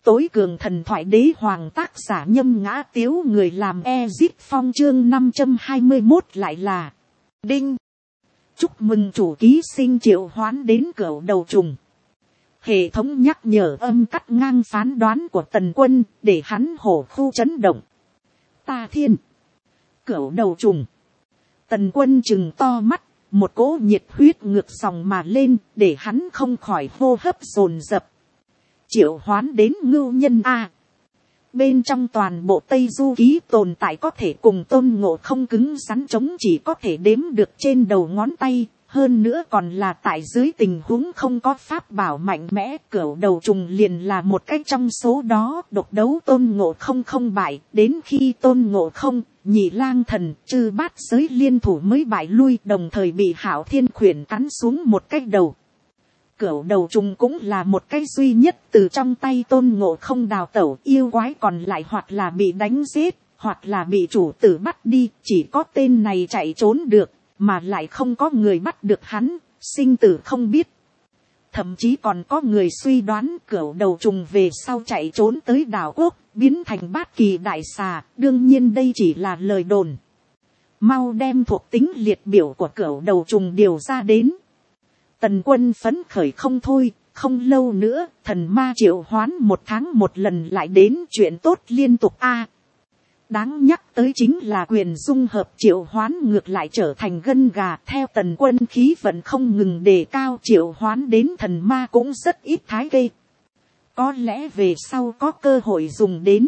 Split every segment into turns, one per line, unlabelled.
Tối cường thần thoại đế hoàng tác giả Nhâm Ngã Tiếu, người làm Ezip Phong. Chương 521 lại là Đinh. Chúc mừng chủ ký sinh triệu hoán đến cửu đầu trùng. Hệ thống nhắc nhở âm cắt ngang phán đoán của Tần Quân, để hắn hổ khu chấn động. Ta thiên. Cửu đầu trùng. Tần Quân trừng to mắt, một cỗ nhiệt huyết ngược dòng mà lên, để hắn không khỏi hô hấp dồn dập. Triệu hoán đến ngưu nhân A. Bên trong toàn bộ Tây Du Ký tồn tại có thể cùng Tôn Ngộ Không cứng rắn chống chỉ có thể đếm được trên đầu ngón tay. Hơn nữa còn là tại dưới tình huống không có pháp bảo mạnh mẽ. Cửu đầu trùng liền là một cách trong số đó. Độc đấu Tôn Ngộ Không không bại. Đến khi Tôn Ngộ Không, Nhị Lang Thần, Chư Bát Giới liên thủ mới bại lui. Đồng thời bị Hạo Thiên Khuyển cắn xuống một cái đầu. Cửu đầu trùng cũng là một cái duy nhất từ trong tay Tôn Ngộ Không đào tẩu. Yêu quái còn lại hoặc là bị đánh giết, hoặc là bị chủ tử bắt đi. Chỉ có tên này chạy trốn được, mà lại không có người bắt được hắn, sinh tử không biết. Thậm chí còn có người suy đoán cửu đầu trùng về sau chạy trốn tới đảo quốc, biến thành bát kỳ đại xà. Đương nhiên đây chỉ là lời đồn. Mau đem thuộc tính liệt biểu của cửu đầu trùng điều ra đến. Tần Quân phấn khởi không thôi, không lâu nữa, thần ma triệu hoán 1 tháng 1 lần lại đến, chuyện tốt liên tục a. Đáng nhắc tới chính là quyền dung hợp triệu hoán ngược lại trở thành gân gà. Theo Tần Quân khí vận không ngừng đề cao, triệu hoán đến thần ma cũng rất ít thái kê. Có lẽ về sau có cơ hội dùng đến.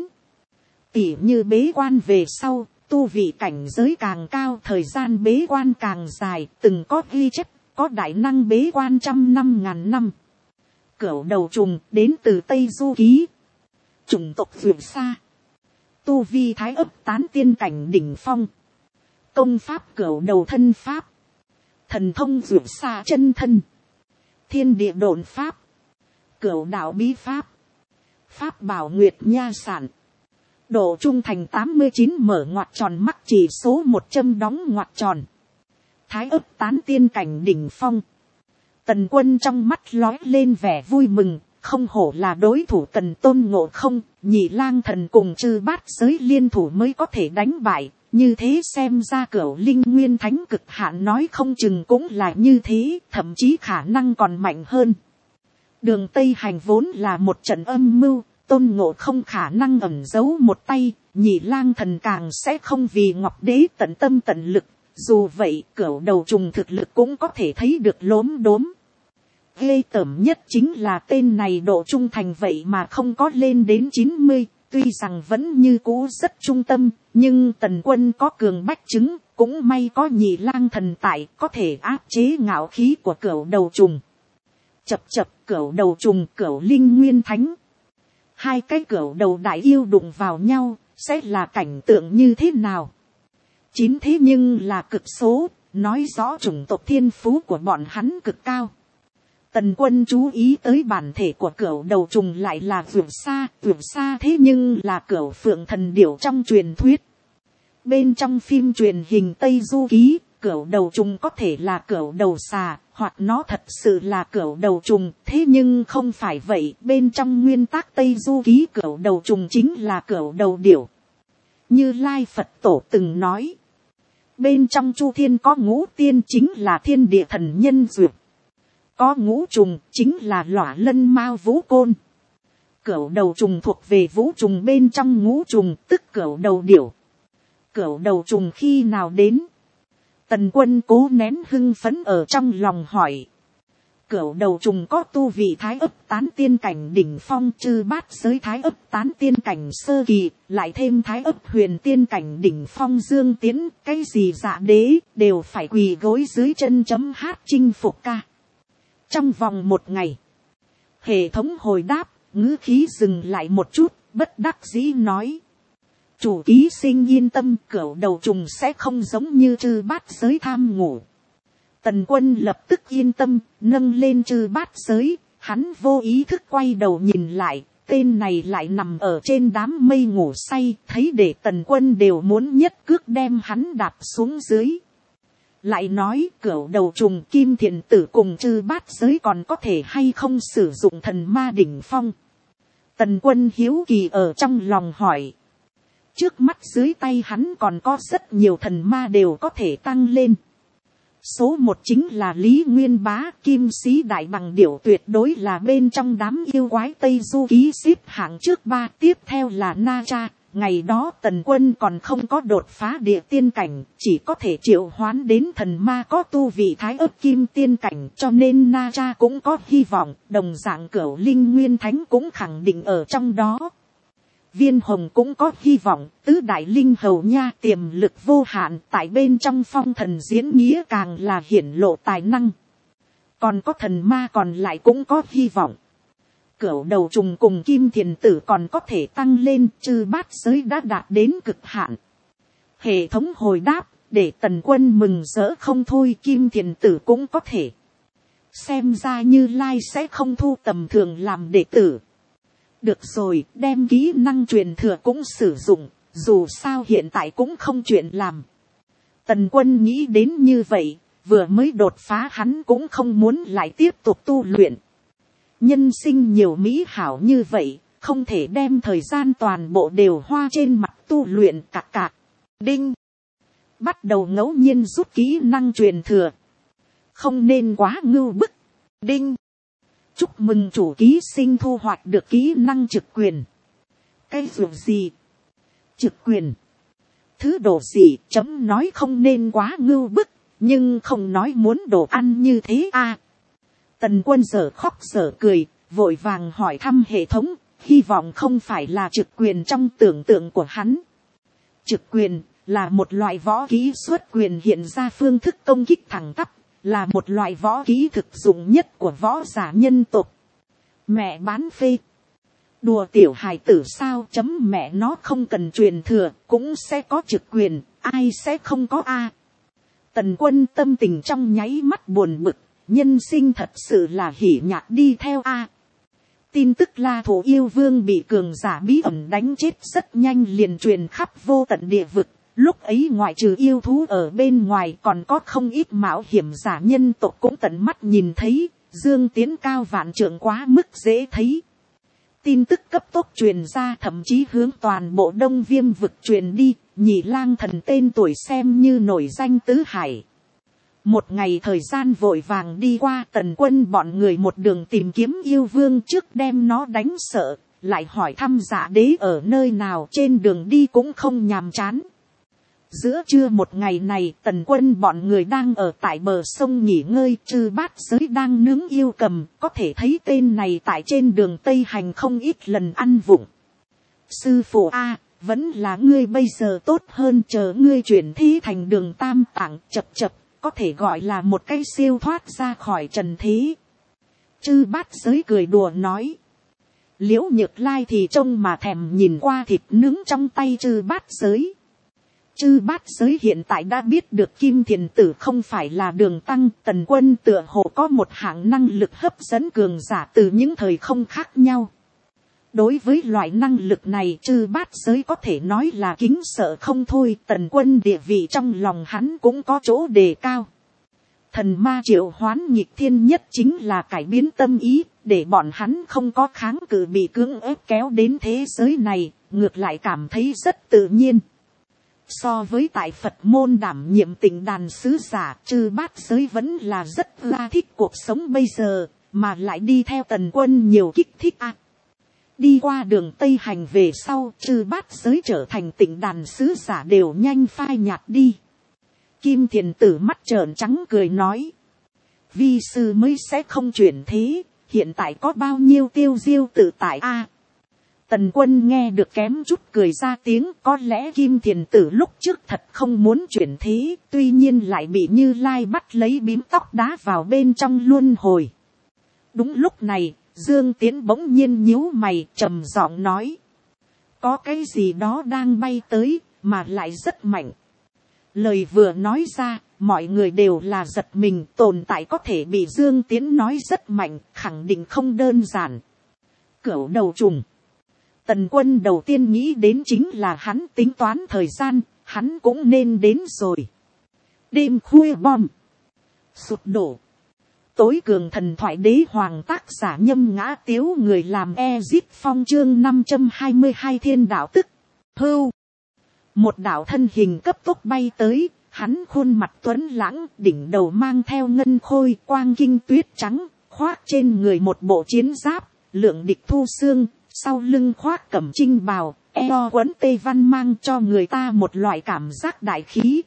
Tỉ như bế quan về sau, tu vị cảnh giới càng cao, thời gian bế quan càng dài, từng có ghi chép. Có đại năng bế quan 100 năm ngàn năm. Cửu đầu trùng đến từ Tây Du Ký. Chủng tộc vượt xa. Tu vi thái ấp tán tiên cảnh đỉnh phong. Công pháp cửu đầu thân pháp. Thần thông vượt xa chân thân. Thiên địa độn pháp. Cửu đạo bí pháp. Pháp bảo nguyệt nha sản. Độ trung thành 89, mở ngoặc tròn, mắc chỉ số 1 châm đóng ngoặc tròn. Thái ấp tán tiên cảnh đỉnh phong. Tần Quân trong mắt lói lên vẻ vui mừng, không hổ là đối thủ Tần Tôn Ngộ Không, Nhị Lang Thần cùng Chư Bát Giới liên thủ mới có thể đánh bại. Như thế xem ra Cửu Linh Nguyên Thánh cực hạn nói không chừng cũng là như thế, thậm chí khả năng còn mạnh hơn. Đường Tây Hành vốn là một trận âm mưu, Tôn Ngộ Không khả năng ẩn giấu một tay, Nhị Lang Thần càng sẽ không vì Ngọc Đế tận tâm tận lực. Dù vậy, cửu đầu trùng thực lực cũng có thể thấy được lốm đốm. Ghê tởm nhất chính là tên này độ trung thành vậy mà không có lên đến 90, tuy rằng vẫn như cũ rất trung tâm, nhưng Tần Quân có cường bách chứng, cũng may có Nhị Lang Thần tại, có thể áp chế ngạo khí của cửu đầu trùng. Chập chập, cửu đầu trùng, cửu linh nguyên thánh. Hai cái cửu đầu đại yêu đụng vào nhau, sẽ là cảnh tượng như thế nào? 9 thế nhưng là cực số, nói rõ chủng tộc thiên phú của bọn hắn cực cao. Tần Quân chú ý tới bản thể của cửu đầu trùng lại là vượt xa thế nhưng là cửu phượng thần điểu trong truyền thuyết. Bên trong phim truyền hình Tây Du Ký, cửu đầu trùng có thể là cửu đầu xà, hoặc nó thật sự là cửu đầu trùng, thế nhưng không phải vậy. Bên trong nguyên tắc Tây Du Ký cửu đầu trùng chính là cửu đầu điểu. Như Lai Phật Tổ từng nói. Bên trong Chu Thiên có ngũ tiên chính là thiên địa thần nhân duyệt. Có ngũ trùng chính là Lỏa Lân Mao Vũ Côn. Cửu đầu trùng thuộc về vũ trùng bên trong ngũ trùng, tức cửu đầu điểu. Cửu đầu trùng khi nào đến? Tần Quân cố nén hưng phấn ở trong lòng hỏi. Cửu đầu trùng có tu vị thái ấp tán tiên cảnh đỉnh phong, Chư Bát Giới thái ấp tán tiên cảnh sơ kỳ, lại thêm thái ấp huyền tiên cảnh đỉnh phong Dương Tiến, cái gì dạ đế, đều phải quỳ gối dưới chân chấm hát chinh phục ca. Trong vòng 1 ngày, hệ thống hồi đáp, ngữ khí dừng lại một chút, bất đắc dĩ nói. Chủ ký sinh yên tâm, cửu đầu trùng sẽ không giống như Chư Bát Giới tham ngủ. Tần Quân lập tức yên tâm, nâng lên Chư Bát Giới, hắn vô ý thức quay đầu nhìn lại, tên này lại nằm ở trên đám mây ngủ say, thấy để Tần Quân đều muốn nhất cước đem hắn đạp xuống dưới. Lại nói cửu đầu trùng Kim Thiện Tử cùng Chư Bát Giới còn có thể hay không sử dụng thần ma đỉnh phong. Tần Quân hiếu kỳ ở trong lòng hỏi. Trước mắt dưới tay hắn còn có rất nhiều thần ma đều có thể tăng lên. Số 1 chính là Lý Nguyên Bá, kim sĩ đại bằng điểu tuyệt đối là bên trong đám yêu quái Tây Du Ký xếp hạng trước 3. Tiếp theo là Na Cha. Ngày đó Tần Quân còn không có đột phá địa tiên cảnh, chỉ có thể triệu hoán đến thần ma có tu vị thái ấp kim tiên cảnh, cho nên Na Cha cũng có hy vọng, đồng dạng Cửu Linh Nguyên Thánh cũng khẳng định ở trong đó. Viên Hồng cũng có hy vọng, tứ đại linh hầu nha tiềm lực vô hạn, tại bên trong phong thần diễn nghĩa càng là hiển lộ tài năng. Còn có thần ma còn lại cũng có hy vọng. Cửu đầu trùng cùng Kim Thiền Tử còn có thể tăng lên, chư bát giới đã đạt đến cực hạn. Hệ thống hồi đáp, để Tần Quân mừng rỡ không thôi. Kim Thiền Tử cũng có thể. Xem ra Như Lai sẽ không thu tầm thường làm đệ tử. Được rồi, đem kỹ năng truyền thừa cũng sử dụng, dù sao hiện tại cũng không chuyện làm. Tần Quân nghĩ đến như vậy, vừa mới đột phá hắn cũng không muốn lại tiếp tục tu luyện. Nhân sinh nhiều mỹ hảo như vậy, không thể đem thời gian toàn bộ đều hoa trên mặt tu luyện cạc cạc. Đinh. Bắt đầu ngẫu nhiên rút kỹ năng truyền thừa. Không nên quá ngưu bức. Đinh. Chúc mừng chủ ký sinh thu hoạch được kỹ năng trực quyền. Cái dù gì? Trực quyền. Thứ đồ gì chấm nói không nên quá ngưu bức, nhưng không nói muốn đồ ăn như thế à. Tần Quân dở khóc dở cười, vội vàng hỏi thăm hệ thống, hy vọng không phải là trực quyền trong tưởng tượng của hắn. Trực quyền là một loại võ kỹ xuất quyền hiện ra phương thức công kích thẳng tắp, là một loại võ kỹ thực dụng nhất của võ giả nhân tộc. Mẹ bán phê. Đùa tiểu hài tử sao chấm mẹ nó không cần truyền thừa, cũng sẽ có trực quyền, ai sẽ không có a. Tần Quân tâm tình trong nháy mắt buồn bực, nhân sinh thật sự là hỉ nhạc đi theo a. Tin tức La Thổ Yêu Vương bị cường giả bí ẩn đánh chết rất nhanh liền truyền khắp vô tận địa vực. Lúc ấy ngoại trừ yêu thú ở bên ngoài còn có không ít mạo hiểm giả nhân tộc cũng tận mắt nhìn thấy, dương tiến cao vạn trượng quá mức dễ thấy. Tin tức cấp tốc truyền ra, thậm chí hướng toàn bộ Đông Viêm vực truyền đi, Nhị Lang Thần tên tuổi xem như nổi danh tứ hải. Một ngày thời gian vội vàng đi qua, Tần Quân bọn người một đường tìm kiếm yêu vương trước đem nó đánh sợ, lại hỏi thăm Dạ Đế ở nơi nào, trên đường đi cũng không nhàm chán. Giữa trưa một ngày này, Tần Quân bọn người đang ở tại bờ sông nghỉ ngơi, Chư Bát Giới đang nướng yêu cầm, có thể thấy tên này tại trên đường Tây Hành không ít lần ăn vụng. Sư phụ a, vẫn là ngươi bây giờ tốt hơn, chờ ngươi chuyển thế thành Đường Tam Tạng, chập chập, có thể gọi là một cái siêu thoát ra khỏi trần thế. Chư Bát Giới cười đùa nói. Liễu Nhược Lai thì trông mà thèm nhìn qua thịt nướng trong tay Chư Bát Giới. Chư Bát Giới hiện tại đã biết được Kim Thiền Tử không phải là đường tăng, Tần Quân tựa hồ có một hạng năng lực hấp dẫn cường giả từ những thời không khác nhau. Đối với loại năng lực này, Chư Bát Giới có thể nói là kính sợ không thôi, Tần Quân địa vị trong lòng hắn cũng có chỗ đề cao. Thần ma triệu hoán nghịch thiên nhất chính là cải biến tâm ý, để bọn hắn không có kháng cự bị cưỡng ép kéo đến thế giới này, ngược lại cảm thấy rất tự nhiên. So với tại Phật môn đảm nhiệm Tịnh Đàn sứ giả, Chư Bát Giới vẫn là rất la thích cuộc sống bây giờ, mà lại đi theo Tần Quân nhiều kích thích a. Đi qua đường Tây Hành về sau, Chư Bát Giới trở thành Tịnh Đàn sứ giả đều nhanh phai nhạt đi. Kim Thiền Tử mắt trợn trắng cười nói. Vi sư mới sẽ không chuyển thế, hiện tại có bao nhiêu tiêu diêu tự tại a. Tần Quân nghe được kém chút cười ra tiếng, có lẽ Kim Thiền Tử lúc trước thật không muốn chuyển thế, tuy nhiên lại bị Như Lai bắt lấy bím tóc đá vào bên trong luân hồi. Đúng lúc này, Dương Tiến bỗng nhiên nhíu mày, trầm giọng nói. Có cái gì đó đang bay tới, mà lại rất mạnh. Lời vừa nói ra, mọi người đều là giật mình, tồn tại có thể bị Dương Tiến nói rất mạnh, khẳng định không đơn giản. Cửu đầu trùng. Tần Quân đầu tiên nghĩ đến chính là hắn tính toán thời gian, hắn cũng nên đến rồi. Đêm khuya bom. Sụp đổ. tối cường thần thoại đế hoàng tác giả Nhâm Ngã Tiếu, người làm Ezip Phong chương 522 thiên đạo tức. Hưu. Một đạo thân hình cấp tốc bay tới, hắn khuôn mặt tuấn lãng, đỉnh đầu mang theo ngân khôi quang kinh tuyết trắng, khoác trên người một bộ chiến giáp, lượng địch thu xương, sau lưng khoác cẩm trinh bào, eo quấn tây văn, mang cho người ta một loại cảm giác đại khí.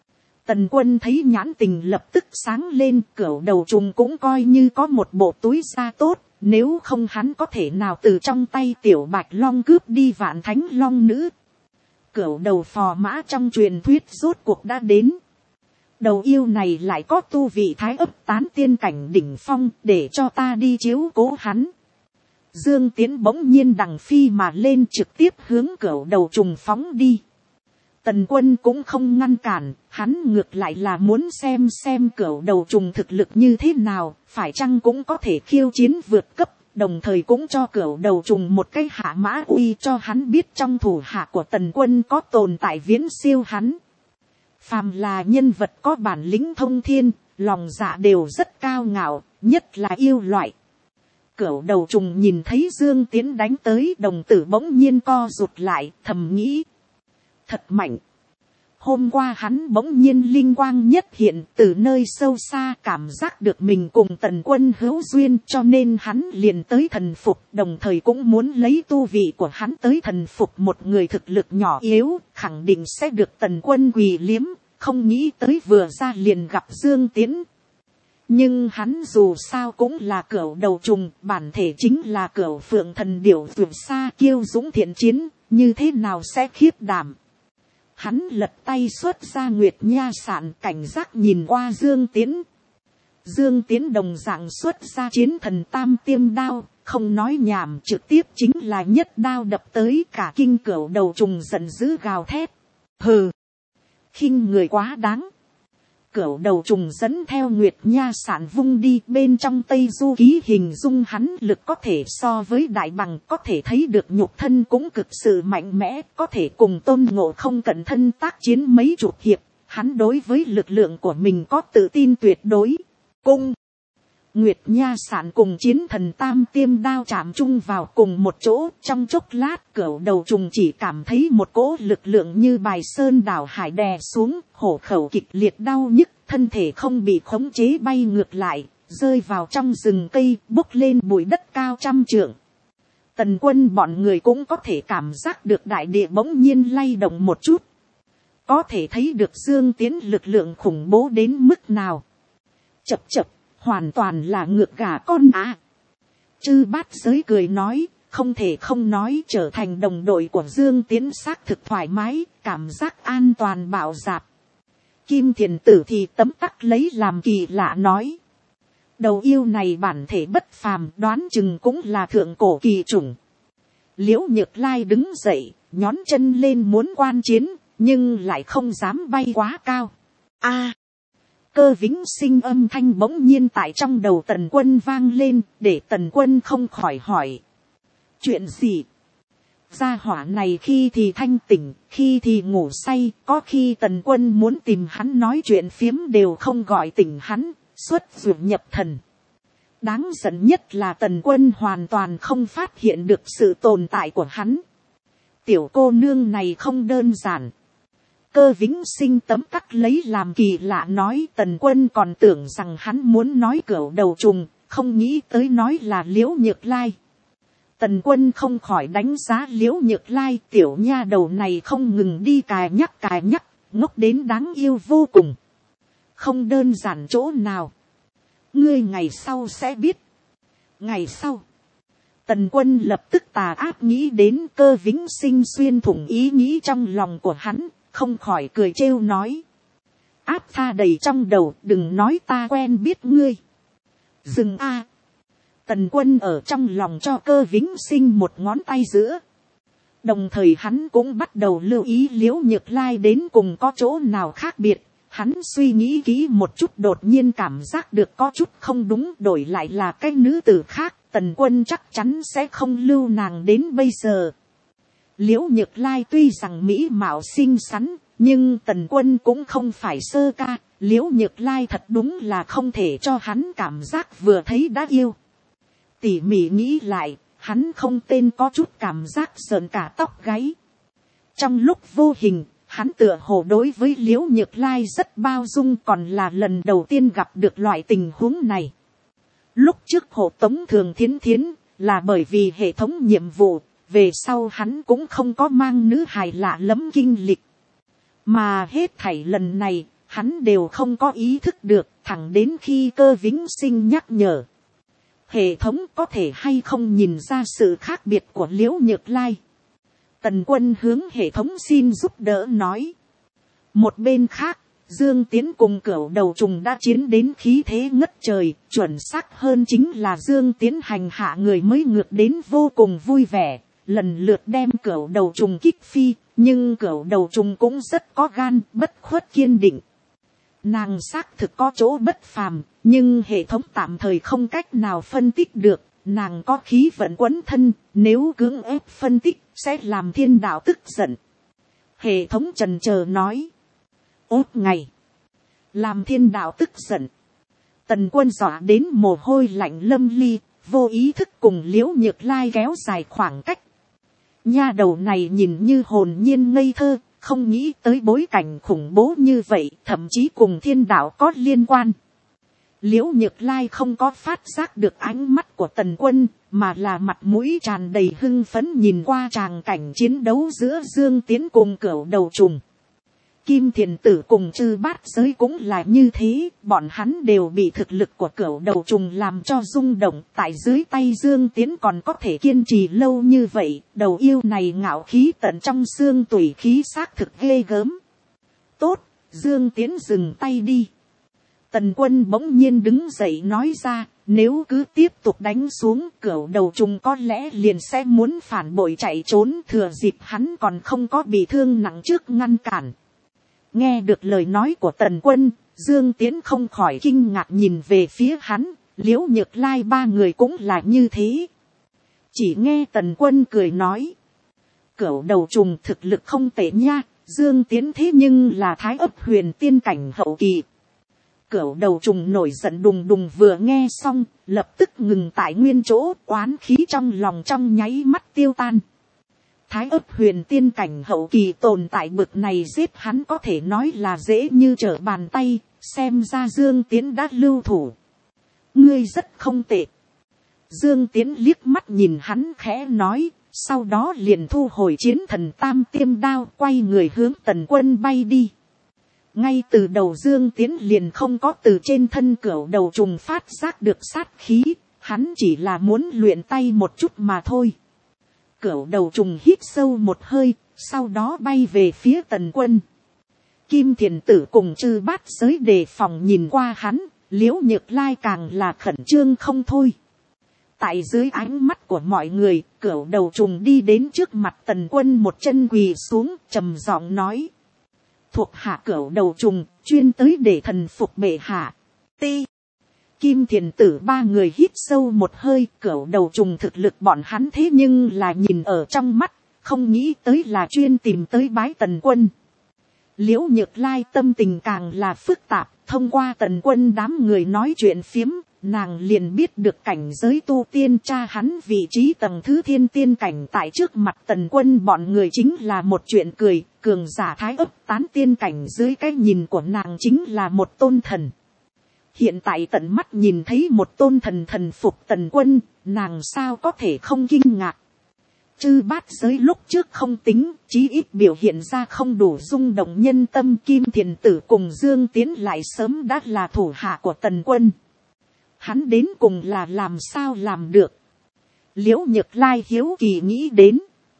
Tần Quân thấy nhãn tình lập tức sáng lên, cửu đầu trùng cũng coi như có một bộ túi da tốt, nếu không hắn có thể nào từ trong tay tiểu bạch long cướp đi vạn thánh long nữ. Cửu đầu phò mã trong truyền thuyết rốt cuộc đã đến. Đầu yêu này lại có tu vị thái ấp tán tiên cảnh đỉnh phong, để cho ta đi chiếu cố hắn. Dương Tiến bỗng nhiên đằng phi mà lên, trực tiếp hướng cửu đầu trùng phóng đi. Tần Quân cũng không ngăn cản, hắn ngược lại là muốn xem cửu đầu trùng thực lực như thế nào, phải chăng cũng có thể khiêu chiến vượt cấp, đồng thời cũng cho cửu đầu trùng một cái hạ mã uy, cho hắn biết trong thủ hạ của Tần Quân có tồn tại viễn siêu hắn. Phàm là nhân vật có bản lĩnh thông thiên, lòng dạ đều rất cao ngạo, nhất là yêu loại. Cửu đầu trùng nhìn thấy Dương Tiến đánh tới, đồng tử bỗng nhiên co rụt lại, thầm nghĩ. Thật mạnh. Hôm qua hắn bỗng nhiên linh quang nhất hiện, từ nơi sâu xa cảm giác được mình cùng Tần Quân hữu duyên, cho nên hắn liền tới thần phục, đồng thời cũng muốn lấy tu vị của hắn tới thần phục một người thực lực nhỏ yếu, khẳng định sẽ được Tần Quân quỳ liếm, không nghĩ tới vừa ra liền gặp Dương Tiến. Nhưng hắn dù sao cũng là cửu đầu trùng, bản thể chính là cửu phượng thần điểu vượt xa kiêu dũng thiện chiến, như thế nào sẽ khiếp đảm. Hắn lật tay xuất ra Nguyệt Nha Sạn, cảnh giác nhìn qua Dương Tiến. Dương Tiến đồng dạng xuất ra chiến thần tam tiêm đao, không nói nhảm, trực tiếp chính là nhất đao đập tới, cả kinh cửu đầu trùng giận dữ gào thét. Hừ, khinh người quá đáng. Cửu đầu trùng dẫn theo Nguyệt Nha Sạn vung đi, bên trong Tây Du Ký hình dung hắn lực có thể so với đại bằng, có thể thấy được nhục thân cũng cực sự mạnh mẽ, có thể cùng Tôn Ngộ Không cận thân tác chiến mấy chục hiệp. Hắn đối với lực lượng của mình có tự tin tuyệt đối. Cung Nguyệt Nha Sạn cùng chiến thần tam tiêm đao chạm chung vào cùng một chỗ, trong chốc lát cửu đầu trùng chỉ cảm thấy một cỗ lực lượng như bài sơn đảo hải đè xuống, hổ khẩu kịch liệt đau nhức, thân thể không bị khống chế bay ngược lại, rơi vào trong rừng cây, bốc lên bụi đất cao trăm trượng. Tần Quân bọn người cũng có thể cảm giác được đại địa bỗng nhiên lay động một chút, có thể thấy được Dương Tiến lực lượng khủng bố đến mức nào. Chập chập, hoàn toàn là ngược gà con à. Chư Bát Giới cười nói, không thể không nói, trở thành đồng đội của Dương Tiến xác thực thoải mái, cảm giác an toàn bảo dạp. Kim Thiền Tử thì tấm tắc lấy làm kỳ lạ nói. Đầu yêu này bản thể bất phàm, đoán chừng cũng là thượng cổ kỳ chủng. Liễu Nhược Lai đứng dậy, nhón chân lên muốn quan chiến, nhưng lại không dám bay quá cao. A, Cơ Vĩnh Sinh âm thanh bỗng nhiên tại trong đầu Tần Quân vang lên, để Tần Quân không khỏi hỏi. Chuyện gì? Gia hỏa này khi thì thanh tỉnh, khi thì ngủ say, có khi Tần Quân muốn tìm hắn nói chuyện phiếm đều không gọi tỉnh hắn, xuất ruột nhập thần. Đáng giận nhất là Tần Quân hoàn toàn không phát hiện được sự tồn tại của hắn. Tiểu cô nương này không đơn giản. Cơ Vĩnh Sinh tấm tắc lấy làm kỳ lạ nói, Tần Quân còn tưởng rằng hắn muốn nói cửu đầu trùng, không nghĩ tới nói là Liễu Nhược Lai. Tần Quân không khỏi đánh giá Liễu Nhược Lai, tiểu nha đầu này không ngừng đi cài nhắc, ngốc đến đáng yêu vô cùng. Không đơn giản chỗ nào. Ngươi ngày sau sẽ biết. Ngày sau. Tần Quân lập tức tà ác nghĩ đến Cơ Vĩnh Sinh xuyên thủng ý nghĩ trong lòng của hắn, không khỏi cười trêu nói. Áp tha đầy trong đầu, đừng nói ta quen biết ngươi. Dừng a. Tần Quân ở trong lòng cho Cơ Vĩnh Sinh một ngón tay giữa. Đồng thời hắn cũng bắt đầu lưu ý Liễu Nhược Lai đến cùng có chỗ nào khác biệt. Hắn suy nghĩ kỹ một chút, đột nhiên cảm giác được có chút không đúng, đổi lại là cái nữ tử khác, Tần Quân chắc chắn sẽ không lưu nàng đến bây giờ. Liễu Nhược Lai tuy rằng mỹ mạo xinh xắn, nhưng Tần Quân cũng không phải sơ ca, Liễu Nhược Lai thật đúng là không thể cho hắn cảm giác vừa thấy đã yêu. Tỉ mỉ nghĩ lại, hắn không tên có chút cảm giác sờn cả tóc gáy. Trong lúc vô hình, hắn tựa hồ đối với Liễu Nhược Lai rất bao dung, còn là lần đầu tiên gặp được loại tình huống này. Lúc trước hộ tống Thường Thiến Thiến, là bởi vì hệ thống nhiệm vụ, về sau hắn cũng không có mang nữ hài lạ lẫm kinh lịch. Mà hết thảy lần này, hắn đều không có ý thức được, thẳng đến khi Cơ Vĩnh Sinh nhắc nhở. Hệ thống có thể hay không nhìn ra sự khác biệt của Liễu Nhược Lai. Tần Quân hướng hệ thống xin giúp đỡ nói. Một bên khác, Dương Tiến cùng Cửu Đầu Trùng đã chiến đến khí thế ngất trời, chuẩn xác hơn chính là Dương Tiến hành hạ người mới ngược đến vô cùng vui vẻ, lần lượt đem Cửu Đầu Trùng kích phi, nhưng Cửu Đầu Trùng cũng rất có gan, bất khuất kiên định. Nàng xác thực có chỗ bất phàm, nhưng hệ thống tạm thời không cách nào phân tích được, nàng có khí vận quấn thân, nếu cưỡng ép phân tích, sẽ làm thiên đạo tức giận. Hệ thống chần chờ nói. Ốt ngày, làm thiên đạo tức giận. Tần Quân dọa đến mồ hôi lạnh lâm ly, vô ý thức cùng Liễu Nhược Lai kéo dài khoảng cách. Nha đầu này nhìn như hồn nhiên ngây thơ, không nghĩ tới bối cảnh khủng bố như vậy, thậm chí cùng thiên đạo có liên quan. Liễu Nhược Lai không có phát giác được ánh mắt của Tần Quân, mà là mặt mũi tràn đầy hưng phấn nhìn qua tràng cảnh chiến đấu giữa Dương Tiến cùng Cửu Đầu Trùng. Kim Thiền Tử cùng Chư Bát Giới cũng là như thế, bọn hắn đều bị thực lực của Cửu Đầu Trùng làm cho rung động, tại dưới tay Dương Tiến còn có thể kiên trì lâu như vậy, đầu yêu này ngạo khí tận trong xương tủy khí xác thực ghê gớm. Tốt, Dương Tiến dừng tay đi. Tần Quân bỗng nhiên đứng dậy nói ra, nếu cứ tiếp tục đánh xuống, Cửu Đầu Trùng có lẽ liền sẽ muốn phản bội chạy trốn, thừa dịp hắn còn không có bị thương nặng trước ngăn cản. Nghe được lời nói của Tần Quân, Dương Tiến không khỏi kinh ngạc nhìn về phía hắn, Liễu Nhược Lai ba người cũng là như thế. Chỉ nghe Tần Quân cười nói, Cửu Đầu Trùng thực lực không tệ nha, Dương Tiến thế nhưng là Thái Ấp Huyền tiên cảnh hậu kỳ. Cửu Đầu Trùng nổi giận đùng đùng vừa nghe xong, lập tức ngừng tại nguyên chỗ, oán khí trong lòng trong nháy mắt tiêu tan. Thái Ấp Huyền tiên cảnh hậu kỳ tồn tại bực này giết hắn có thể nói là dễ như trở bàn tay, xem ra Dương Tiến đã lưu thủ. Ngươi rất không tệ. Dương Tiến liếc mắt nhìn hắn khẽ nói, sau đó liền thu hồi chiến thần tam tiêm đao, quay người hướng Tần Quân bay đi. Ngay từ đầu Dương Tiến liền không có từ trên thân Cửu Đầu Trùng phát giác được sát khí, hắn chỉ là muốn luyện tay một chút mà thôi. Cửu Đầu Trùng hít sâu một hơi, sau đó bay về phía Tần Quân. Kim Thiền Tử cùng Chư Bát Giới đề phòng nhìn qua hắn, Liễu Nhược Lai càng là khẩn trương không thôi. Tại dưới ánh mắt của mọi người, Cửu Đầu Trùng đi đến trước mặt Tần Quân một chân quỳ xuống, trầm giọng nói. Thuộc hạ Cửu Đầu Trùng, chuyên tới để thần phục bệ hạ. Ti. Kim Thiền Tử ba người hít sâu một hơi, Cửu Đầu Trùng thực lực bọn hắn thế nhưng là nhìn ở trong mắt, không nghĩ tới là chuyên tìm tới bái Tần Quân. Liễu Nhược Lai tâm tình càng là phức tạp, thông qua Tần Quân đám người nói chuyện phiếm, nàng liền biết được cảnh giới tu tiên cha hắn vị trí tầng thứ thiên tiên cảnh tại trước mặt Tần Quân bọn người chính là một chuyện cười, cường giả Thái Ấp tán tiên cảnh dưới cái nhìn của nàng chính là một tôn thần. Hiện tại tận mắt nhìn thấy một tôn thần thần phục Tần Quân, nàng sao có thể không kinh ngạc. Chư Bát Giới lúc trước không tính, chí ít biểu hiện ra không đủ rung động nhân tâm. Kim Thiền Tử cùng Dương Tiến lại sớm đã là thủ hạ của Tần Quân. Hắn đến cùng là làm sao làm được. Liễu Nhược Lai hiếu kỳ nghĩ đến.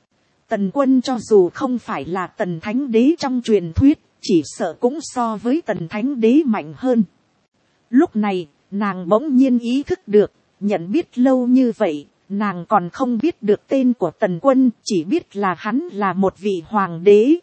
Tần Quân cho dù không phải là Tần Thánh Đế trong truyền thuyết, chỉ sợ cũng so với Tần Thánh Đế mạnh hơn. Lúc này, nàng bỗng nhiên ý thức được, nhận biết lâu như vậy, nàng còn không biết được tên của Tần Quân, chỉ biết là hắn là một vị hoàng đế.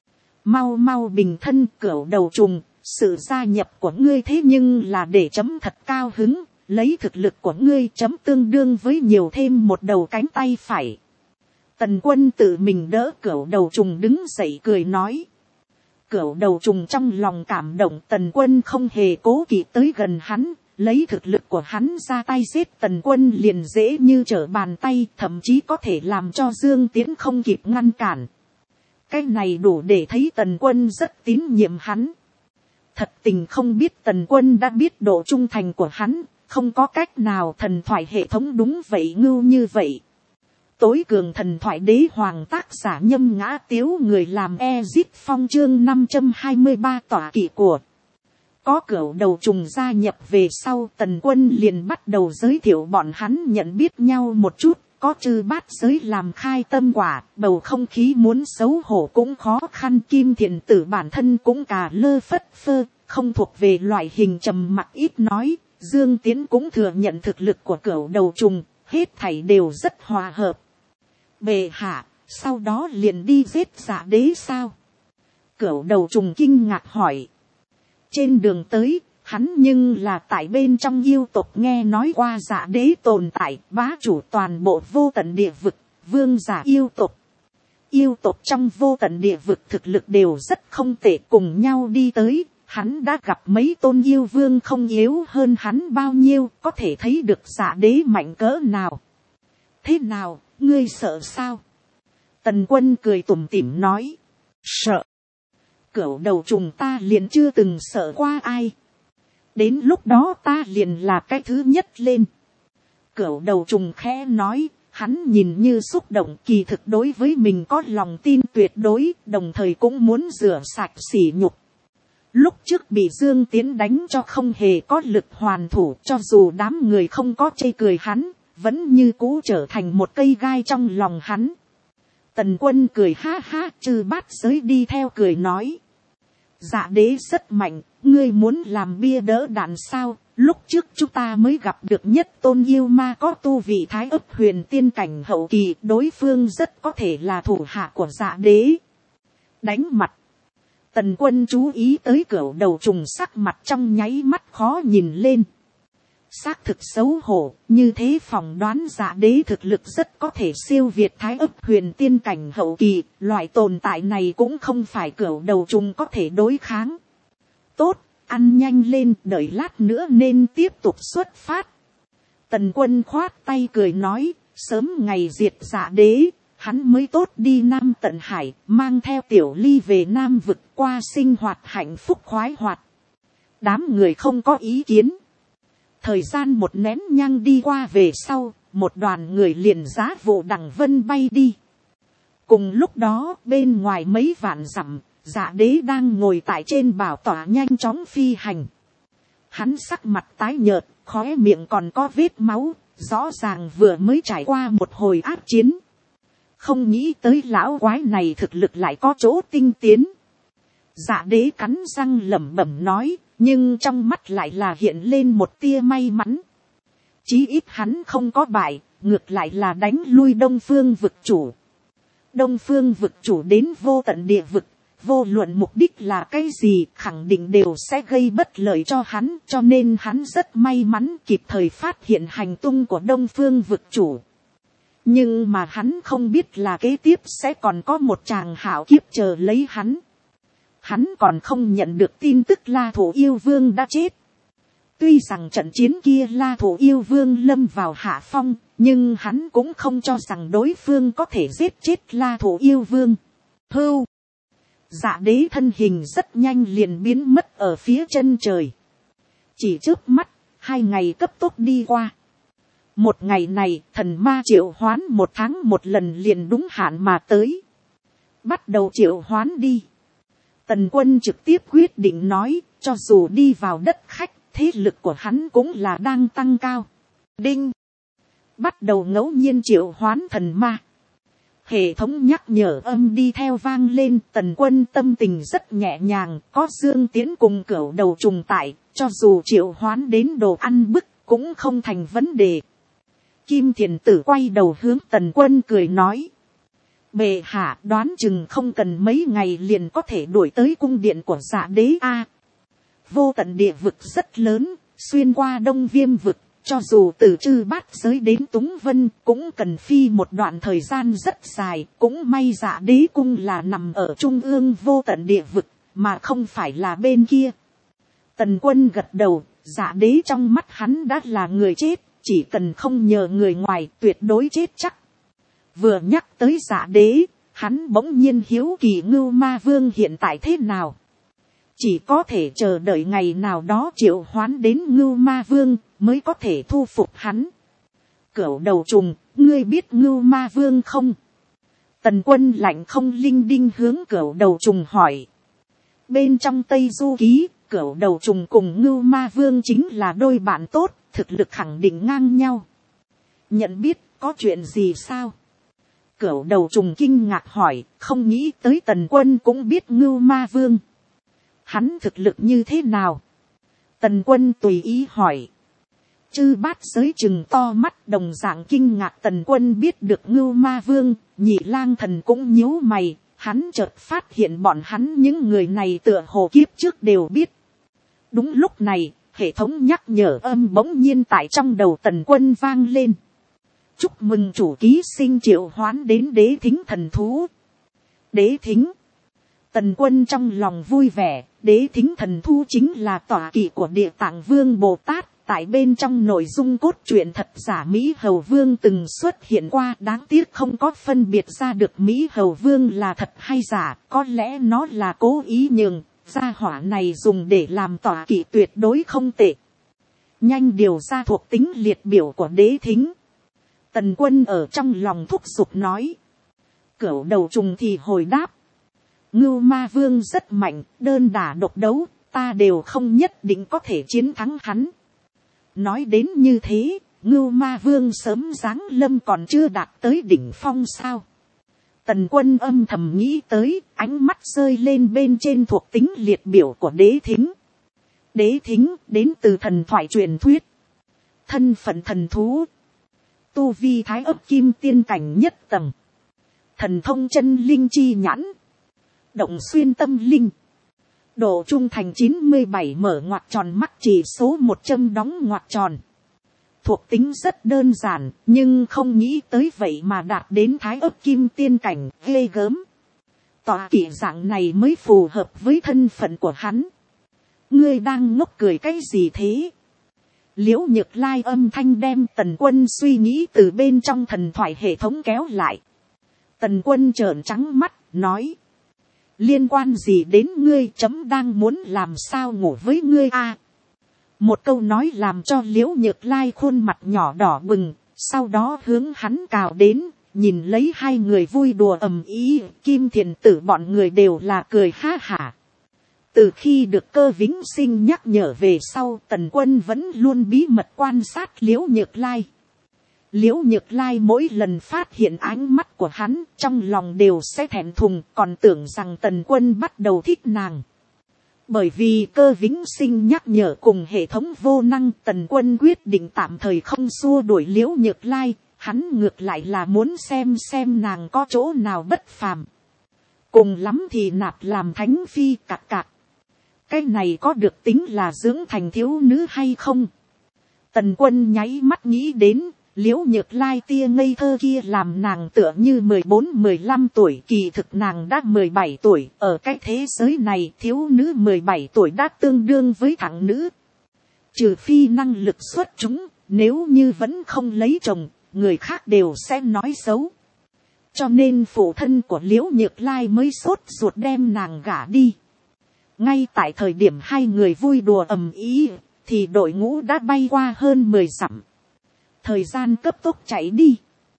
Mau mau bình thân, Cửu Đầu Trùng, sự gia nhập của ngươi thế nhưng là để chấm thật cao hứng, lấy thực lực của ngươi chấm tương đương với nhiều thêm một đầu cánh tay phải. Tần Quân tự mình đỡ Cửu Đầu Trùng đứng dậy cười nói. Cửu đầu trùng trong lòng cảm động, Tần Quân không hề cố kỵ tới gần hắn, lấy thực lực của hắn ra tay giết Tần Quân liền dễ như trở bàn tay, thậm chí có thể làm cho Dương Tiễn không kịp ngăn cản. Cái này đủ để thấy Tần Quân rất tín nhiệm hắn. Thật tình không biết Tần Quân đã biết độ trung thành của hắn, không có cách nào, thần thoại hệ thống đúng vậy ngưu như vậy. Tối cường thần thoại đế hoàng, tác giả Nhâm Ngã Tiếu, người làm Ezip Phong, chương 523 tỏa kỵ của. Có cửu đầu trùng gia nhập về sau, Tần Quân liền bắt đầu giới thiệu bọn hắn nhận biết nhau một chút, có chư bát giới làm khai tâm quả, bầu không khí muốn xấu hổ cũng khó khăn. Kim Thiền Tử bản thân cũng cà lơ phất phơ, không thuộc về loại hình trầm mặc ít nói. Dương Tiễn cũng thừa nhận thực lực của cửu đầu trùng, hết thảy đều rất hòa hợp. Bệ hạ, sau đó liền đi giết Dạ Đế sao? Cửu đầu trùng kinh ngạc hỏi. Trên đường tới, hắn nhưng là tại bên trong yêu tộc nghe nói qua Dạ Đế tồn tại, bá chủ toàn bộ vô tận địa vực, vương giả yêu tộc. Yêu tộc trong vô tận địa vực thực lực đều rất không tệ, cùng nhau đi tới. Hắn đã gặp mấy tôn yêu vương không yếu hơn hắn bao nhiêu, có thể thấy được Dạ Đế mạnh cỡ nào. Thế nào, ngươi sợ sao? Tần Quân cười tủm tỉm nói. Sợ. Cửu đầu trùng ta liền chưa từng sợ qua ai. Đến lúc đó ta liền là cái thứ nhất lên. Cửu đầu trùng khẽ nói, hắn nhìn như xúc động, kỳ thực đối với mình có lòng tin tuyệt đối, đồng thời cũng muốn rửa sạch sỉ nhục. Lúc trước bị Dương Tiễn đánh cho không hề có lực hoàn thủ, cho dù đám người không có chê cười hắn, vẫn như cũ trở thành một cây gai trong lòng hắn. Tần Quân cười ha ha, chư bát giới đi theo cười nói. Dạ Đế rất mạnh, ngươi muốn làm bia đỡ đạn sao? Lúc trước chúng ta mới gặp được nhất tôn yêu ma có tu vị thái ấp huyền tiên cảnh hậu kỳ, đối phương rất có thể là thủ hạ của Dạ Đế. Đánh mặt. Tần Quân chú ý tới cửu đầu trùng sắc mặt trong nháy mắt khó nhìn lên. Xác thực xấu hổ, như thế phỏng đoán Dạ Đế thực lực rất có thể siêu việt thái ấp huyền tiên cảnh hậu kỳ, loại tồn tại này cũng không phải cửu đầu trùng có thể đối kháng. Tốt, ăn nhanh lên, đợi lát nữa nên tiếp tục xuất phát. Tần Quân khoát tay cười nói, sớm ngày diệt Dạ Đế, hắn mới tốt đi Nam Tận Hải, mang theo Tiểu Ly về Nam vực qua sinh hoạt hạnh phúc khoái hoạt. Đám người không có ý kiến. Thời gian một nén nhang đi qua về sau, một đoàn người liền giá vụ đằng vân bay đi. Cùng lúc đó, bên ngoài mấy vạn dặm, Dạ Đế đang ngồi tại trên bảo tọa nhanh chóng phi hành. Hắn sắc mặt tái nhợt, khóe miệng còn có vết máu, rõ ràng vừa mới trải qua một hồi ác chiến. Không nghĩ tới lão quái này thực lực lại có chỗ tinh tiến. Dạ Đế cắn răng lẩm bẩm nói, nhưng trong mắt lại là hiện lên một tia may mắn. Chí ít hắn không có bại, ngược lại là đánh lui Đông Phương vực chủ. Đông Phương vực chủ đến vô tận địa vực, vô luận mục đích là cái gì, khẳng định đều sẽ gây bất lợi cho hắn, cho nên hắn rất may mắn kịp thời phát hiện hành tung của Đông Phương vực chủ. Nhưng mà hắn không biết là kế tiếp sẽ còn có một tràng hảo kiếp chờ lấy hắn. Hắn còn không nhận được tin tức La Thổ Yêu Vương đã chết. Tuy rằng trận chiến kia La Thổ Yêu Vương lâm vào hạ phong, nhưng hắn cũng không cho rằng đối phương có thể giết chết La Thổ Yêu Vương. Hưu. Dạ Đế thân hình rất nhanh liền biến mất ở phía chân trời. Chỉ trước mắt, 2 ngày cấp tốc đi qua. Một ngày này, thần ma triệu hoán 1 tháng 1 lần liền đúng hạn mà tới. Bắt đầu triệu hoán đi. Tần Quân trực tiếp quyết định nói, cho dù đi vào đất khách, thế lực của hắn cũng là đang tăng cao. Đinh. Bắt đầu ngẫu nhiên triệu hoán thần ma. Hệ thống nhắc nhở âm đi theo vang lên, Tần Quân tâm tình rất nhẹ nhàng, có Dương Tiễn cùng cửu đầu trùng tại, cho dù triệu hoán đến đồ ăn bức, cũng không thành vấn đề. Kim Thiền Tử quay đầu hướng Tần Quân cười nói. Bệ hạ, đoán chừng không cần mấy ngày liền có thể đuổi tới cung điện của Dạ Đế a. Vô tận địa vực rất lớn, xuyên qua Đông Viêm vực, cho dù từ Chư Bát Giới đến Túng Vân cũng cần phi một đoạn thời gian rất dài. Cũng may Dạ Đế cung là nằm ở trung ương vô tận địa vực, mà không phải là bên kia. Tần Quân gật đầu, Dạ Đế trong mắt hắn đã là người chết, chỉ cần không nhờ người ngoài tuyệt đối chết chắc. Vừa nhắc tới Dạ Đế, hắn bỗng nhiên hiếu kỳ Ngưu Ma Vương hiện tại thế nào. Chỉ có thể chờ đợi ngày nào đó triệu hoán đến Ngưu Ma Vương mới có thể thu phục hắn. Cửu đầu trùng, ngươi biết Ngưu Ma Vương không? Tần Quân lạnh không linh đinh hướng cửu đầu trùng hỏi. Bên trong Tây Du Ký, cửu đầu trùng cùng Ngưu Ma Vương chính là đôi bạn tốt, thực lực khẳng định ngang nhau. Nhận biết có chuyện gì sao? Cửu đầu trùng kinh ngạc hỏi, không nghĩ tới Tần Quân cũng biết Ngưu Ma Vương. Hắn thực lực như thế nào? Tần Quân tùy ý hỏi. Chư Bát Giới chừng to mắt đồng dạng kinh ngạc. Tần Quân biết được Ngưu Ma Vương, Nhị Lang Thần cũng nhíu mày. Hắn chợt phát hiện bọn hắn những người này tựa hồ kiếp trước đều biết. Đúng lúc này, hệ thống nhắc nhở âm bỗng nhiên tại trong đầu Tần Quân vang lên. Chúc mừng chủ ký sinh triệu hoán đến Đế Thính thần thú. Đế Thính. Tần Quân trong lòng vui vẻ, Đế Thính thần thú chính là tọa kỵ của Địa Tạng Vương Bồ Tát. Tại bên trong nội dung cốt truyện thật giả Mỹ Hầu Vương từng xuất hiện qua, đáng tiếc không có phân biệt ra được Mỹ Hầu Vương là thật hay giả, có lẽ nó là cố ý nhường, gia hỏa này dùng để làm tọa kỵ tuyệt đối không tệ. Nhanh điều ra thuộc tính liệt biểu của Đế Thính. Tần Quân ở trong lòng thúc giục nói. Cửu đầu trùng thì hồi đáp. Ngưu Ma Vương rất mạnh, đơn đả độc đấu, ta đều không nhất định có thể chiến thắng hắn. Nói đến như thế, Ngưu Ma Vương sớm giáng lâm còn chưa đạt tới đỉnh phong sao. Tần Quân âm thầm nghĩ tới, ánh mắt rơi lên bên trên thuộc tính liệt biểu của Đế Thính. Đế Thính đến từ thần thoại truyền thuyết. Thân phận thần thú. Tu vi thái ấp kim tiên cảnh nhất tầng. Thần thông chân linh chi nhãn. Động xuyên tâm linh. Độ trung thành 97 mở ngoặc tròn mắt chỉ số 100 đóng ngoặc tròn. Thuộc tính rất đơn giản, nhưng không nghĩ tới vậy mà đạt đến thái ấp kim tiên cảnh, ghê gớm. Tọa kỵ dạng này mới phù hợp với thân phận của hắn. Ngươi đang ngốc cười cái gì thế? Liễu Nhược Lai âm thanh đem Tần Quân suy nghĩ từ bên trong thần thoại hệ thống kéo lại. Tần Quân trợn trắng mắt, nói. Liên quan gì đến ngươi, chấm đang muốn làm sao ngủ với ngươi a? Một câu nói làm cho Liễu Nhược Lai khuôn mặt nhỏ đỏ bừng, sau đó hướng hắn cào đến, nhìn lấy hai người vui đùa ầm ĩ, Kim Thiền Tử bọn người đều là cười ha hả. Từ khi được Cơ Vĩnh Sinh nhắc nhở về sau, Tần Quân vẫn luôn bí mật quan sát Liễu Nhược Lai. Liễu Nhược Lai mỗi lần phát hiện ánh mắt của hắn, trong lòng đều sẽ thẹn thùng, còn tưởng rằng Tần Quân bắt đầu thích nàng. Bởi vì Cơ Vĩnh Sinh nhắc nhở cùng hệ thống vô năng, Tần Quân quyết định tạm thời không xua đuổi Liễu Nhược Lai, hắn ngược lại là muốn xem nàng có chỗ nào bất phàm. Cùng lắm thì nạp làm thánh phi cạc cạc. Cái này có được tính là dưỡng thành thiếu nữ hay không? Tần Quân nháy mắt nghĩ đến, Liễu Nhược Lai tia ngây thơ kia làm nàng tựa như 14-15 tuổi, kỳ thực nàng đã 17 tuổi, ở cái thế giới này thiếu nữ 17 tuổi đã tương đương với thằng nữ. Trừ phi năng lực xuất chúng, nếu như vẫn không lấy chồng, người khác đều sẽ nói xấu. Cho nên phụ thân của Liễu Nhược Lai mới sốt ruột đem nàng gả đi. Ngay tại thời điểm hai người vui đùa ầm ĩ, thì đội ngũ đã bay qua hơn 10 dặm. Thời gian cấp tốc chạy đi.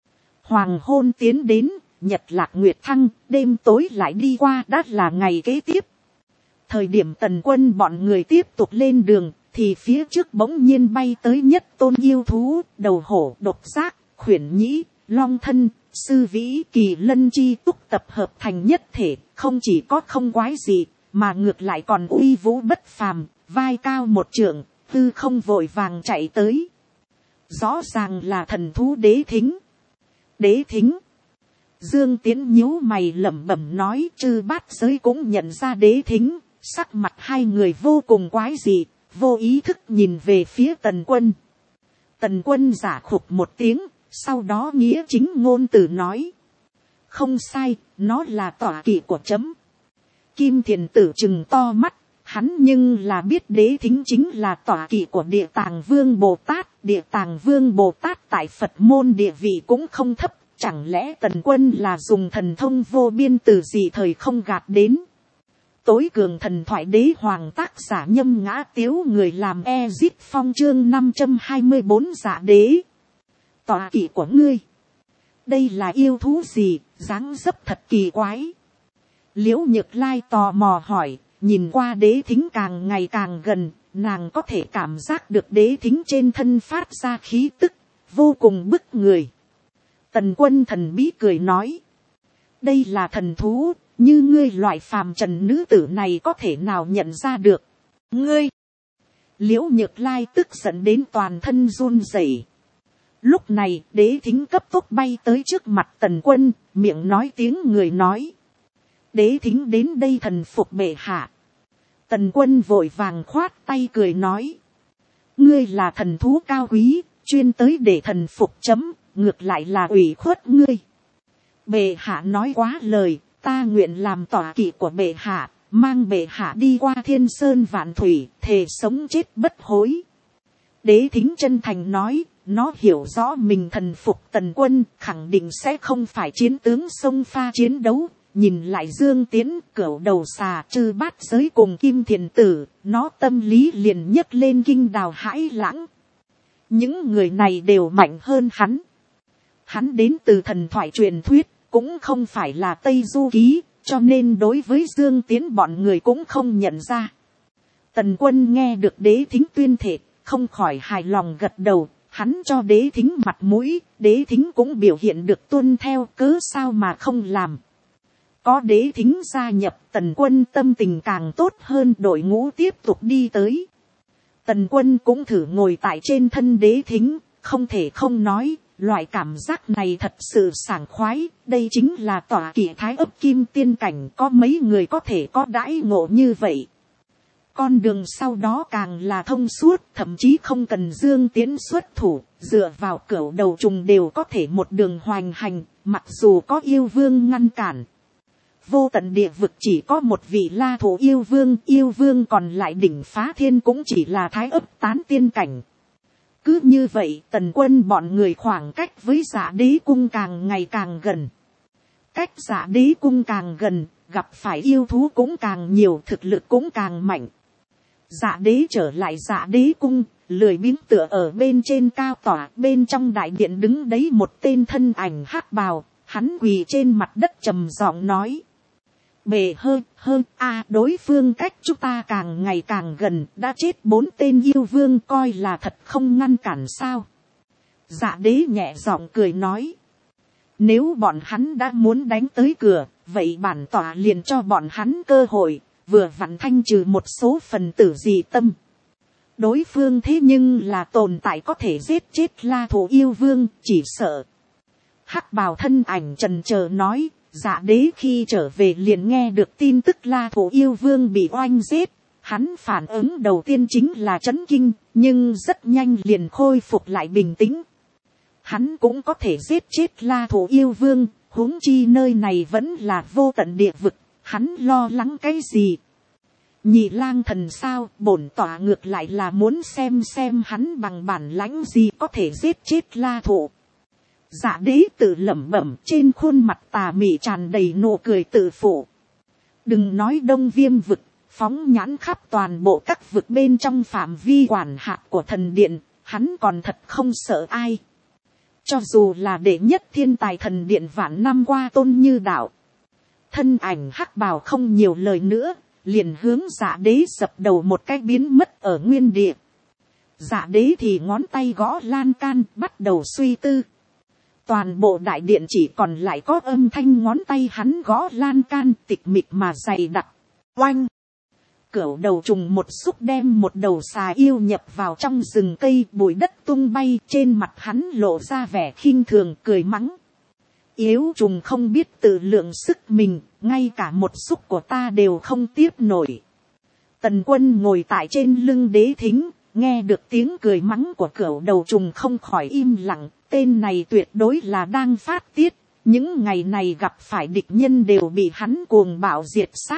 Hoàng hôn tiến đến, nhật lạc nguyệt thăng, đêm tối lại đi qua đã là ngày kế tiếp. Thời điểm Tần Quân bọn người tiếp tục lên đường, thì phía trước bỗng nhiên bay tới nhất tôn yêu thú, đầu hổ, độc giác, khuyển nhĩ, long thân, sư vĩ, kỳ lân chi túc tập hợp thành nhất thể, không chỉ có không quái gì, mà ngược lại còn uy vũ bất phàm, vai cao một trượng, hư không vội vàng chạy tới. Rõ ràng là thần thú Đế Thính. Đế Thính. Dương Tiến nhíu mày lẩm bẩm nói, Chư Bát Giới cũng nhận ra Đế Thính, sắc mặt hai người vô cùng quái dị, vô ý thức nhìn về phía Tần Quân. Tần Quân giả khục một tiếng, sau đó nghĩa chính ngôn từ nói. Không sai, nó là tọa kỵ của chấm. Kim Thiền Tử trừng to mắt, hắn nhưng là biết Đế Thính chính là tọa kỵ của Địa Tàng Vương Bồ Tát. Địa Tàng Vương Bồ Tát tại Phật môn địa vị cũng không thấp, chẳng lẽ Tần Quân là dùng thần thông vô biên từ gì thời không gạt đến. Tối cường thần thoại đế hoàng, tác giả Nhâm Ngã Tiếu, người làm Ezit Phong, chương 524 Dạ Đế. Tọa kỵ của ngươi, đây là yêu thú gì, dáng dấp thật kỳ quái. Liễu Nhược Lai tò mò hỏi, nhìn qua Đế Thính càng ngày càng gần, nàng có thể cảm giác được Đế Thính trên thân phát ra khí tức, vô cùng bức người. Tần Quân thần bí cười nói, đây là thần thú, như ngươi loại phàm trần nữ tử này có thể nào nhận ra được. Ngươi! Liễu Nhược Lai tức giận đến toàn thân run rẩy. Lúc này Đế Thính cấp tốc bay tới trước mặt Tần Quân, miệng nói tiếng người nói, Đế Thính đến đây thần phục bệ hạ. Tần Quân vội vàng khoát tay cười nói, ngươi là thần thú cao quý, chuyên tới để thần phục chấm, ngược lại là ủy khuất ngươi. Bệ hạ nói quá lời, ta nguyện làm tọa kỵ của bệ hạ, mang bệ hạ đi qua thiên sơn vạn thủy, thề sống chết bất hối. Đế Thính chân thành nói, nó hiểu rõ mình thần phục Tần Quân, khẳng định sẽ không phải chiến tướng xông pha chiến đấu. Nhìn lại Dương Tiễn, Cửu Đầu Xà, Chư Bát Giới cùng Kim Thiền Tử, nó tâm lý liền nhấc lên kinh đào hãi lãng. Những người này đều mạnh hơn hắn. Hắn đến từ thần thoại truyền thuyết, cũng không phải là Tây Du Ký, cho nên đối với Dương Tiễn bọn người cũng không nhận ra. Tần Quân nghe được Đế Thính tuyên thệ, không khỏi hài lòng gật đầu. Hắn cho Đế Thính mặt mũi, Đế Thính cũng biểu hiện được tuân theo, cớ sao mà không làm. Có Đế Thính gia nhập, Tần Quân tâm tình càng tốt hơn, đội ngũ tiếp tục đi tới. Tần Quân cũng thử ngồi tại trên thân Đế Thính, không thể không nói, loại cảm giác này thật sự sảng khoái. Đây chính là tọa kỵ Thái Ấp Kim Tiên cảnh, có mấy người có thể có đãi ngộ như vậy. Con đường sau đó càng là thông suốt, thậm chí không cần Dương Tiễn xuất thủ, dựa vào Cửu Đầu Trùng đều có thể một đường hoành hành, mặc dù có yêu vương ngăn cản. Vô tận địa vực chỉ có một vị La Thổ yêu vương còn lại đỉnh phá thiên cũng chỉ là Thái Ấp tán tiên cảnh. Cứ như vậy Tần Quân bọn người khoảng cách với Dạ Đế cung càng ngày càng gần. Cách Dạ Đế cung càng gần, gặp phải yêu thú cũng càng nhiều, thực lực cũng càng mạnh. Dạ Đế trở lại Dạ Đế cung, lười biếng tựa ở bên trên cao tỏa, bên trong đại điện đứng đấy một tên thân ảnh hắc bào, hắn quỳ trên mặt đất trầm giọng nói. Bề hơn đối phương cách chúng ta càng ngày càng gần, đã chết 4 tên yêu vương, coi là thật không ngăn cản sao. Dạ Đế nhẹ giọng cười nói, nếu bọn hắn đã muốn đánh tới cửa, vậy bản tọa liền cho bọn hắn cơ hội, vừa vặn thanh trừ một số phần tử dị tâm. Đối phương thế nhưng là tồn tại có thể giết chết La Thổ yêu vương, chỉ sợ. Hắc bào thân ảnh trần chờ nói, Dạ Đế khi trở về liền nghe được tin tức La Thổ yêu vương bị oanh giết. Hắn phản ứng đầu tiên chính là chấn kinh, nhưng rất nhanh liền khôi phục lại bình tĩnh. Hắn cũng có thể giết chết La Thổ yêu vương, huống chi nơi này vẫn là vô tận địa vực, hắn lo lắng cái gì. Nhị lang thần sao, bổn tọa ngược lại là muốn xem hắn bằng bản lãnh gì có thể giết chết La Thổ. Dạ Đế tự lẩm bẩm, trên khuôn mặt tà mị tràn đầy nụ cười tự phụ. Đừng nói Đông Viêm vực, phóng nhãn khắp toàn bộ các vực bên trong phạm vi quản hạt của thần điện, hắn còn thật không sợ ai. Cho dù là đệ nhất thiên tài thần điện vạn năm qua Tôn Như Đạo. Thân ảnh hắc bào không nhiều lời nữa, liền hướng Dạ Đế dập đầu một cái biến mất ở nguyên địa. Dạ Đế thì ngón tay gõ lan can, bắt đầu suy tư. Toàn bộ đại điện chỉ còn lại có âm thanh ngón tay hắn gõ lan can, tịch mịch mà dày đặc. Oanh! Cửu Đầu Trùng một xúc đem một đầu xà yêu nhập vào trong rừng cây, bụi đất tung bay, trên mặt hắn lộ ra vẻ khinh thường, cười mắng. Yếu trùng không biết tự lượng sức mình, ngay cả một xúc của ta đều không tiếp nổi. Tần Quân ngồi tại trên lưng Đế Thính, nghe được tiếng cười mắng của Cửu Đầu Trùng không khỏi im lặng. Tên này tuyệt đối là đang phát tiết, những ngày này gặp phải địch nhân đều bị hắn cuồng bạo diệt sát,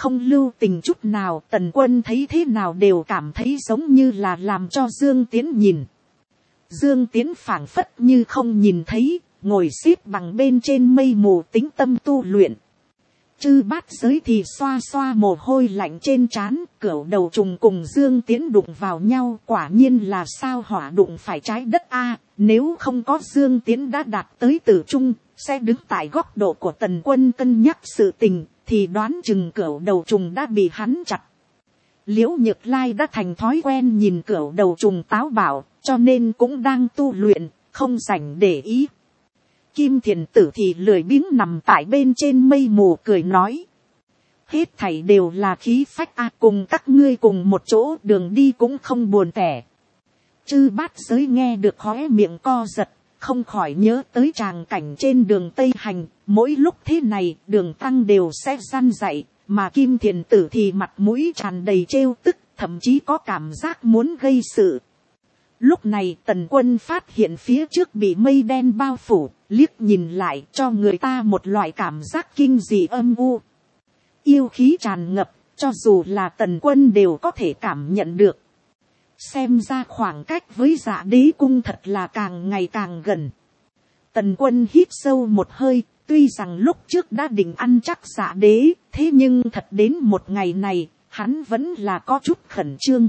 không lưu tình chút nào. Tần Quân thấy thế nào đều cảm thấy giống như là làm cho Dương Tiến nhìn. Dương Tiến phảng phất như không nhìn thấy, ngồi xếp bằng bên trên mây mù tĩnh tâm tu luyện. Chư Bát Giới thì xoa xoa mồ hôi lạnh trên trán. Cửu đầu trùng cùng Dương Tiến đụng vào nhau, quả nhiên là sao hỏa đụng phải trái đất a. Nếu không có Dương Tiến đã đạt tới tử trung, sẽ đứng tại góc độ của Tần Quân cân nhắc sự tình, thì đoán chừng cửu đầu trùng đã bị hắn chặt. Liễu Nhược Lai đã thành thói quen nhìn cửu đầu trùng táo bạo, cho nên cũng đang tu luyện, không rảnh để ý. Kim Thiền Tử thì lười biếng nằm tại bên trên mây mù cười nói. Hết thảy đều là khí phách a, cùng các ngươi cùng một chỗ đường đi cũng không buồn tẻ. Chư Bát Giới nghe được khóe miệng co giật, không khỏi nhớ tới tràng cảnh trên đường Tây Hành. Mỗi lúc thế này Đường Tăng đều sẽ răn dạy, mà Kim Thiền Tử thì mặt mũi tràn đầy trêu tức, thậm chí có cảm giác muốn gây sự. Lúc này Tần Quân phát hiện phía trước bị mây đen bao phủ, liếc nhìn lại cho người ta một loại cảm giác kinh dị âm u. Yêu khí tràn ngập, cho dù là Tần Quân đều có thể cảm nhận được. Xem ra khoảng cách với Dạ Đế cung thật là càng ngày càng gần. Tần Quân hít sâu một hơi, tuy rằng lúc trước đã định ăn chắc Dạ Đế, thế nhưng thật đến một ngày này, hắn vẫn là có chút khẩn trương.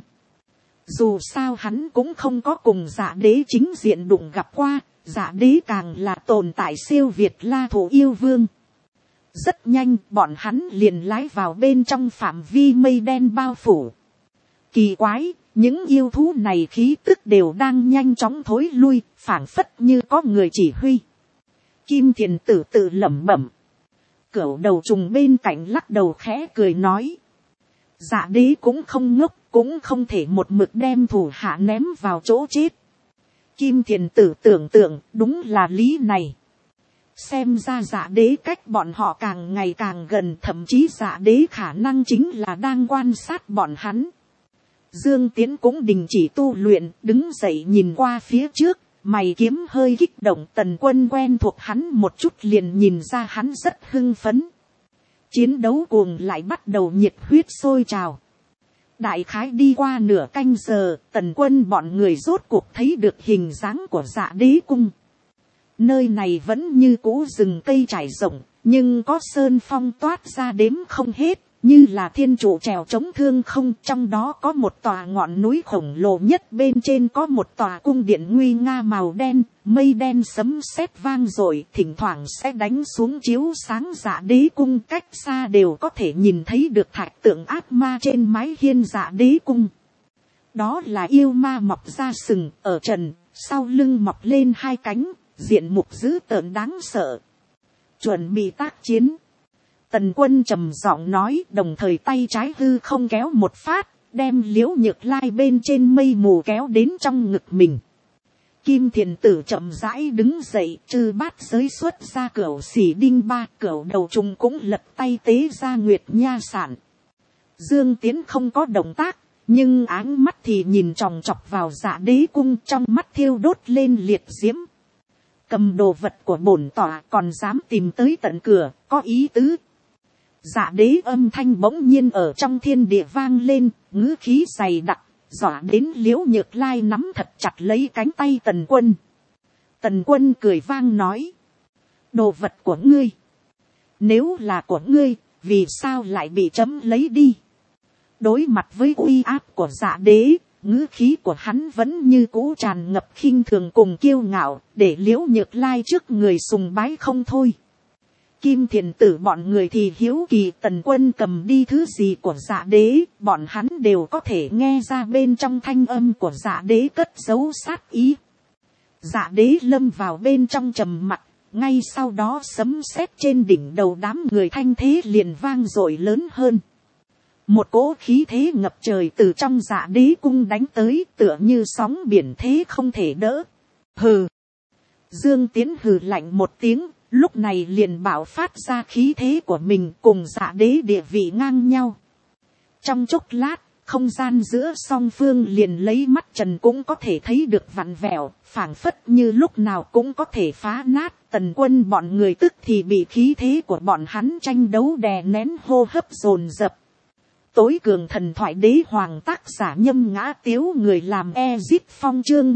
Dù sao hắn cũng không có cùng Dạ Đế chính diện đụng gặp qua, Dạ Đế càng là tồn tại siêu việt La Thủ Yêu Vương. Rất nhanh bọn hắn liền lái vào bên trong phạm vi mây đen bao phủ. Kỳ quái, những yêu thú này khí tức đều đang nhanh chóng thối lui, phảng phất như có người chỉ huy. Kim Thiền Tử tự lẩm bẩm. Cửu đầu trùng bên cạnh lắc đầu khẽ cười nói. Dạ Đế cũng không ngốc, cũng không thể một mực đem thủ hạ ném vào chỗ chết. Kim Thiền Tử tưởng tượng đúng là lý này. Xem ra Dạ Đế cách bọn họ càng ngày càng gần, thậm chí Dạ Đế khả năng chính là đang quan sát bọn hắn. Dương Tiến cũng đình chỉ tu luyện, đứng dậy nhìn qua phía trước, mày kiếm hơi kích động. Tần Quân quen thuộc hắn một chút liền nhìn ra hắn rất hưng phấn. Chiến đấu cuồng lại bắt đầu nhiệt huyết sôi trào. Đại khái đi qua nửa canh giờ, Tần Quân bọn người rốt cuộc thấy được hình dáng của Dạ Đế cung. Nơi này vẫn như cũ rừng cây trải rộng, nhưng có sơn phong toát ra đếm không hết, như là thiên trụ trèo chống thương không. Trong đó có một tòa ngọn núi khổng lồ nhất, bên trên có một tòa cung điện nguy nga màu đen, mây đen sấm sét vang dội, thỉnh thoảng sẽ đánh xuống chiếu sáng Dạ Đế cung. Cách xa đều có thể nhìn thấy được thạch tượng ác ma trên mái hiên Dạ Đế cung. Đó là yêu ma mọc ra sừng, ở trần, sau lưng mọc lên hai cánh, diện mục dữ tợn đáng sợ. Chuẩn bị tác chiến. Tần Quân trầm giọng nói, đồng thời tay trái hư không kéo một phát, đem Liễu Nhược Lai bên trên mây mù kéo đến trong ngực mình. Kim Thiền Tử chậm rãi đứng dậy, Chư Bát Giới xuất ra Cửu Xỉ Đinh Ba, Cửu Đầu Trùng cũng lật tay tế ra Nguyệt Nha Sản. Dương Tiến không có động tác, nhưng áng mắt thì nhìn chòng chọc vào Dạ Đế cung, trong mắt thiêu đốt lên liệt diễm. Cầm đồ vật của bổn tọa còn dám tìm tới tận cửa, có ý tứ. Dạ Đế âm thanh bỗng nhiên ở trong thiên địa vang lên, ngữ khí dày đặc, dọa đến Liễu Nhược Lai nắm thật chặt lấy cánh tay Tần Quân. Tần Quân cười vang nói. Đồ vật của ngươi. Nếu là của ngươi, vì sao lại bị chấm lấy đi? Đối mặt với uy áp của Dạ Đế, ngữ khí của hắn vẫn như cũ tràn ngập khinh thường cùng kiêu ngạo, để Liễu Nhược Lai trước người sùng bái không thôi. Kim Thiền Tử bọn người thì hiếu kỳ Tần Quân cầm đi thứ gì của Dạ Đế, bọn hắn đều có thể nghe ra bên trong thanh âm của Dạ Đế cất giấu sát ý. Dạ Đế lâm vào bên trong trầm mặc, ngay sau đó sấm sét trên đỉnh đầu đám người thanh thế liền vang dội lớn hơn. Một cỗ khí thế ngập trời từ trong Dạ Đế cung đánh tới, tựa như sóng biển thế không thể đỡ. Hừ. Dương Tiến hừ lạnh một tiếng, lúc này liền bạo phát ra khí thế của mình, cùng Dạ Đế địa vị ngang nhau. Trong chốc lát, không gian giữa song phương liền lấy mắt trần cũng có thể thấy được vặn vẹo, phảng phất như lúc nào cũng có thể phá nát. Tần Quân bọn người tức thì bị khí thế của bọn hắn tranh đấu đè nén, hô hấp dồn dập, tối cường thần thoại đế hoàng tác giả Nhâm Ngã Tiếu, người làm Ezip Phong chương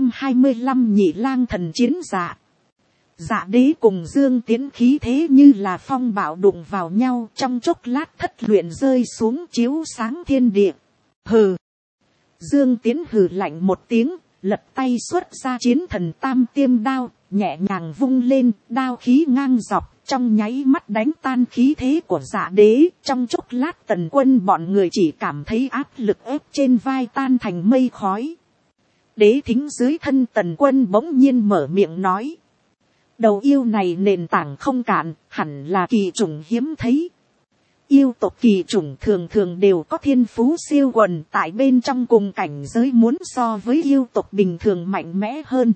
525 Nhị Lang Thần Chiến Dạ. Dạ đế cùng Dương Tiến khí thế như là phong bạo đụng vào nhau, trong chốc lát thất luyện rơi xuống chiếu sáng thiên địa. Hừ. Dương Tiến hừ lạnh một tiếng, lật tay xuất ra chiến thần tam tiêm đao, nhẹ nhàng vung lên, đao khí ngang dọc, trong nháy mắt đánh tan khí thế của Dạ đế. Trong chốc lát Tần Quân bọn người chỉ cảm thấy áp lực ép trên vai tan thành mây khói. Đế thính dưới thân Tần Quân bỗng nhiên mở miệng nói: đầu yêu này nền tảng không cạn, hẳn là kỳ chủng hiếm thấy. Yêu tộc kỳ chủng thường thường đều có thiên phú siêu quần, tại bên trong cùng cảnh giới muốn so với yêu tộc bình thường mạnh mẽ hơn.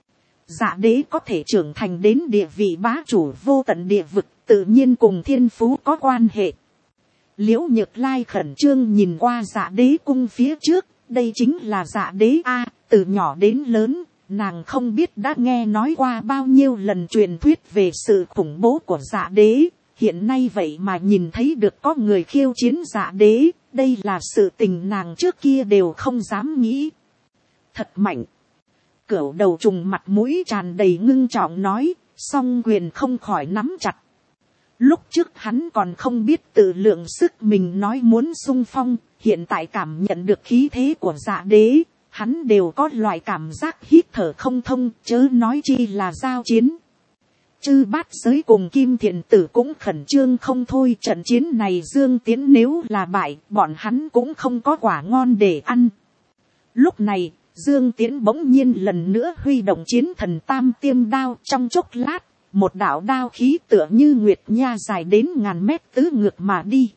Dạ đế có thể trưởng thành đến địa vị bá chủ vô tận địa vực, tự nhiên cùng thiên phú có quan hệ. Liễu Nhược Lai khẩn trương nhìn qua Dạ đế cung phía trước, đây chính là Dạ đế a, từ nhỏ đến lớn, nàng không biết đã nghe nói qua bao nhiêu lần truyền thuyết về sự khủng bố của Dạ đế. Hiện nay vậy mà nhìn thấy được có người khiêu chiến Dạ đế, đây là sự tình nàng trước kia đều không dám nghĩ. Thật mạnh. Cửu đầu trùng mặt mũi tràn đầy ngưng trọng nói, song quyền không khỏi nắm chặt. Lúc trước hắn còn không biết tự lượng sức mình nói muốn xung phong, hiện tại cảm nhận được khí thế của Dạ đế, hắn đều có loại cảm giác hít thở không thông, chớ nói chi là giao chiến. Chư bát giới cùng Kim Thiện Tử cũng khẩn trương không thôi, trận chiến này Dương Tiến nếu là bại, bọn hắn cũng không có quả ngon để ăn. Lúc này, Dương Tiến bỗng nhiên lần nữa huy động chiến thần tam tiêm đao, trong chốc lát, một đạo đao khí tựa như nguyệt nha dài đến ngàn mét tứ ngược mà đi.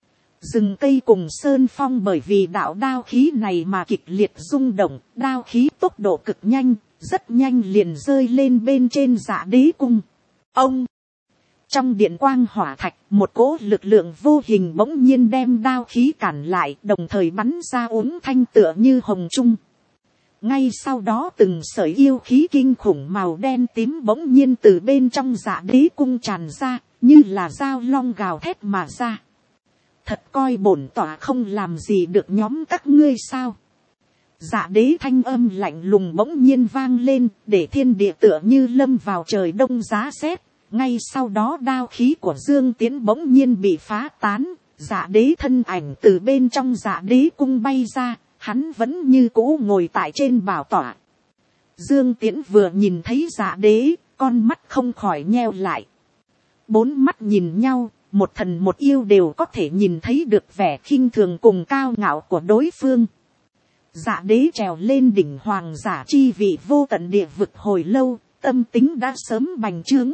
Rừng cây cùng sơn phong bởi vì đạo đao khí này mà kịch liệt rung động, đao khí tốc độ cực nhanh, rất nhanh liền rơi lên bên trên Dạ đế cung. Ông! Trong điện quang hỏa thạch, một cỗ lực lượng vô hình bỗng nhiên đem đao khí cản lại, đồng thời bắn ra uốn thanh tựa như hồng trung. Ngay sau đó từng sợi yêu khí kinh khủng màu đen tím bỗng nhiên từ bên trong Dạ đế cung tràn ra, như là dao long gào thét mà ra. Thật coi bổn tỏa không làm gì được nhóm các ngươi sao? Dạ đế thanh âm lạnh lùng bỗng nhiên vang lên, để thiên địa tựa như lâm vào trời đông giá rét. Ngay sau đó đao khí của Dương Tiến bỗng nhiên bị phá tán, Dạ đế thân ảnh từ bên trong Dạ đế cung bay ra, hắn vẫn như cũ ngồi tại trên bảo tọa. Dương Tiến vừa nhìn thấy Dạ đế, con mắt không khỏi nheo lại. Bốn mắt nhìn nhau, một thần một yêu đều có thể nhìn thấy được vẻ khinh thường cùng cao ngạo của đối phương. Dạ đế trèo lên đỉnh hoàng giả chi vị vô tận địa vực hồi lâu, tâm tính đã sớm bành trướng.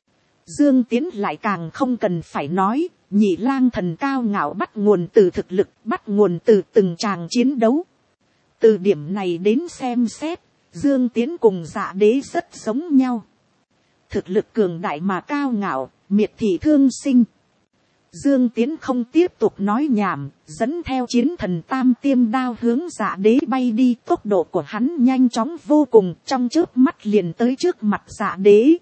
Dương Tiến lại càng không cần phải nói, Nhị Lang Thần cao ngạo bắt nguồn từ thực lực, bắt nguồn từ từng tràng chiến đấu. Từ điểm này đến xem xét, Dương Tiến cùng Dạ đế rất giống nhau. Thực lực cường đại mà cao ngạo, miệt thị thương sinh. Dương Tiến không tiếp tục nói nhảm, dẫn theo chiến thần tam tiêm đao hướng Dạ đế bay đi, tốc độ của hắn nhanh chóng vô cùng, trong chớp mắt liền tới trước mặt Dạ đế.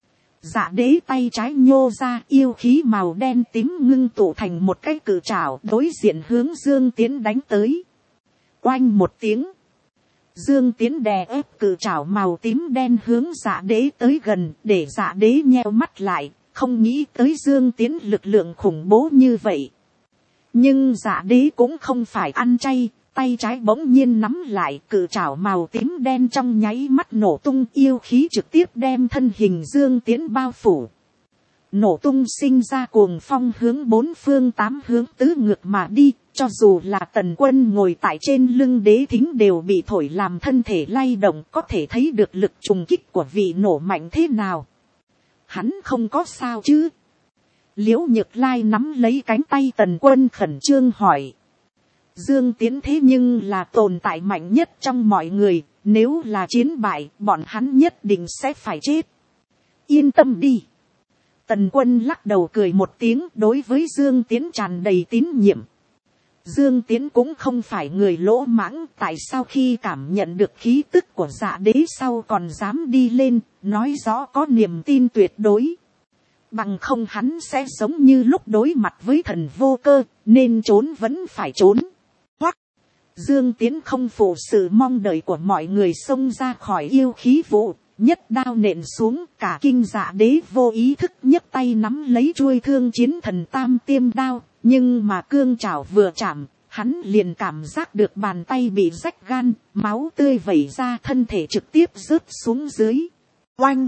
Dạ đế tay trái nhô ra, yêu khí màu đen tím ngưng tụ thành một cái cự trảo, đối diện hướng Dương Tiến đánh tới. Oanh một tiếng, Dương Tiến đè ép cự trảo màu tím đen hướng Dạ đế tới gần, để Dạ đế nheo mắt lại, không nghĩ tới Dương Tiến lực lượng khủng bố như vậy. Nhưng Dạ đế cũng không phải ăn chay, tay trái bỗng nhiên nắm lại, cự trảo màu tím đen trong nháy mắt nổ tung, yêu khí trực tiếp đem thân hình Dương Tiến bao phủ. Nổ tung sinh ra cuồng phong hướng bốn phương tám hướng tứ ngược mà đi, cho dù là Tần Quân ngồi tại trên lưng đế thính đều bị thổi làm thân thể lay động, có thể thấy được lực trùng kích của vị nổ mạnh thế nào. Hắn không có sao chứ? Liễu Nhược Lai nắm lấy cánh tay Tần Quân khẩn trương hỏi. Dương Tiến thế nhưng là tồn tại mạnh nhất trong mọi người, nếu là chiến bại, bọn hắn nhất định sẽ phải chết. Yên tâm đi. Tần Quân lắc đầu cười một tiếng, đối với Dương Tiến tràn đầy tín nhiệm. Dương Tiến cũng không phải người lỗ mãng, tại sao khi cảm nhận được khí tức của Dạ đế sau còn dám đi lên, nói rõ có niềm tin tuyệt đối. Bằng không hắn sẽ giống như lúc đối mặt với thần vô cơ, nên trốn vẫn phải trốn. Hoặc, Dương Tiến không phụ sự mong đợi của mọi người, xông ra khỏi yêu khí vụ, nhất đao nện xuống. Cả Kinh Dạ Đế vô ý thức nhấc tay nắm lấy chuôi thương chiến thần tam tiêm đao, nhưng mà cương trảo vừa chạm, hắn liền cảm giác được bàn tay bị rách gan, máu tươi vẩy ra, thân thể trực tiếp rớt xuống dưới. Oanh!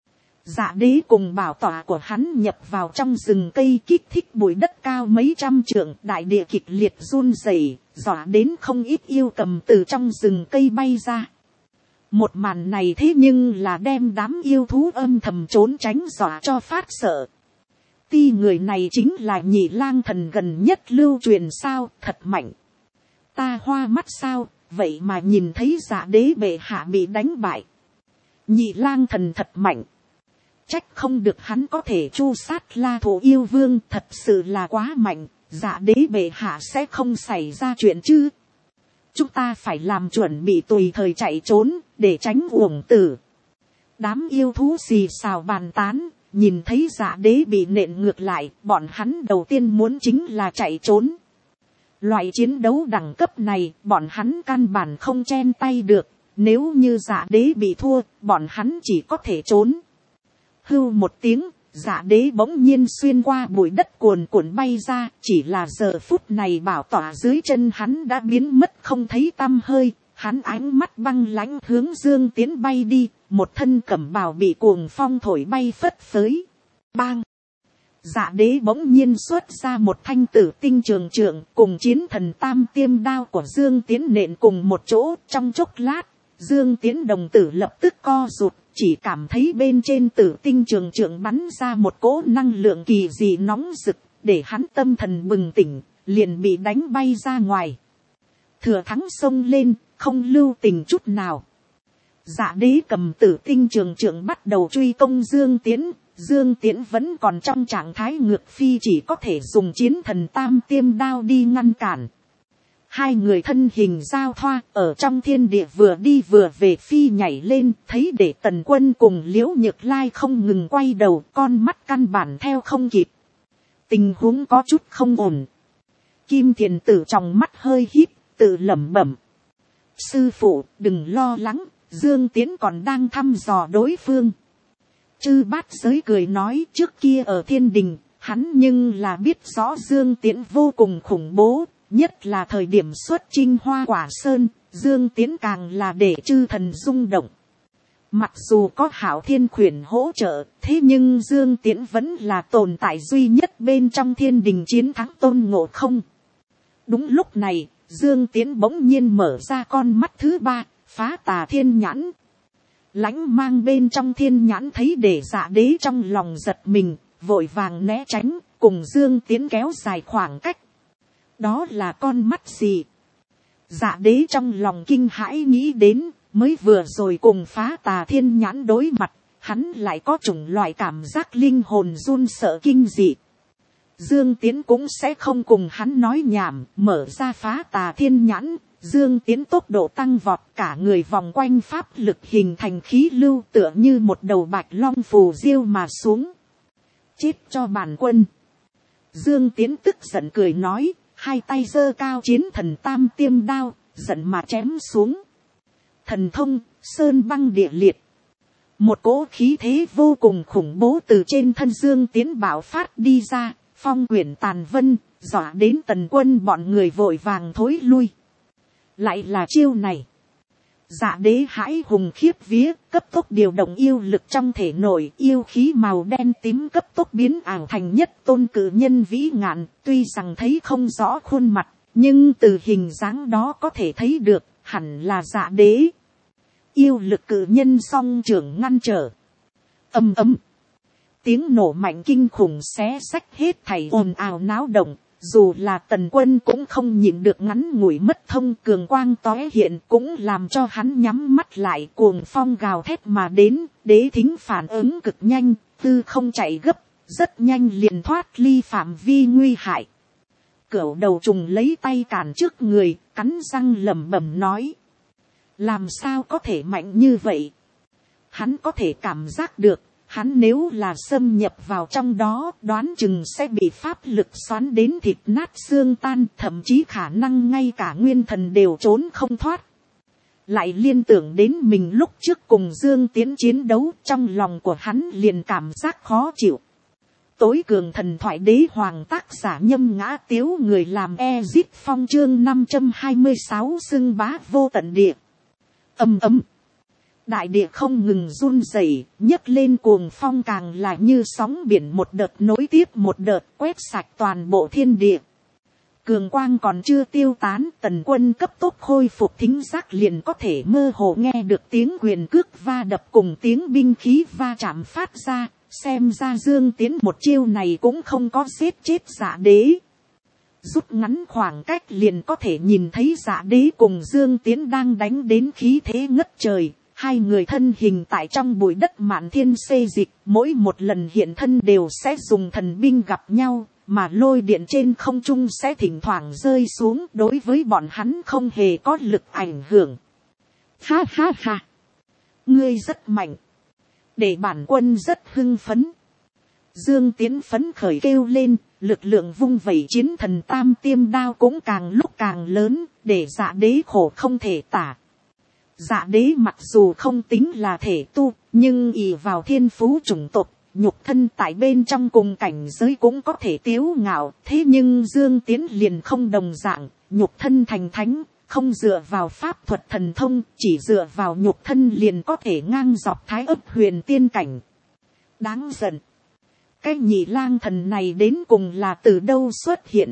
Dạ Đế cùng bảo tọa của hắn nhập vào trong rừng cây, kích thích bụi đất cao mấy trăm trượng, đại địa kịch liệt run rẩy, dọa đến không ít yêu cầm từ trong rừng cây bay ra. Một màn này thế nhưng là đem đám yêu thú âm thầm trốn tránh dọa cho phát sợ. Ti người này chính là Nhị Lang Thần gần nhất lưu truyền sao, thật mạnh. Ta hoa mắt sao, vậy mà nhìn thấy Dạ Đế bệ hạ bị đánh bại. Nhị Lang Thần thật mạnh. Trách không được hắn có thể chu sát La Thổ yêu vương, thật sự là quá mạnh. Dạ Đế bệ hạ sẽ không xảy ra chuyện chứ. Chúng ta phải làm chuẩn bị tùy thời chạy trốn, để tránh uổng tử. Đám yêu thú xì xào bàn tán, nhìn thấy Dạ Đế bị nện ngược lại, bọn hắn đầu tiên muốn chính là chạy trốn. Loại chiến đấu đẳng cấp này, bọn hắn căn bản không chen tay được. Nếu như Dạ Đế bị thua, bọn hắn chỉ có thể trốn. Hưu một tiếng, Dạ Đế bỗng nhiên xuyên qua bụi đất cuồn cuộn bay ra, chỉ là giờ phút này bảo tỏa dưới chân hắn đã biến mất không thấy tăm hơi. Hắn ánh mắt băng lãnh hướng Dương Tiến bay đi, một thân cẩm bào bị cuồng phong thổi bay phất phới. Bang! Dạ Đế bỗng nhiên xuất ra một thanh tử tinh trường trượng, cùng chiến thần tam tiêm đao của Dương Tiến nện cùng một chỗ. Trong chốc lát, Dương Tiến đồng tử lập tức co rụt, chỉ cảm thấy bên trên tử tinh trường trượng bắn ra một cỗ năng lượng kỳ dị nóng rực, để hắn tâm thần bừng tỉnh, liền bị đánh bay ra ngoài. Thừa thắng xông lên, không lưu tình chút nào. Dạ Đế cầm tử tinh trường trượng bắt đầu truy công Dương Tiến. Dương Tiến vẫn còn trong trạng thái ngược phi, chỉ có thể dùng chiến thần tam tiêm đao đi ngăn cản. Hai người thân hình giao thoa, ở trong thiên địa vừa đi vừa về phi nhảy lên, thấy để Tần Quân cùng Liễu Nhược Lai không ngừng quay đầu, con mắt căn bản theo không kịp. Tình huống có chút không ổn. Kim Thiền Tử trong mắt hơi híp, tự lẩm bẩm. Sư phụ, đừng lo lắng, Dương Tiến còn đang thăm dò đối phương. Chư Bát Giới cười nói, trước kia ở thiên đình, hắn nhưng là biết rõ Dương Tiến vô cùng khủng bố. Nhất là thời điểm xuất chinh Hoa Quả Sơn, Dương Tiến càng là để chư thần rung động. Mặc dù có Hạo Thiên Khuyển hỗ trợ, thế nhưng Dương Tiến vẫn là tồn tại duy nhất bên trong thiên đình chiến thắng Tôn Ngộ Không. Đúng lúc này, Dương Tiến bỗng nhiên mở ra con mắt thứ ba, phá tà thiên nhãn. Lãnh mang bên trong thiên nhãn thấy để Dạ Đế trong lòng giật mình, vội vàng né tránh, cùng Dương Tiến kéo dài khoảng cách. Đó là con mắt gì? Dạ Đế trong lòng kinh hãi nghĩ đến, mới vừa rồi cùng phá tà thiên nhãn đối mặt, hắn lại có chủng loại cảm giác linh hồn run sợ kinh dị. Dương Tiến cũng sẽ không cùng hắn nói nhảm, mở ra phá tà thiên nhãn, Dương Tiến tốc độ tăng vọt, cả người vòng quanh pháp lực hình thành khí lưu, tựa như một đầu bạch long phù diêu mà xuống. Chết cho bản quân! Dương Tiến tức giận cười nói, hai tay giơ cao chiến thần tam tiêm đao, giận mà chém xuống. Thần thông, sơn băng địa liệt. Một cỗ khí thế vô cùng khủng bố từ trên thân Dương Tiến bạo phát đi ra, phong quyển tàn vân, dọa đến Tần Quân bọn người vội vàng thối lui. Lại là chiêu này. Dạ Đế hãi hùng khiếp vía, cấp tốc điều động yêu lực trong thể nội, yêu khí màu đen tím cấp tốc biến ảo thành nhất tôn cử nhân vĩ ngạn, tuy rằng thấy không rõ khuôn mặt, nhưng từ hình dáng đó có thể thấy được, hẳn là Dạ Đế. Yêu lực cử nhân song trưởng ngăn trở. Ầm ầm. Tiếng nổ mạnh kinh khủng xé xách hết thảy ồn ào náo động. Dù là Tần Quân cũng không nhịn được ngắn ngủi mất thông, cường quang tóe hiện cũng làm cho hắn nhắm mắt lại, cuồng phong gào thét mà đến, đế thính phản ứng cực nhanh, tư không chạy gấp, rất nhanh liền thoát ly phạm vi nguy hại. Cửu đầu trùng lấy tay cản trước người, cắn răng lẩm bẩm nói. Làm sao có thể mạnh như vậy? Hắn có thể cảm giác được, Hắn nếu là xâm nhập vào trong đó, đoán chừng sẽ bị pháp lực xoắn đến thịt nát xương tan, thậm chí khả năng ngay cả nguyên thần đều trốn không thoát. Lại liên tưởng đến mình lúc trước cùng Dương Tiến chiến đấu, trong lòng của hắn liền cảm giác khó chịu. Tối cường thần thoại đế hoàng tác giả Nhâm Ngã Tiếu, người làm Ezip Phong, chương 526 xưng bá vô tận địa. Ầm ầm. Đại địa không ngừng run rẩy, nhấc lên cuồng phong, càng là như sóng biển một đợt nối tiếp một đợt, quét sạch toàn bộ thiên địa. Cường quang còn chưa tiêu tán, Tần Quân cấp tốc khôi phục thính giác, liền có thể mơ hồ nghe được tiếng quyền cước va đập cùng tiếng binh khí va chạm phát ra. Xem ra Dương Tiến một chiêu này cũng không có giết chết Dạ Đế. Rút ngắn khoảng cách liền có thể nhìn thấy Dạ Đế cùng Dương Tiến đang đánh đến khí thế ngất trời. Hai người thân hình tại trong bụi đất mạn thiên xê dịch, mỗi một lần hiện thân đều sẽ dùng thần binh gặp nhau, mà lôi điện trên không trung sẽ thỉnh thoảng rơi xuống, đối với bọn hắn không hề có lực ảnh hưởng. Ha ha ha! Ngươi rất mạnh. Để bản quân rất hưng phấn. Dương Tiến phấn khởi kêu lên, lực lượng vung vẩy chiến thần tam tiêm đao cũng càng lúc càng lớn, để Dạ Đế khổ không thể tả. Dạ Đế mặc dù không tính là thể tu, nhưng ỷ vào thiên phú chủng tộc, nhục thân tại bên trong cùng cảnh giới cũng có thể tiếu ngạo. Thế nhưng Dương Tiến liền không đồng dạng, nhục thân thành thánh, không dựa vào pháp thuật thần thông, chỉ dựa vào nhục thân liền có thể ngang dọc thái ấp huyền tiên cảnh. Đáng giận. Cái nhị lang thần này đến cùng là từ đâu xuất hiện?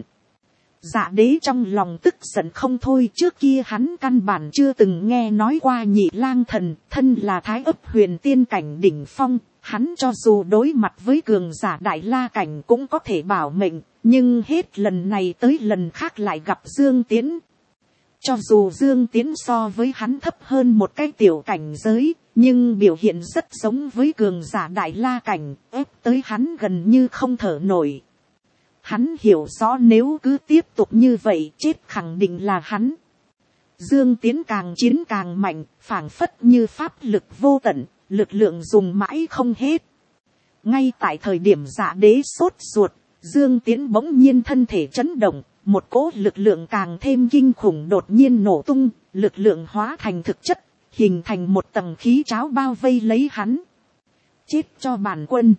Dạ Đế trong lòng tức giận không thôi, trước kia hắn căn bản chưa từng nghe nói qua nhị lang thần, thân là thái ấp huyền tiên cảnh đỉnh phong, hắn cho dù đối mặt với cường giả đại la cảnh cũng có thể bảo mệnh, nhưng hết lần này tới lần khác lại gặp Dương Tiến. Cho dù Dương Tiến so với hắn thấp hơn một cái tiểu cảnh giới, nhưng biểu hiện rất giống với cường giả đại la cảnh, ép tới hắn gần như không thở nổi. Hắn hiểu rõ nếu cứ tiếp tục như vậy, chết khẳng định là hắn. Dương Tiến càng chiến càng mạnh, phảng phất như pháp lực vô tận, lực lượng dùng mãi không hết. Ngay tại thời điểm Dạ Đế sốt ruột, Dương Tiến bỗng nhiên thân thể chấn động, một cỗ lực lượng càng thêm kinh khủng đột nhiên nổ tung, lực lượng hóa thành thực chất, hình thành một tầng khí tráo bao vây lấy hắn. Chết cho bản quân.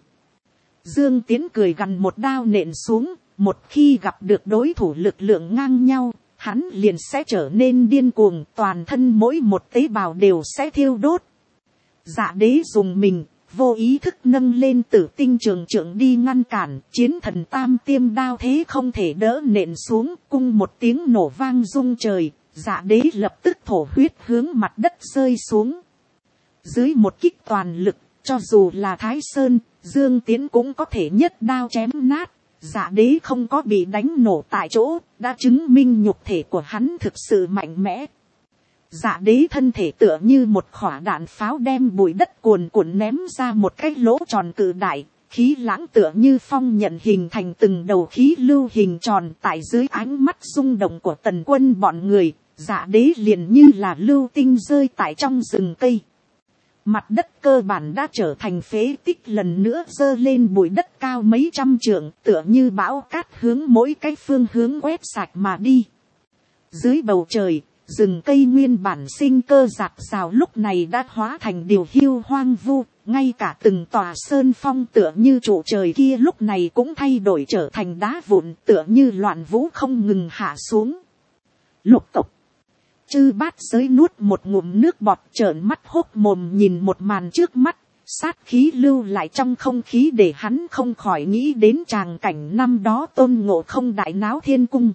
Dương Tiến cười gằn một đao nện xuống, một khi gặp được đối thủ lực lượng ngang nhau, hắn liền sẽ trở nên điên cuồng, toàn thân mỗi một tế bào đều sẽ thiêu đốt. Dạ Đế dùng mình, vô ý thức nâng lên Tử Tinh trường trượng đi ngăn cản, chiến thần tam tiêm đao thế không thể đỡ nện xuống, cung một tiếng nổ vang rung trời, Dạ Đế lập tức thổ huyết hướng mặt đất rơi xuống. Dưới một kích toàn lực, cho dù là Thái Sơn, Dương Tiến cũng có thể nhất đao chém nát. Dạ Đế không có bị đánh nổ tại chỗ, đã chứng minh nhục thể của hắn thực sự mạnh mẽ. Dạ Đế thân thể tựa như một quả đạn pháo đem bụi đất cuồn cuộn ném ra một cái lỗ tròn cự đại, khí lãng tựa như phong nhận hình thành từng đầu khí lưu hình tròn, tại dưới ánh mắt rung động của Tần Quân bọn người, Dạ Đế liền như là lưu tinh rơi tại trong rừng cây. Mặt đất cơ bản đã trở thành phế tích, lần nữa dơ lên bụi đất cao mấy trăm trượng, tựa như bão cát hướng mỗi cái phương hướng quét sạch mà đi. Dưới bầu trời, rừng cây nguyên bản sinh cơ rạc rào lúc này đã hóa thành điều hiu hoang vu, ngay cả từng tòa sơn phong tựa như trụ trời kia lúc này cũng thay đổi trở thành đá vụn, tựa như loạn vũ không ngừng hạ xuống. Lục tộc. Chư Bát Giới nuốt một ngụm nước bọt, trợn mắt hốc mồm nhìn một màn trước mắt, sát khí lưu lại trong không khí để hắn không khỏi nghĩ đến tràng cảnh năm đó Tôn Ngộ Không đại náo thiên cung.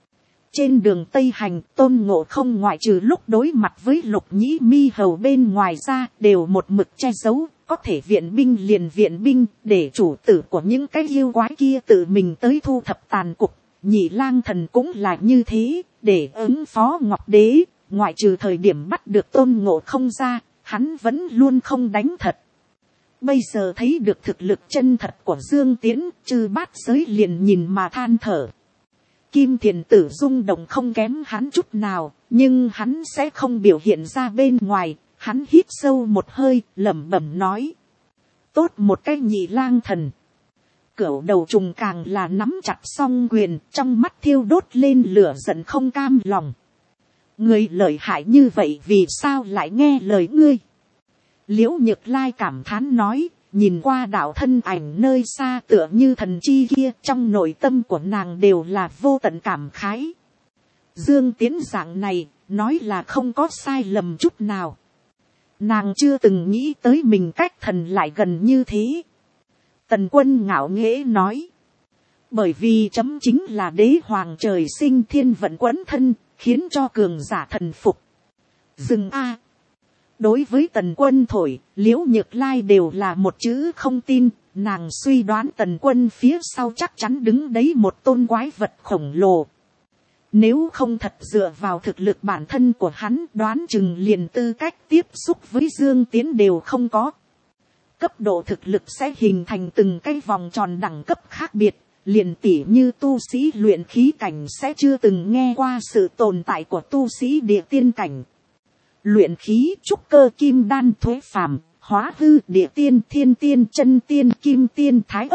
Trên đường Tây Hành, Tôn Ngộ Không ngoại trừ lúc đối mặt với Lục Nhĩ Mi Hầu bên ngoài ra, đều một mực che giấu, có thể viện binh liền viện binh, để chủ tử của những cái yêu quái kia tự mình tới thu thập tàn cục. Nhị lang thần cũng là như thế, để ứng phó Ngọc Đế, ngoại trừ thời điểm bắt được Tôn Ngộ Không ra, hắn vẫn luôn không đánh thật. Bây giờ thấy được thực lực chân thật của Dương Tiến, Chư Bát Giới liền nhìn mà than thở. Kim Thiền Tử rung động không kém hắn chút nào, nhưng hắn sẽ không biểu hiện ra bên ngoài. Hắn hít sâu một hơi, lẩm bẩm nói: tốt một cái nhị lang thần. Cửu đầu trùng càng là nắm chặt song quyền, trong mắt thiêu đốt lên lửa giận không cam lòng. Ngươi lợi hại như vậy vì sao lại nghe lời ngươi? Liễu Nhược Lai cảm thán nói, nhìn qua đạo thân ảnh nơi xa tựa như thần chi kia, trong nội tâm của nàng đều là vô tận cảm khái. Dương Tiến dạng này, nói là không có sai lầm chút nào. Nàng chưa từng nghĩ tới mình cách thần lại gần như thế. Tần Quân ngạo nghễ nói, bởi vì chấm chính là đế hoàng trời sinh thiên vận quấn thân, khiến cho cường giả thần phục. Dừng a. Đối với Tần Quân thổi, Liễu Nhược Lai đều là một chữ không tin. Nàng suy đoán Tần Quân phía sau chắc chắn đứng đấy một tôn quái vật khổng lồ. Nếu không thật dựa vào thực lực bản thân của hắn, đoán chừng liền tư cách tiếp xúc với Dương Tiến đều không có. Cấp độ thực lực sẽ hình thành từng cái vòng tròn đẳng cấp khác biệt, liền tỉ như tu sĩ luyện khí cảnh sẽ chưa từng nghe qua sự tồn tại của tu sĩ địa tiên cảnh. Luyện khí trúc cơ kim đan thuế phàm, hóa hư địa tiên thiên tiên chân tiên kim tiên thái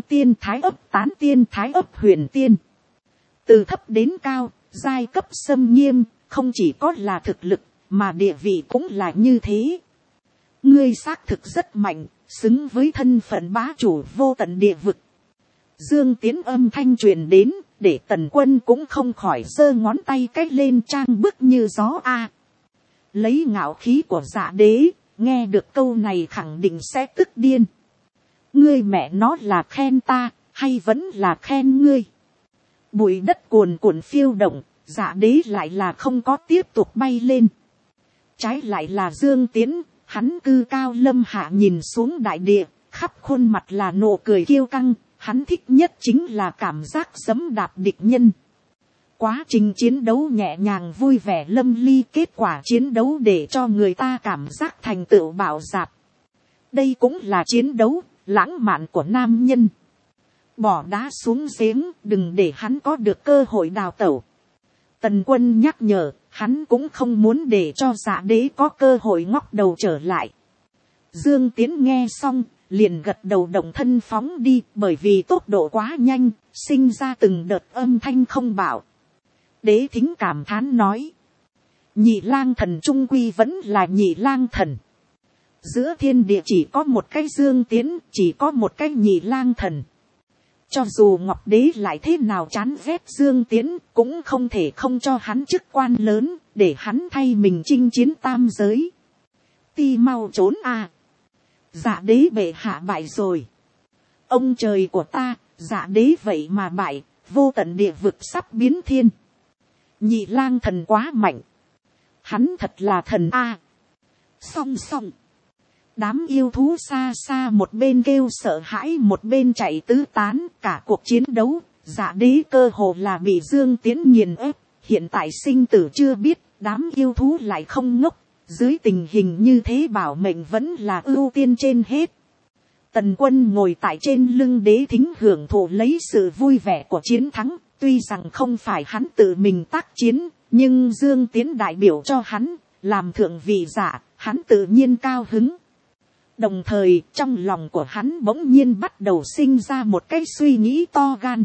ấp tán tiên thái ấp huyền tiên. Từ thấp đến cao, giai cấp xâm nghiêm, không chỉ có là thực lực, mà địa vị cũng là như thế. Ngươi xác thực rất mạnh, xứng với thân phận bá chủ vô tận địa vực. Dương Tiến âm thanh truyền đến, để Tần Quân cũng không khỏi giơ ngón tay cách lên trang bức như gió a. Lấy ngạo khí của Dạ Đế, nghe được câu này khẳng định sẽ tức điên. Ngươi mẹ nó là khen ta, hay vẫn là khen ngươi? Bụi đất cuồn cuộn phiêu động, Dạ Đế lại là không có tiếp tục bay lên. Trái lại là Dương Tiến, hắn cư cao lâm hạ nhìn xuống đại địa, khắp khuôn mặt là nụ cười kiêu căng, hắn thích nhất chính là cảm giác giẫm đạp địch nhân. Quá trình chiến đấu nhẹ nhàng vui vẻ lâm ly, kết quả chiến đấu để cho người ta cảm giác thành tựu bạo dạp. Đây cũng là chiến đấu lãng mạn của nam nhân. Bỏ đá xuống giếng, đừng để hắn có được cơ hội đào tẩu. Tần Quân nhắc nhở, hắn cũng không muốn để cho Dạ Đế có cơ hội ngóc đầu trở lại. Dương Tiến nghe xong, liền gật đầu động thân phóng đi, bởi vì tốc độ quá nhanh, sinh ra từng đợt âm thanh không bảo. Đế Thính cảm thán nói, nhị lang thần trung quy vẫn là nhị lang thần. Giữa thiên địa chỉ có một cái Dương Tiến, chỉ có một cái nhị lang thần. Cho dù Ngọc Đế lại thế nào chán ghét Dương Tiến, cũng không thể không cho hắn chức quan lớn, để hắn thay mình chinh chiến tam giới. Ti mau trốn a. Dạ Đế bệ hạ bại rồi. Ông trời của ta, Dạ Đế vậy mà bại, vô tận địa vực sắp biến thiên. Nhị lang thần quá mạnh. Hắn thật là thần a. Song song. Đám yêu thú xa xa một bên kêu sợ hãi một bên chạy tứ tán, cả cuộc chiến đấu, Dạ Đế cơ hồ là bị Dương Tiến nghiền ép, hiện tại sinh tử chưa biết, đám yêu thú lại không ngốc, dưới tình hình như thế bảo mệnh vẫn là ưu tiên trên hết. Tần Quân ngồi tại trên lưng Đế Thính hưởng thụ lấy sự vui vẻ của chiến thắng, tuy rằng không phải hắn tự mình tác chiến, nhưng Dương Tiến đại biểu cho hắn, làm thượng vị giả, hắn tự nhiên cao hứng. Đồng thời trong lòng của hắn bỗng nhiên bắt đầu sinh ra một cái suy nghĩ to gan.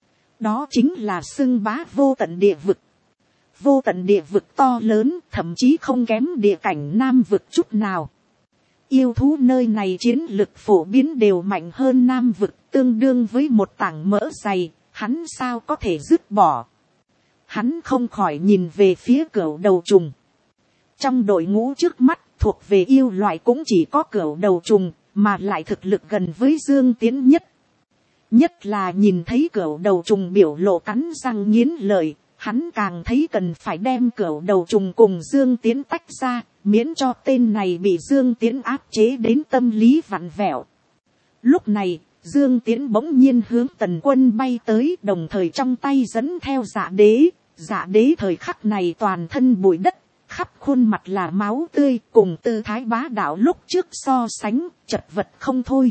Đó chính là xưng bá vô tận địa vực. Vô tận địa vực to lớn, thậm chí không kém địa cảnh nam vực chút nào. Yêu thú nơi này chiến lực phổ biến đều mạnh hơn nam vực, tương đương với một tảng mỡ dày, hắn sao có thể dứt bỏ. Hắn không khỏi nhìn về phía cửu đầu trùng. Trong đội ngũ trước mắt, thuộc về yêu loại cũng chỉ có cửu đầu trùng, mà lại thực lực gần với Dương Tiến nhất. Nhất là nhìn thấy cửu đầu trùng biểu lộ cắn răng nghiến lợi, hắn càng thấy cần phải đem cửu đầu trùng cùng Dương Tiến tách ra, miễn cho tên này bị Dương Tiến áp chế đến tâm lý vặn vẹo. Lúc này, Dương Tiến bỗng nhiên hướng Tần Quân bay tới, đồng thời trong tay dẫn theo Dạ Đế. Dạ Đế thời khắc này toàn thân bụi đất, khắp khuôn mặt là máu tươi, cùng tư thái bá đạo lúc trước so sánh, chật vật không thôi.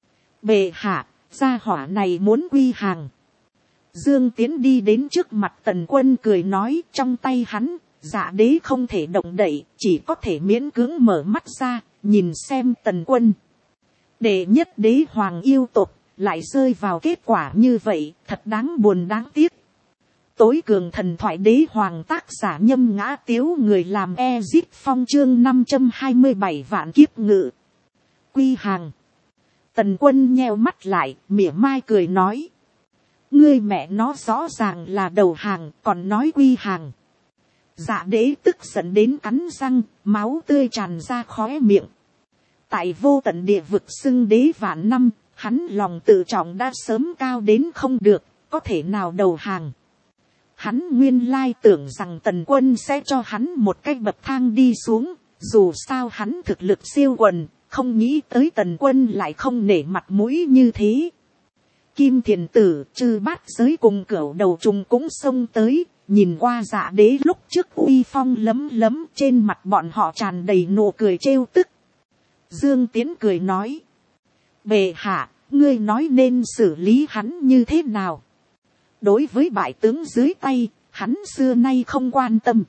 Bệ hạ, gia hỏa này muốn quy hàng. Dương Tiến đi đến trước mặt Tần Quân cười nói, trong tay hắn, Dạ Đế không thể động đậy, chỉ có thể miễn cưỡng mở mắt ra, nhìn xem Tần Quân. Đệ nhất đế hoàng yêu tộc lại rơi vào kết quả như vậy, thật đáng buồn đáng tiếc. Tối cường thần thoại đế hoàng tác giả Nhâm Ngã Tiếu, người làm Ezip Phong, chương 527 vạn kiếp ngự. Quy hàng. Tần Quân nheo mắt lại, mỉa mai cười nói. Ngươi mẹ nó rõ ràng là đầu hàng, còn nói quy hàng. Dạ đế tức giận đến cắn răng, máu tươi tràn ra khóe miệng. Tại vô tận địa vực xưng đế vạn năm, hắn lòng tự trọng đã sớm cao đến không được, có thể nào đầu hàng. Hắn nguyên lai tưởng rằng Tần Quân sẽ cho hắn một cái bậc thang đi xuống, dù sao hắn thực lực siêu quần, không nghĩ tới Tần Quân lại không nể mặt mũi như thế. Kim Thiền Tử, Chư Bát Giới cùng Cửu Đầu Trùng cũng xông tới, nhìn qua Dạ đế lúc trước uy phong lấm lấm, trên mặt bọn họ tràn đầy nụ cười trêu tức. Dương Tiến cười nói. Bệ hạ, ngươi nói nên xử lý hắn như thế nào? Đối với bại tướng dưới tay, hắn xưa nay không quan tâm.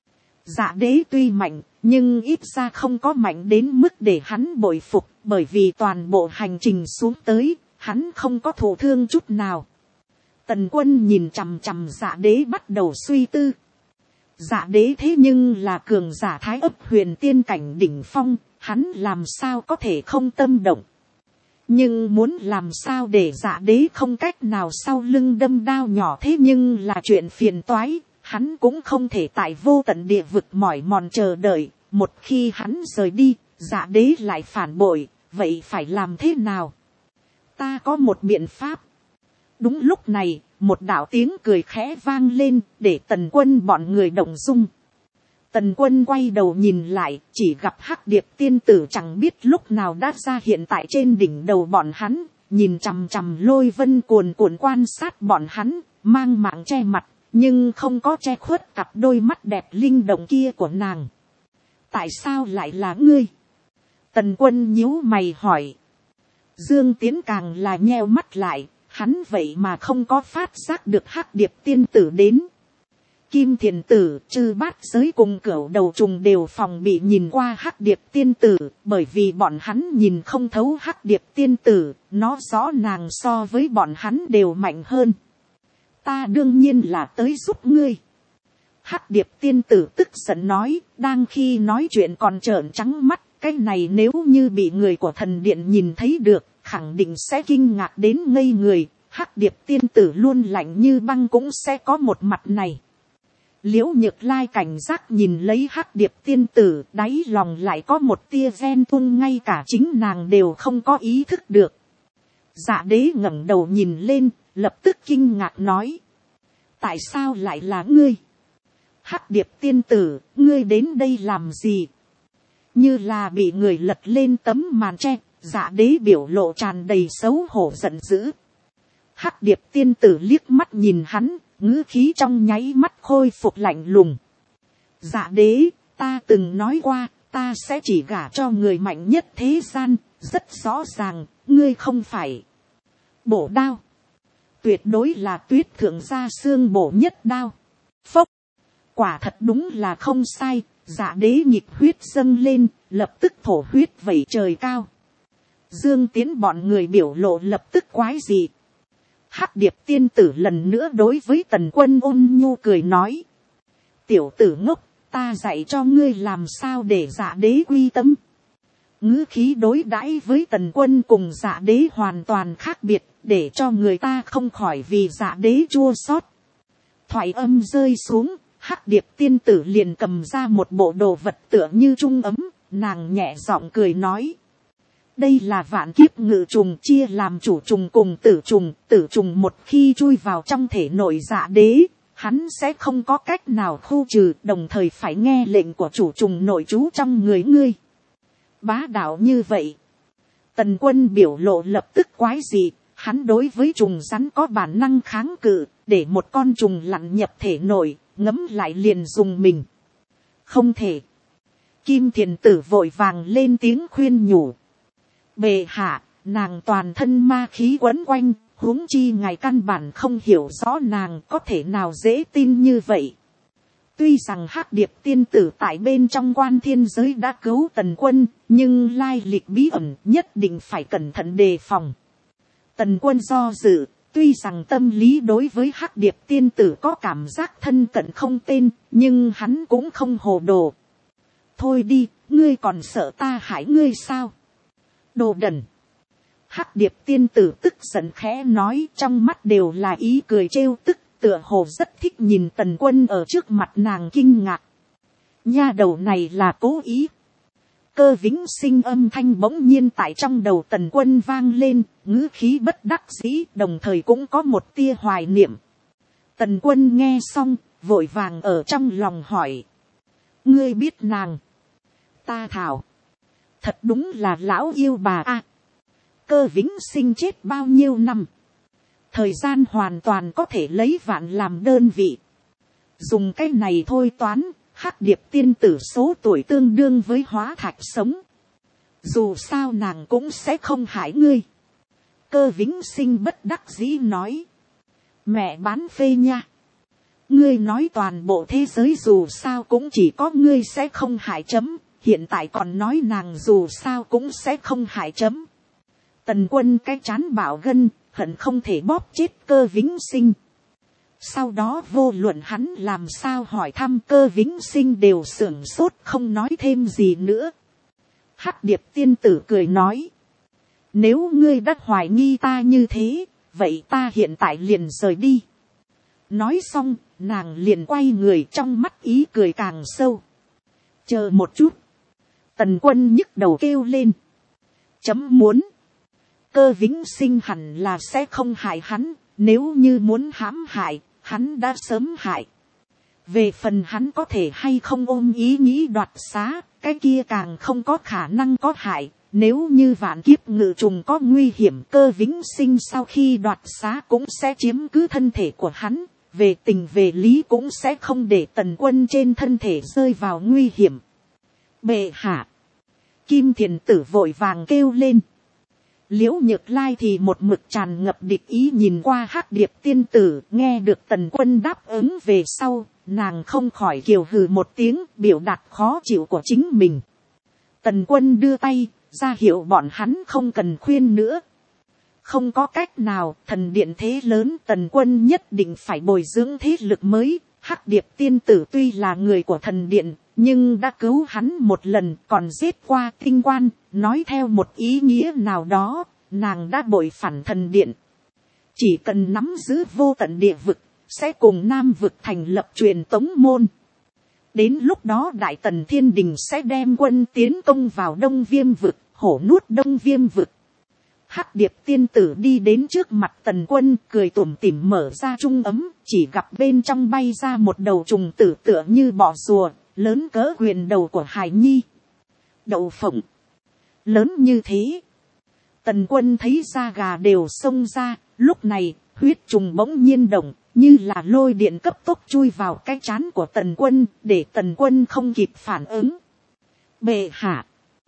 Dạ đế tuy mạnh, nhưng ít ra không có mạnh đến mức để hắn bội phục, bởi vì toàn bộ hành trình xuống tới, hắn không có thụ thương chút nào. Tần Quân nhìn chằm chằm Dạ đế bắt đầu suy tư. Dạ đế thế nhưng là cường giả thái ấp huyền tiên cảnh đỉnh phong, hắn làm sao có thể không tâm động. Nhưng muốn làm sao để Dạ đế không cách nào sau lưng đâm đao nhỏ thế nhưng là chuyện phiền toái, hắn cũng không thể tại vô tận địa vực mỏi mòn chờ đợi, một khi hắn rời đi, Dạ đế lại phản bội, vậy phải làm thế nào? Ta có một biện pháp. Đúng lúc này, một đạo tiếng cười khẽ vang lên, để Tần Quân bọn người động dung. Tần Quân quay đầu nhìn lại, chỉ gặp Hắc Điệp tiên tử chẳng biết lúc nào đã ra hiện tại trên đỉnh đầu bọn hắn, nhìn chằm chằm Lôi Vân cuồn cuộn quan sát bọn hắn, mang mạng che mặt, nhưng không có che khuất cặp đôi mắt đẹp linh động kia của nàng. Tại sao lại là ngươi? Tần Quân nhíu mày hỏi. Dương Tiến càng là nheo mắt lại, hắn vậy mà không có phát giác được Hắc Điệp tiên tử đến. Kim Thiền Tử, Chư Bát Giới cùng Cửu Đầu Trùng đều phòng bị nhìn qua Hắc Điệp tiên tử, bởi vì bọn hắn nhìn không thấu Hắc Điệp tiên tử, nó rõ nàng so với bọn hắn đều mạnh hơn. Ta đương nhiên là tới giúp ngươi. Hắc Điệp tiên tử tức giận nói, đang khi nói chuyện còn trợn trắng mắt, cái này nếu như bị người của thần điện nhìn thấy được, khẳng định sẽ kinh ngạc đến ngây người. Hắc Điệp tiên tử luôn lạnh như băng cũng sẽ có một mặt này. Liễu Nhược Lai cảnh giác nhìn lấy Hắc Điệp tiên tử, đáy lòng lại có một tia ghen tuông, ngay cả chính nàng đều không có ý thức được. Dạ đế ngẩng đầu nhìn lên, lập tức kinh ngạc nói. Tại sao lại là ngươi? Hắc Điệp tiên tử, ngươi đến đây làm gì? Như là bị người lật lên tấm màn tre, Dạ đế biểu lộ tràn đầy xấu hổ giận dữ. Hắc Điệp tiên tử liếc mắt nhìn hắn, ngữ khí trong nháy mắt khôi phục lạnh lùng. Dạ đế, ta từng nói qua, ta sẽ chỉ gả cho người mạnh nhất thế gian, rất rõ ràng, ngươi không phải. Bổ đao. Tuyệt đối là Tuyết thượng gia xương bổ nhất đao. Phốc. Quả thật đúng là không sai, Dạ đế nhịp huyết dâng lên, lập tức thổ huyết vẩy trời cao. Dương Tiến bọn người biểu lộ lập tức quái dị. Hắc Điệp tiên tử lần nữa đối với Tần Quân ôn nhu cười nói. Tiểu tử ngốc, ta dạy cho ngươi làm sao để Dạ đế quy tâm. Ngữ khí đối đãi với Tần Quân cùng Dạ đế hoàn toàn khác biệt, để cho người ta không khỏi vì Dạ đế chua xót. Thoại âm rơi xuống, Hắc Điệp tiên tử liền cầm ra một bộ đồ vật tựa như trung ấm, nàng nhẹ giọng cười nói. Đây là vạn kiếp ngự trùng, chia làm chủ trùng cùng tử trùng một khi chui vào trong thể nội Dạ đế, hắn sẽ không có cách nào khu trừ, đồng thời phải nghe lệnh của chủ trùng nội trú trong người ngươi. Bá đạo như vậy. Tần Quân biểu lộ lập tức quái dị, hắn đối với trùng rắn có bản năng kháng cự, để một con trùng lặn nhập thể nội, ngấm lại liền dùng mình. Không thể. Kim Thiền Tử vội vàng lên tiếng khuyên nhủ. Bệ hạ, nàng toàn thân ma khí quấn quanh, huống chi ngài căn bản không hiểu rõ nàng, có thể nào dễ tin như vậy. Tuy rằng hắc điệp tiên tử tại bên trong quan thiên giới đã cứu tần quân, nhưng lai lịch bí ẩn nhất định phải cẩn thận đề phòng. Tần quân do dự, tuy rằng tâm lý đối với hắc điệp tiên tử có cảm giác thân cận không tên, nhưng hắn cũng không hồ đồ. Thôi đi, ngươi còn sợ ta hại ngươi sao? Đồ đần! Hắc điệp tiên tử tức giận khẽ nói, trong mắt đều là ý cười trêu tức, tựa hồ rất thích nhìn tần quân ở trước mặt nàng kinh ngạc. Nha đầu này là cố ý. Cơ vĩnh sinh âm thanh bỗng nhiên tại trong đầu tần quân vang lên, ngữ khí bất đắc dĩ, đồng thời cũng có một tia hoài niệm. Tần quân nghe xong, vội vàng ở trong lòng hỏi. Ngươi biết nàng? Ta thảo. Thật đúng là lão yêu bà a. Cơ vĩnh sinh chết bao nhiêu năm? Thời gian hoàn toàn có thể lấy vạn làm đơn vị. Dùng cái này thôi toán, hắc điệp tiên tử số tuổi tương đương với hóa thạch sống. Dù sao nàng cũng sẽ không hại ngươi. Cơ vĩnh sinh bất đắc dĩ nói. Mẹ bán phê nha. Ngươi nói toàn bộ thế giới dù sao cũng chỉ có ngươi sẽ không hại chấm. Hiện tại còn nói nàng dù sao cũng sẽ không hại chấm. Tần quân cái chán bảo gân, hận không thể bóp chết cơ vĩnh sinh. Sau đó vô luận hắn làm sao hỏi thăm, cơ vĩnh sinh đều sưởng sốt không nói thêm gì nữa. Hắc điệp tiên tử cười nói. Nếu ngươi đã hoài nghi ta như thế, vậy ta hiện tại liền rời đi. Nói xong, nàng liền quay người, trong mắt ý cười càng sâu. Chờ một chút. Tần quân nhức đầu kêu lên. Chấm muốn. Cơ vĩnh sinh hẳn là sẽ không hại hắn, nếu như muốn hãm hại, hắn đã sớm hại. Về phần hắn có thể hay không ôm ý nghĩ đoạt xá, cái kia càng không có khả năng có hại. Nếu như vạn kiếp ngự trùng có nguy hiểm, cơ vĩnh sinh sau khi đoạt xá cũng sẽ chiếm cứ thân thể của hắn. Về tình về lý cũng sẽ không để tần quân trên thân thể rơi vào nguy hiểm. Bệ hạ. Kim thiền tử vội vàng kêu lên. Liễu nhược lai thì một mực tràn ngập địch ý nhìn qua hắc điệp tiên tử, nghe được tần quân đáp ứng về sau, nàng không khỏi kiều hừ một tiếng, biểu đạt khó chịu của chính mình. Tần quân đưa tay, ra hiệu bọn hắn không cần khuyên nữa. Không có cách nào, thần điện thế lớn, tần quân nhất định phải bồi dưỡng thế lực mới. Hắc điệp tiên tử tuy là người của thần điện, nhưng đã cứu hắn một lần, còn giết qua tinh quan. Nói theo một ý nghĩa nào đó, nàng đã bội phản thần điện. Chỉ cần nắm giữ vô tận địa vực, sẽ cùng Nam vực thành lập truyền tống môn. Đến lúc đó Đại Tần Thiên Đình sẽ đem quân tiến công vào Đông Viêm vực, hổ nuốt Đông Viêm vực. Hắc điệp tiên tử đi đến trước mặt tần quân, cười tủm tỉm mở ra trung ấm, chỉ gặp bên trong bay ra một đầu trùng tử tựa như bọ rùa, lớn cỡ quyền đầu của hài nhi. Đậu phộng, lớn như thế. Tần quân thấy da gà đều xông ra, lúc này, huyết trùng bỗng nhiên động, như là lôi điện cấp tốc chui vào cái trán của tần quân, để tần quân không kịp phản ứng. Bệ hạ.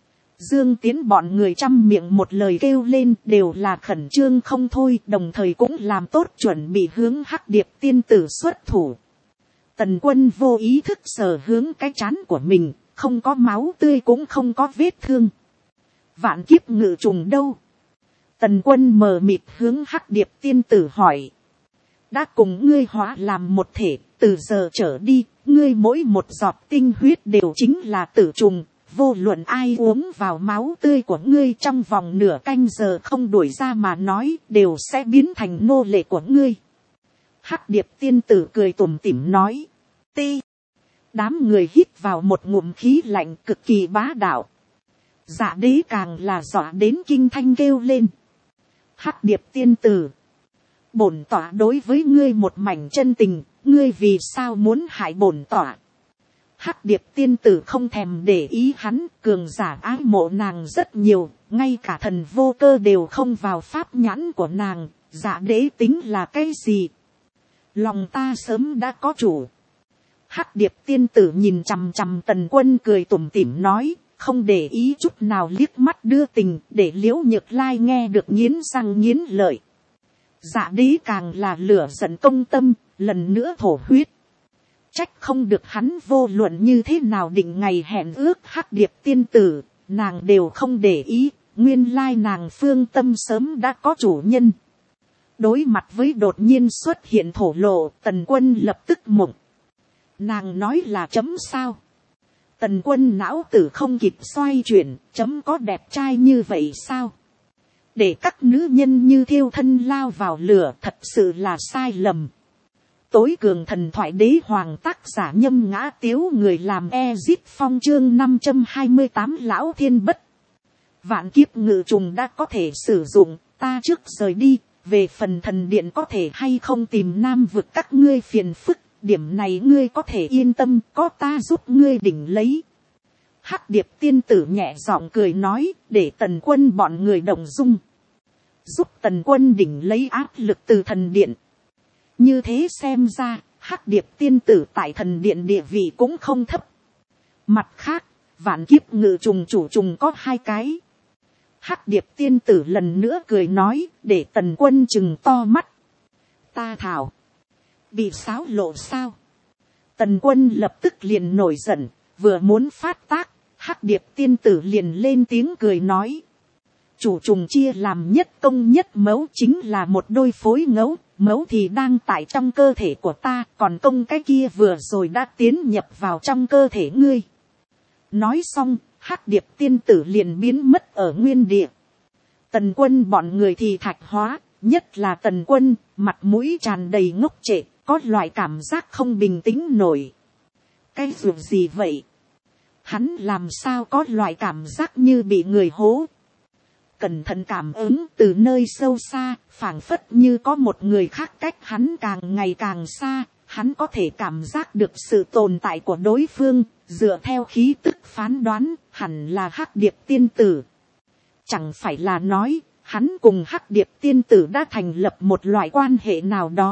Dương Tiến bọn người trăm miệng một lời kêu lên, đều là khẩn trương không thôi, đồng thời cũng làm tốt chuẩn bị hướng hắc điệp tiên tử xuất thủ. Tần quân vô ý thức sờ hướng cái trán của mình, không có máu tươi cũng không có vết thương. Vạn kiếp ngự trùng đâu? Tần quân mờ mịt hướng hắc điệp tiên tử hỏi. Đã cùng ngươi hóa làm một thể, từ giờ trở đi, ngươi mỗi một giọt tinh huyết đều chính là tử trùng. Vô luận ai uống vào máu tươi của ngươi trong vòng nửa canh giờ không đuổi ra mà nói, đều sẽ biến thành nô lệ của ngươi. Hắc điệp tiên tử cười tủm tỉm nói. Ti. Đám người hít vào một ngụm khí lạnh cực kỳ bá đạo. Dạ đế càng là dọa đến kinh thanh kêu lên. Hắc điệp tiên tử. Bổn tỏa đối với ngươi một mảnh chân tình, ngươi vì sao muốn hại bổn tỏa? Hắc điệp tiên tử không thèm để ý hắn, cường giả ái mộ nàng rất nhiều, ngay cả thần vô cơ đều không vào pháp nhãn của nàng, dạ đế tính là cái gì? Lòng ta sớm đã có chủ. Hắc điệp tiên tử nhìn chằm chằm tần quân cười tủm tỉm nói, không để ý chút nào liếc mắt đưa tình, để Liễu Nhược Lai nghe được nghiến răng nghiến lợi. Dạ đế càng là lửa giận công tâm, lần nữa thổ huyết. Trách không được hắn vô luận như thế nào định ngày hẹn ước hắc điệp tiên tử, nàng đều không để ý, nguyên lai nàng phương tâm sớm đã có chủ nhân. Đối mặt với đột nhiên xuất hiện thổ lộ, Tần Quân lập tức mộng. Nàng nói là chấm sao? Tần Quân não tử không kịp xoay chuyển, chấm có đẹp trai như vậy sao? Để các nữ nhân như thiêu thân lao vào lửa thật sự là sai lầm. Tối cường thần thoại đế hoàng tác giả Nhâm Ngã Tiếu, người làm Ezip Phong, chương 528 lão thiên bất. Vạn kiếp ngự trùng đã có thể sử dụng, ta trước rời đi, về phần thần điện có thể hay không tìm nam vực các ngươi phiền phức, điểm này ngươi có thể yên tâm, có ta giúp ngươi đỉnh lấy. Hắc điệp tiên tử nhẹ giọng cười nói, để Tần Quân bọn người động dung. Giúp Tần Quân đỉnh lấy áp lực từ thần điện. Như thế xem ra, Hắc điệp tiên tử tại thần điện địa vị cũng không thấp. Mặt khác, vạn kiếp ngự trùng chủ trùng có 2 cái. Hắc điệp tiên tử lần nữa cười nói, để Tần Quân chừng to mắt. Ta thảo. Bị xáo lộ sao? Tần Quân lập tức liền nổi giận, vừa muốn phát tác, Hắc điệp tiên tử liền lên tiếng cười nói. Chủ trùng chia làm nhất công nhất mẫu, chính là một đôi phối ngẫu, mẫu thì đang tại trong cơ thể của ta, còn công cái kia vừa rồi đã tiến nhập vào trong cơ thể ngươi. Nói xong, Hắc điệp tiên tử liền biến mất ở nguyên địa. Tần Quân bọn người thì thạch hóa, nhất là Tần Quân, mặt mũi tràn đầy ngốc trệ, có loại cảm giác không bình tĩnh nổi. Cái ruột gì vậy? Hắn làm sao có loại cảm giác như bị người hố? Cẩn thận cảm ứng từ nơi sâu xa, phảng phất như có một người khác cách hắn càng ngày càng xa, hắn có thể cảm giác được sự tồn tại của đối phương, dựa theo khí tức phán đoán, hẳn là Hắc điệp tiên tử. Chẳng phải là nói, hắn cùng Hắc điệp tiên tử đã thành lập một loại quan hệ nào đó.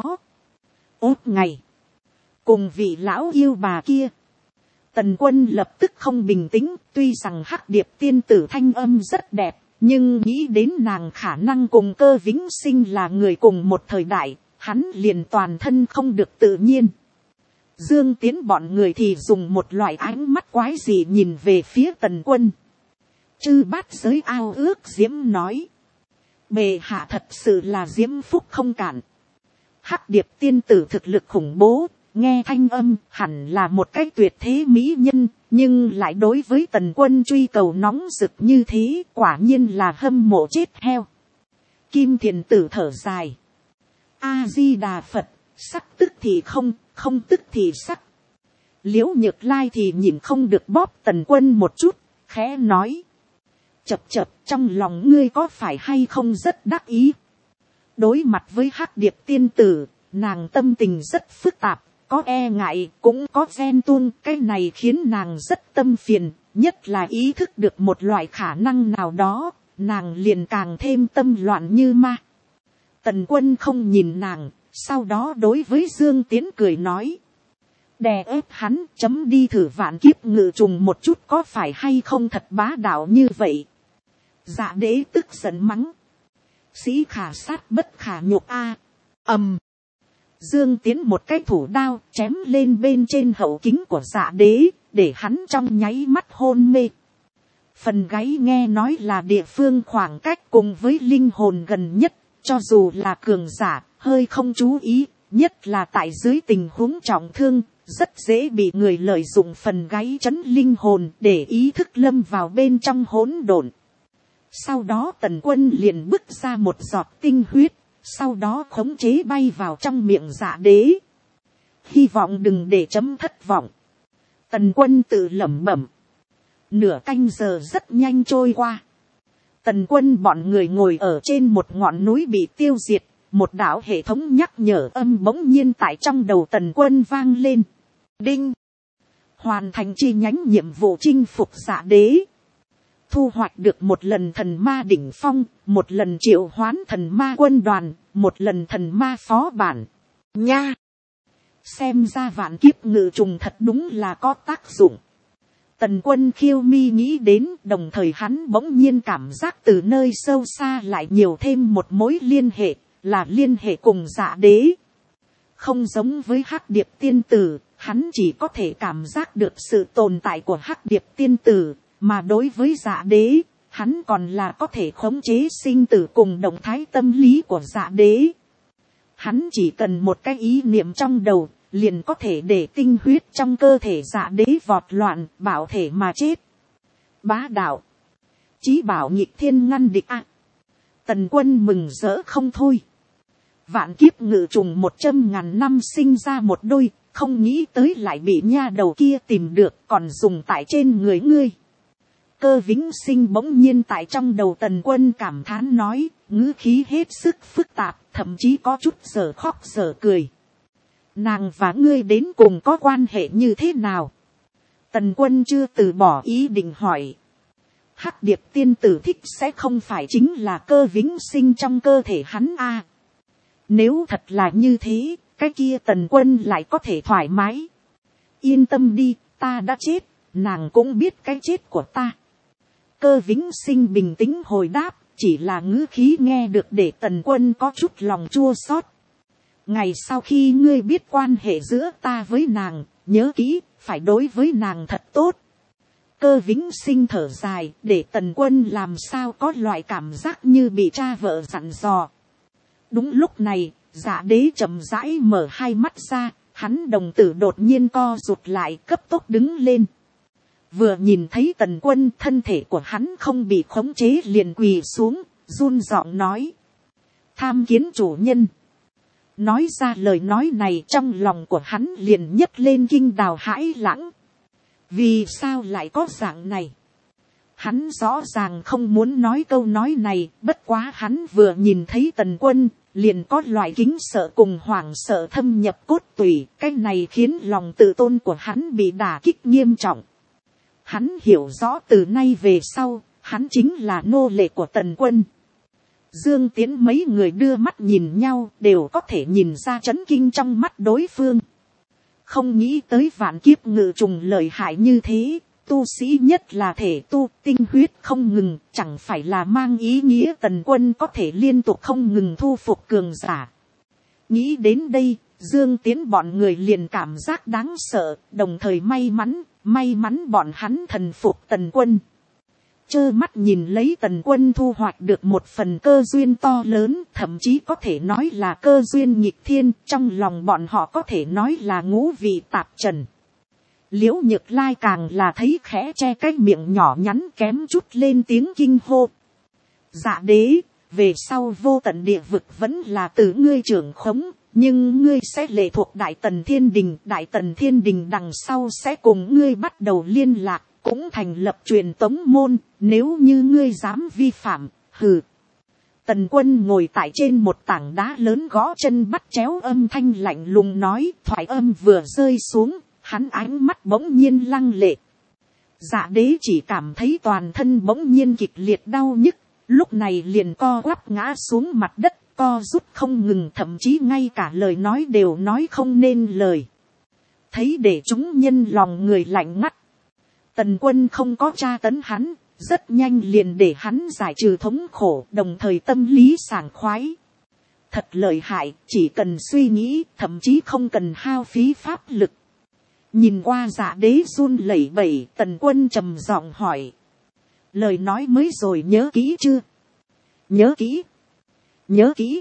Ốt ngày, cùng vị lão yêu bà kia. Tần Quân lập tức không bình tĩnh, tuy rằng Hắc điệp tiên tử thanh âm rất đẹp, nhưng nghĩ đến nàng khả năng cùng Cơ Vĩnh Sinh là người cùng một thời đại, hắn liền toàn thân không được tự nhiên. Dương Tiến bọn người thì dùng một loại ánh mắt quái dị nhìn về phía Tần Quân. Chư bát giới ao ước diễm nói. Bệ hạ thật sự là diễm phúc không cản. Hắc điệp tiên tử thực lực khủng bố, nghe thanh âm hẳn là một cái tuyệt thế mỹ nhân, nhưng lại đối với Tần Quân truy cầu nóng rực như thế, quả nhiên là hâm mộ chết heo. Kim thiền tử thở dài. A Di Đà Phật, sắc tức thì không, không tức thì sắc. Liễu Nhược Lai thì nhìn không được bóp Tần Quân một chút, khẽ nói. Chập chập, trong lòng ngươi có phải hay không rất đắc ý? Đối mặt với Hắc điệp tiên tử, nàng tâm tình rất phức tạp, có e ngại, cũng có ghen tuông, cái này khiến nàng rất tâm phiền, nhất là ý thức được một loại khả năng nào đó, nàng liền càng thêm tâm loạn như ma. Tần Quân không nhìn nàng, sau đó đối với Dương Tiến cười nói. Đè ép hắn, chấm đi thử vạn kiếp ngự trùng một chút có phải hay không thật bá đạo như vậy. Dạ đế tức giận mắng. Sĩ khả sát bất khả nhục a. Dương Tiến một cái thủ đao chém lên bên trên hậu kính của dạ đế, để hắn trong nháy mắt hôn mê. Phần gáy nghe nói là địa phương khoảng cách cùng với linh hồn gần nhất, cho dù là cường giả, hơi không chú ý, nhất là tại dưới tình huống trọng thương, rất dễ bị người lợi dụng phần gáy chấn linh hồn để ý thức lâm vào bên trong hỗn độn. Sau đó Tần Quân liền bứt ra một giọt tinh huyết, sau đó khống chế bay vào trong miệng dạ đế. Hy vọng đừng để chấm thất vọng. Tần Quân tự lẩm bẩm. Nửa canh giờ rất nhanh trôi qua. Tần Quân bọn người ngồi ở trên một ngọn núi bị tiêu diệt, một đạo hệ thống nhắc nhở âm bỗng nhiên tại trong đầu Tần Quân vang lên. Đinh. Hoàn thành chi nhánh nhiệm vụ chinh phục dạ đế. Thu hoạch được một lần thần ma đỉnh phong, một lần triệu hoán thần ma quân đoàn, một lần thần ma phó bản. Nha! Xem ra vạn kiếp ngự trùng thật đúng là có tác dụng. Tần Quân khiêu mi nghĩ đến, đồng thời hắn bỗng nhiên cảm giác từ nơi sâu xa lại nhiều thêm một mối liên hệ, là liên hệ cùng dạ đế. Không giống với Hắc điệp tiên tử, hắn chỉ có thể cảm giác được sự tồn tại của hắc điệp tiên tử, mà đối với Dạ Đế, hắn còn là có thể khống chế sinh tử cùng động thái tâm lý của Dạ Đế. Hắn chỉ cần một cái ý niệm trong đầu, liền có thể để tinh huyết trong cơ thể Dạ Đế vọt loạn, bảo thể mà chết. Bá đạo, chí bảo nhịp thiên ngăn địch ạ. Tần Quân mừng rỡ không thôi. Vạn kiếp ngự trùng 100.000 năm sinh ra một đôi, không nghĩ tới lại bị nha đầu kia tìm được, còn dùng tại trên người ngươi. Cơ Vĩnh Sinh bỗng nhiên tại trong đầu Tần Quân cảm thán nói, ngữ khí hết sức phức tạp, thậm chí có chút dở khóc dở cười. Nàng và ngươi đến cùng có quan hệ như thế nào? Tần Quân chưa từ bỏ ý định hỏi. Hắc điệp tiên tử thích sẽ không phải chính là Cơ Vĩnh Sinh trong cơ thể hắn a? Nếu thật là như thế, cái kia Tần Quân lại có thể thoải mái. Yên tâm đi, ta đã chết, nàng cũng biết cái chết của ta. Cơ Vĩnh Sinh bình tĩnh hồi đáp, chỉ là ngữ khí nghe được để Tần Quân có chút lòng chua xót. Ngày sau khi ngươi biết quan hệ giữa ta với nàng, nhớ kỹ, phải đối với nàng thật tốt. Cơ Vĩnh Sinh thở dài, để Tần Quân làm sao có loại cảm giác như bị cha vợ dặn dò. Đúng lúc này, Dạ Đế chậm rãi mở hai mắt ra, hắn đồng tử đột nhiên co rụt lại, cấp tốc đứng lên. Vừa nhìn thấy Tần Quân, thân thể của hắn không bị khống chế liền quỳ xuống, run giọng nói. Tham kiến chủ nhân. Nói ra lời nói này trong lòng của hắn liền nhấc lên kinh đào hãi lãng. Vì sao lại có dạng này? Hắn rõ ràng không muốn nói câu nói này, bất quá hắn vừa nhìn thấy Tần Quân, liền có loại kính sợ cùng hoảng sợ thâm nhập cốt tủy, cái này khiến lòng tự tôn của hắn bị đả kích nghiêm trọng. Hắn hiểu rõ từ nay về sau, hắn chính là nô lệ của Tần Quân. Dương Tiến mấy người đưa mắt nhìn nhau, đều có thể nhìn ra chấn kinh trong mắt đối phương. Không nghĩ tới vạn kiếp ngự trùng lợi hại như thế, tu sĩ nhất là thể tu, tinh huyết không ngừng, chẳng phải là mang ý nghĩa Tần Quân có thể liên tục không ngừng thu phục cường giả. Nghĩ đến đây, Dương Tiến bọn người liền cảm giác đáng sợ, đồng thời may mắn bọn hắn thần phục Tần Quân. Trơ mắt nhìn lấy Tần Quân thu hoạch được một phần cơ duyên to lớn, thậm chí có thể nói là cơ duyên nghịch thiên, trong lòng bọn họ có thể nói là ngũ vị tạp trần. Liễu Nhược Lai càng là thấy khẽ che cái miệng nhỏ nhắn kém chút lên tiếng kinh hô. Dạ Đế, về sau vô tận địa vực vẫn là từ ngươi trưởng khống, nhưng ngươi sẽ lệ thuộc Đại Tần Thiên Đình, Đại Tần Thiên Đình đằng sau sẽ cùng ngươi bắt đầu liên lạc, cũng thành lập truyền tống môn, nếu như ngươi dám vi phạm, hừ. Tần Quân ngồi tại trên một tảng đá lớn gõ chân bắt chéo, âm thanh lạnh lùng nói, thoại âm vừa rơi xuống, hắn ánh mắt bỗng nhiên lăng lệ. Dạ Đế chỉ cảm thấy toàn thân bỗng nhiên kịch liệt đau nhức, lúc này liền co quắp ngã xuống mặt đất, co rút không ngừng, thậm chí ngay cả lời nói đều nói không nên lời. Thấy để chúng nhân lòng người lạnh ngắt. Tần Quân không có tra tấn hắn, rất nhanh liền để hắn giải trừ thống khổ, đồng thời tâm lý sảng khoái. Thật lợi hại, chỉ cần suy nghĩ, thậm chí không cần hao phí pháp lực. Nhìn qua Dạ Đế run lẩy bẩy, Tần Quân trầm giọng hỏi. Lời nói mới rồi nhớ kỹ chưa? Nhớ kỹ. Nhớ kỹ.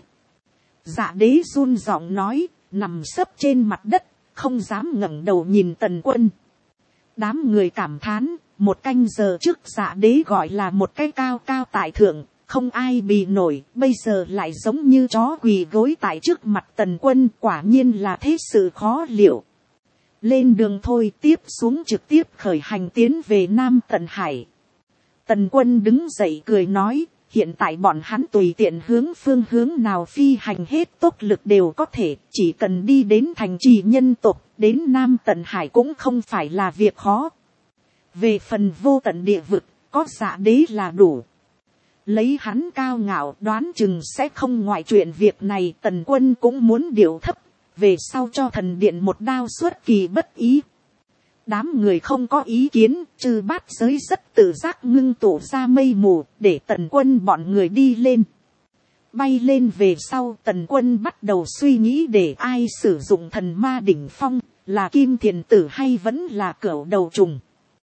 Dạ Đế run giọng nói, nằm sấp trên mặt đất, không dám ngẩng đầu nhìn Tần Quân. Đám người cảm thán, một canh giờ trước Dạ Đế gọi là một cái cao cao tại thượng, không ai bì nổi, bây giờ lại giống như chó quỳ gối tại trước mặt Tần Quân, quả nhiên là thế sự khó liệu. Lên đường thôi, tiếp xuống trực tiếp khởi hành tiến về Nam Tần Hải. Tần Quân đứng dậy cười nói, hiện tại bọn hắn tùy tiện hướng phương hướng nào phi hành hết tốc lực đều có thể, chỉ cần đi đến thành trì nhân tộc, đến Nam Tần Hải cũng không phải là việc khó. Về phần vô tận địa vực, có Dạ Đế là đủ. Lấy hắn cao ngạo, đoán chừng sẽ không ngoại chuyện việc này. Tần Quân cũng muốn điều thấp, về sau cho thần điện một đao xuất kỳ bất ý. Đám người không có ý kiến, Chư Bát Giới rất tự giác ngưng tụ ra mây mù, để Tần Quân bọn người đi lên. Bay lên về sau, Tần Quân bắt đầu suy nghĩ để ai sử dụng thần ma đỉnh phong, là kim thiền tử hay vẫn là cửu đầu trùng.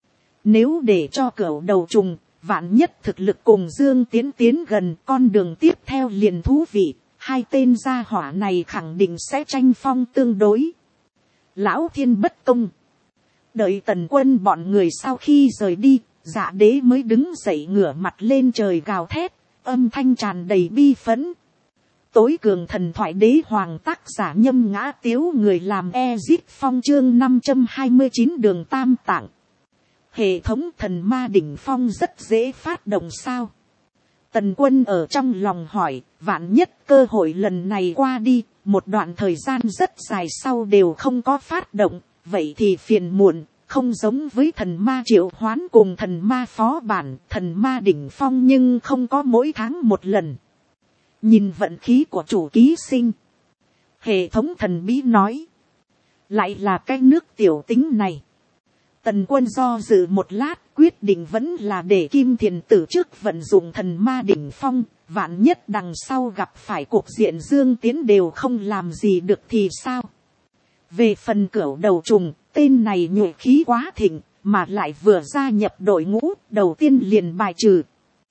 Nếu để cho cửu đầu trùng, vạn nhất thực lực cùng Dương Tiến tiến gần, con đường tiếp theo liền thú vị, hai tên gia hỏa này khẳng định sẽ tranh phong tương đối. Lão Thiên bất công. Đợi Tần Quân bọn người sau khi rời đi, Dạ Đế mới đứng dậy ngửa mặt lên trời gào thét, âm thanh tràn đầy bi phẫn. Tối cường thần thoại đế hoàng tác giả Nhâm Ngã Tiếu, người làm Ezip Phong, chương 529 đường Tam Tạng. Hệ thống thần ma đỉnh phong rất dễ phát động sao? Tần Quân ở trong lòng hỏi, vạn nhất cơ hội lần này qua đi, một đoạn thời gian rất dài sau đều không có phát động, vậy thì phiền muộn, không giống với thần ma triệu hoán cùng thần ma phó bản, thần ma đỉnh phong nhưng không có mỗi tháng một lần. Nhìn vận khí của chủ ký sinh. Hệ thống thần bí nói. Lại là cái nước tiểu tính này. Tần Quân do dự một lát, quyết định vẫn là để Kim Thiền Tử trước vận dụng thần ma đỉnh phong, vạn nhất đằng sau gặp phải cuộc diện Dương Tiến đều không làm gì được thì sao. Về phần cửu đầu trùng, tên này nhuệ khí quá thịnh, mà lại vừa gia nhập đội ngũ, đầu tiên liền bài trừ.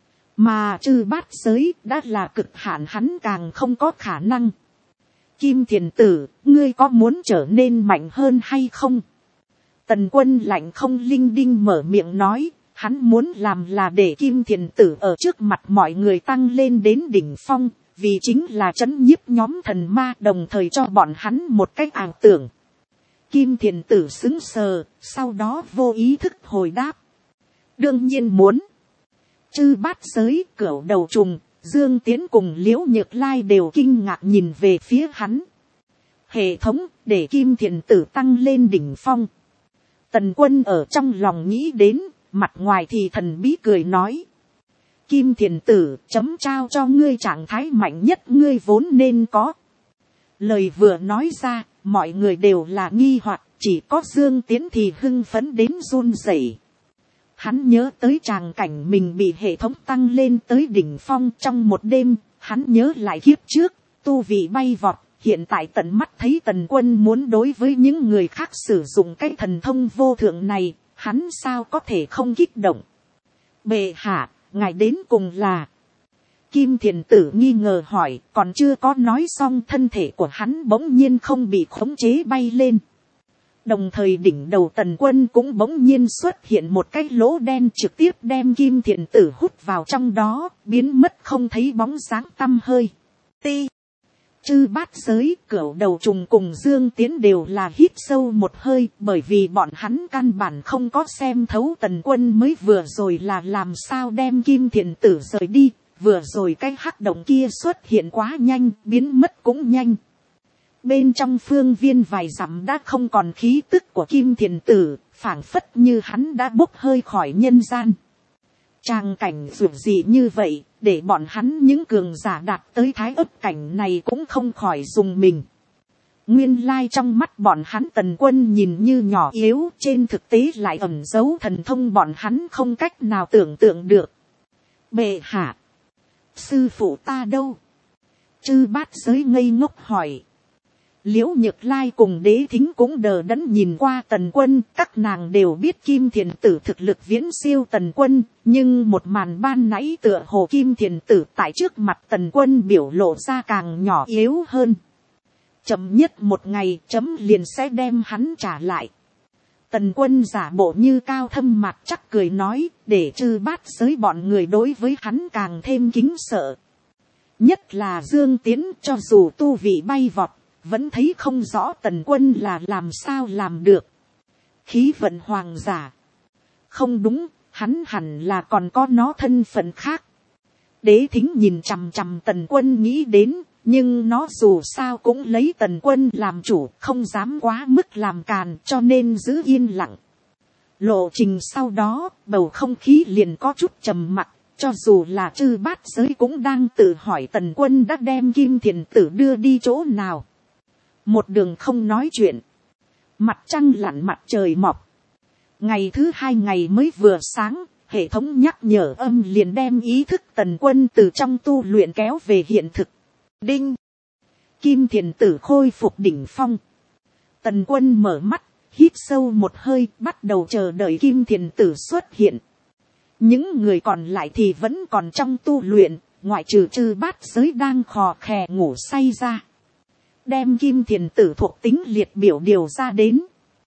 Mà Chư Bát Giới đã là cực hạn, hắn càng không có khả năng. Kim Thiền Tử, ngươi có muốn trở nên mạnh hơn hay không? Tần Quân lạnh không linh đinh mở miệng nói, hắn muốn làm là để Kim Thiền Tử ở trước mặt mọi người tăng lên đến đỉnh phong, vì chính là trấn nhiếp nhóm thần ma, đồng thời cho bọn hắn một cách ảo tưởng. Kim Thiền Tử sững sờ, sau đó vô ý thức hồi đáp. Đương nhiên muốn. Chư Bát Giới, cửu đầu trùng, Dương Tiến cùng Liễu Nhược Lai đều kinh ngạc nhìn về phía hắn. Hệ thống, để Kim Thiền Tử tăng lên đỉnh phong. Tần Quân ở trong lòng nghĩ đến, mặt ngoài thì thần bí cười nói. Kim Thiền Tử, chấm trao cho ngươi trạng thái mạnh nhất ngươi vốn nên có. Lời vừa nói ra, mọi người đều là nghi hoặc, chỉ có Dương Tiến thì hưng phấn đến run rẩy. Hắn nhớ tới tràng cảnh mình bị hệ thống tăng lên tới đỉnh phong trong một đêm, hắn nhớ lại kiếp trước, tu vị bay vọt, hiện tại tận mắt thấy Tần Quân muốn đối với những người khác sử dụng cái thần thông vô thượng này, hắn sao có thể không kích động. Bệ hạ, ngài đến cùng là... Kim Thiền Tử nghi ngờ hỏi, còn chưa có nói xong thân thể của hắn bỗng nhiên không bị khống chế bay lên. Đồng thời đỉnh đầu Tần Quân cũng bỗng nhiên xuất hiện một cái lỗ đen, trực tiếp đem Kim Thiền Tử hút vào trong đó, biến mất không thấy bóng dáng tăm hơi. Ti. Chư Bát Giới, cửu đầu trùng cùng Dương Tiến đều là hít sâu một hơi, bởi vì bọn hắn căn bản không có xem thấu Tần Quân mới vừa rồi là làm sao đem Kim Thiền Tử rời đi, vừa rồi cái hắc động kia xuất hiện quá nhanh, biến mất cũng nhanh. Bên trong phương viên vài dặm đã không còn khí tức của Kim Thiền Tử, phảng phất như hắn đã bốc hơi khỏi nhân gian. Tràng cảnh dường dị như vậy, để bọn hắn những cường giả đạt tới thái ấp cảnh này cũng không khỏi dùng mình. Nguyên lai trong mắt bọn hắn Tần Quân nhìn như nhỏ yếu, trên thực tế lại ẩn giấu thần thông bọn hắn không cách nào tưởng tượng được. Bệ hạ, sư phụ ta đâu? Chư Bát Giới ngây ngốc hỏi. Liễu Nhược Lai cùng Đế Thính cũng đờ đẫn nhìn qua Tần Quân, các nàng đều biết Kim Thiền Tử thực lực viễn siêu Tần Quân, nhưng một màn ban nãy tựa hồ Kim Thiền Tử tại trước mặt Tần Quân biểu lộ ra càng nhỏ yếu hơn. Chậm nhất một ngày chấm liền sẽ đem hắn trả lại. Tần Quân giả bộ như cao thâm mặt chắc cười nói, để Chư Bát Giới bọn người đối với hắn càng thêm kính sợ. Nhất là Dương Tiến, cho dù tu vị bay vọt, vẫn thấy không rõ Tần Quân là làm sao làm được. Khí vận hoàng giả. Không đúng, hắn hẳn là còn có nó thân phận khác. Đế Thính nhìn chằm chằm Tần Quân nghĩ đến, nhưng nó dù sao cũng lấy Tần Quân làm chủ, không dám quá mức làm càn, cho nên giữ yên lặng. Lộ trình sau đó, bầu không khí liền có chút trầm mặc, cho dù là Chư Bát Giới cũng đang tự hỏi Tần Quân đã đem Kim Thiền Tử đưa đi chỗ nào. Một đường không nói chuyện. Mặt trăng lặn mặt trời mọc. Ngày thứ hai ngày mới vừa sáng, hệ thống nhắc nhở âm liền đem ý thức Tần Quân từ trong tu luyện kéo về hiện thực. Đinh. Kim Thiền Tử khôi phục đỉnh phong. Tần Quân mở mắt, hít sâu một hơi, bắt đầu chờ đợi Kim Thiền Tử xuất hiện. Những người còn lại thì vẫn còn trong tu luyện, ngoại trừ Chư Bát Giới đang khò khè ngủ say ra. Đem Kim Thiền Tử thuộc tính liệt biểu điều ra đến.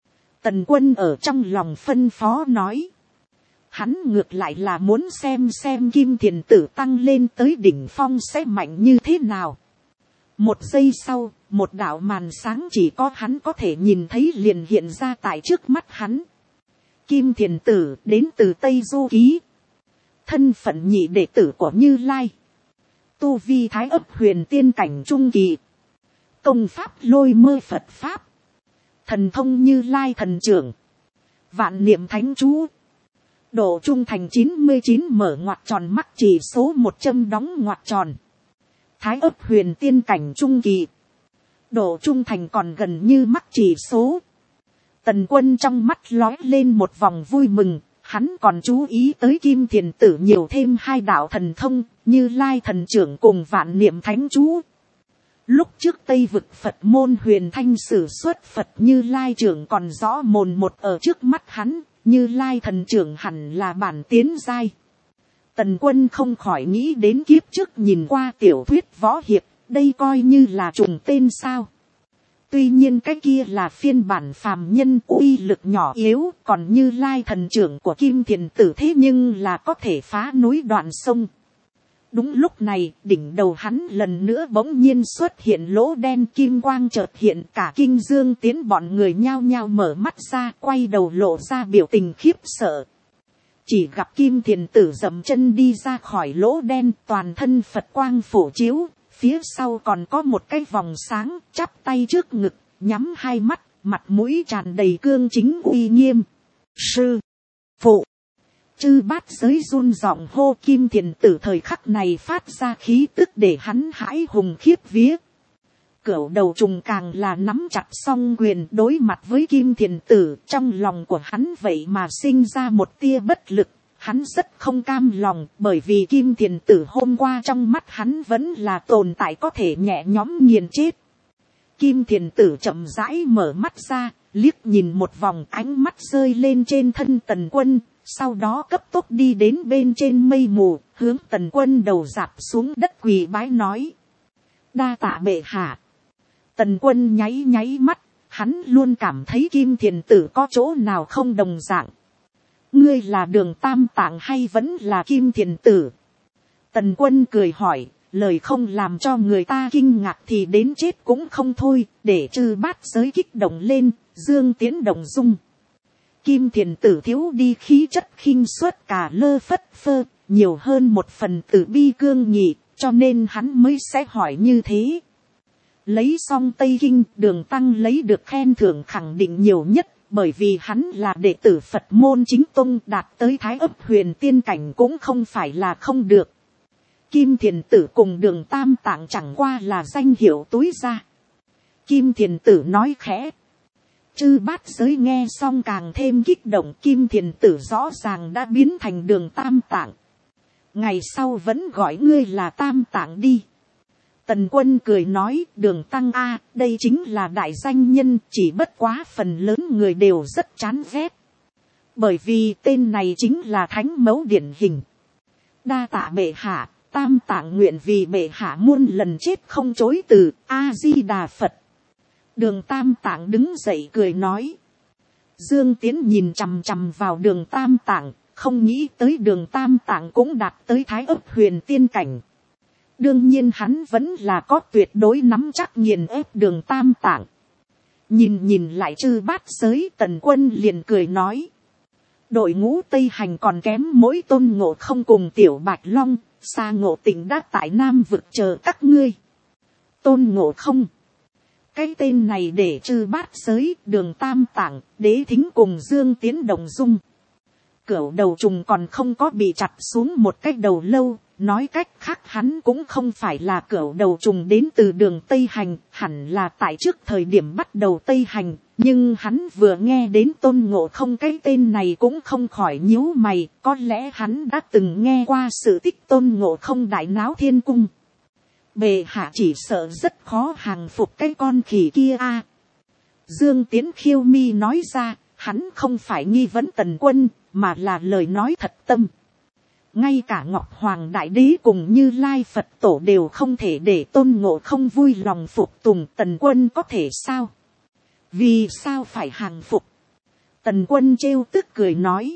Tần Quân ở trong lòng phân phó nói. Hắn ngược lại là muốn xem Kim Thiền Tử tăng lên tới đỉnh phong sẽ mạnh như thế nào. Một giây sau, một đạo màn sáng chỉ có hắn có thể nhìn thấy liền hiện ra tại trước mắt hắn. Kim Thiền Tử đến từ Tây Du Ký. Thân phận nhị đệ tử của Như Lai. Tu vi Thái Ấp Huyền Tiên cảnh trung kỳ. Công pháp Lôi Mơ Phật pháp. Thần thông Như Lai thần trưởng. Vạn niệm thánh chú. Độ trung thành 99 mở ngoặc tròn mắc chỉ số 100 đóng ngoặc tròn. Thái Ấp Huyền Tiên cảnh trung kỳ. Độ trung thành còn gần như mắc chỉ số. Tần Quân trong mắt lói lên một vòng vui mừng. Hắn còn chú ý tới Kim Thiền Tử nhiều thêm 2 đạo thần thông, Như Lai thần trưởng cùng vạn niệm thánh chú. Lúc trước Tây vực Phật môn Huyền Thanh sử xuất Phật Như Lai trưởng còn rõ mồn một ở trước mắt hắn, Như Lai thần trưởng hẳn là bản tiến giai. Tần Quân không khỏi nghĩ đến kiếp trước nhìn qua tiểu thuyết võ hiệp, đây coi như là trùng tên sao. Tuy nhiên cái kia là phiên bản phàm nhân uy lực nhỏ yếu, còn Như Lai thần trưởng của Kim Thiền Tử thế nhưng là có thể phá núi đoạn sông. Đúng lúc này, đỉnh đầu hắn lần nữa bỗng nhiên xuất hiện lỗ đen, kim quang chợt hiện, cả Kinh Dương Tiến bọn người nhao nhao mở mắt ra, quay đầu lộ ra biểu tình khiếp sợ. Chỉ gặp Kim Thiền Tử dậm chân đi ra khỏi lỗ đen, toàn thân Phật quang phổ chiếu, phía sau còn có một cái vòng sáng, chắp tay trước ngực, nhắm 2 mắt, mặt mũi tràn đầy cương chính uy nghiêm. Sư phụ. Chư Bát Giới run giọng hô. Kim Thiền Tử thời khắc này phát ra khí tức để hắn hãi hùng khiếp vía. Cửu đầu trùng càng là nắm chặt song quyền đối mặt với Kim Thiền Tử, trong lòng của hắn vậy mà sinh ra một tia bất lực. Hắn rất không cam lòng, bởi vì Kim Thiền Tử hôm qua trong mắt hắn vẫn là tồn tại có thể nhẹ nhõm nghiền chết. Kim Thiền Tử chậm rãi mở mắt ra, liếc nhìn một vòng, ánh mắt rơi lên trên thân Tần Quân, sau đó cấp tốc đi đến bên trên mây mù, hướng Tần Quân đầu rạp xuống đất quỳ bái nói. Đa tạ bệ hạ. Tần Quân nháy nháy mắt, hắn luôn cảm thấy Kim Thiền Tử có chỗ nào không đồng dạng. Ngươi là Đường Tam Tạng hay vẫn là Kim Thiền Tử? Tần Quân cười hỏi, lời không làm cho người ta kinh ngạc thì đến chết cũng không thôi, để Chư Bát Giới kích động lên, Dương Tiến động dung. Kim Thiền Tử thiếu đi khí chất khinh suất cả lơ phất phơ, nhiều hơn một phần tử bi cương nghị, cho nên hắn mới sẽ hỏi như thế. Lấy xong Tây Kinh, Đường Tăng lấy được khen thưởng khẳng định nhiều nhất, bởi vì hắn là đệ tử Phật môn chính tông, đạt tới Thái Ấp Huyền Tiên cảnh cũng không phải là không được. Kim Thiền Tử cùng Đường Tam Tạng chẳng qua là danh hiệu túi ra. Kim Thiền Tử nói khẽ. Chư Bát Giới nghe xong càng thêm kích động. Kim Thiền Tử rõ ràng đã biến thành Đường Tam Tạng. Ngày sau vẫn gọi ngươi là Tam Tạng đi. Tần Quân cười nói, Đường Tăng a, đây chính là đại danh nhân, chỉ bất quá phần lớn người đều rất chán ghét. Bởi vì tên này chính là thánh mẫu điển hình. Đa tạ bệ hạ, Tam Tạng nguyện vì bệ hạ muôn lần chết không chối từ, A-di-đà Phật. Đường Tam Tạng đứng dậy cười nói. Dương Tiến nhìn chằm chằm vào Đường Tam Tạng, không nghĩ tới Đường Tam Tạng cũng đạt tới Thái Ấp Huyền Tiên cảnh. Đương nhiên hắn vẫn là có tuyệt đối nắm chắc nghiền ép Đường Tam Tạng. Nhìn lại Chư Bát Giới, Tần Quân liền cười nói. Đội ngũ Tây Hành còn kém mỗi Tôn Ngộ Không cùng Tiểu Bạch Long, Sa Ngộ Tịnh đã tại Nam vực chờ các ngươi. Tôn Ngộ Không. Cái tên này để Chư Bát Giới, Đường Tam Tạng, Đế Thính cùng Dương Tiến đồng dung. Cửu đầu trùng còn không có bị chặt xuống một cái đầu lâu, nói cách khác hắn cũng không phải là cửu đầu trùng đến từ đường Tây Hành, hẳn là tại trước thời điểm bắt đầu Tây Hành, nhưng hắn vừa nghe đến Tôn Ngộ Không cái tên này cũng không khỏi nhíu mày, có lẽ hắn đã từng nghe qua sự tích Tôn Ngộ Không đại náo thiên cung. Bệ hạ chỉ sợ rất khó hàng phục cái con khỉ kia a. Dương Tiến khiêu mi nói ra, hắn không phải nghi vấn Tần Quân, mà là lời nói thật tâm. Ngay cả Ngọc Hoàng Đại Đế cùng Như Lai Phật Tổ đều không thể để Tôn Ngộ Không vui lòng phục tùng, Tần Quân có thể sao? Vì sao phải hàng phục? Tần Quân trêu tức cười nói.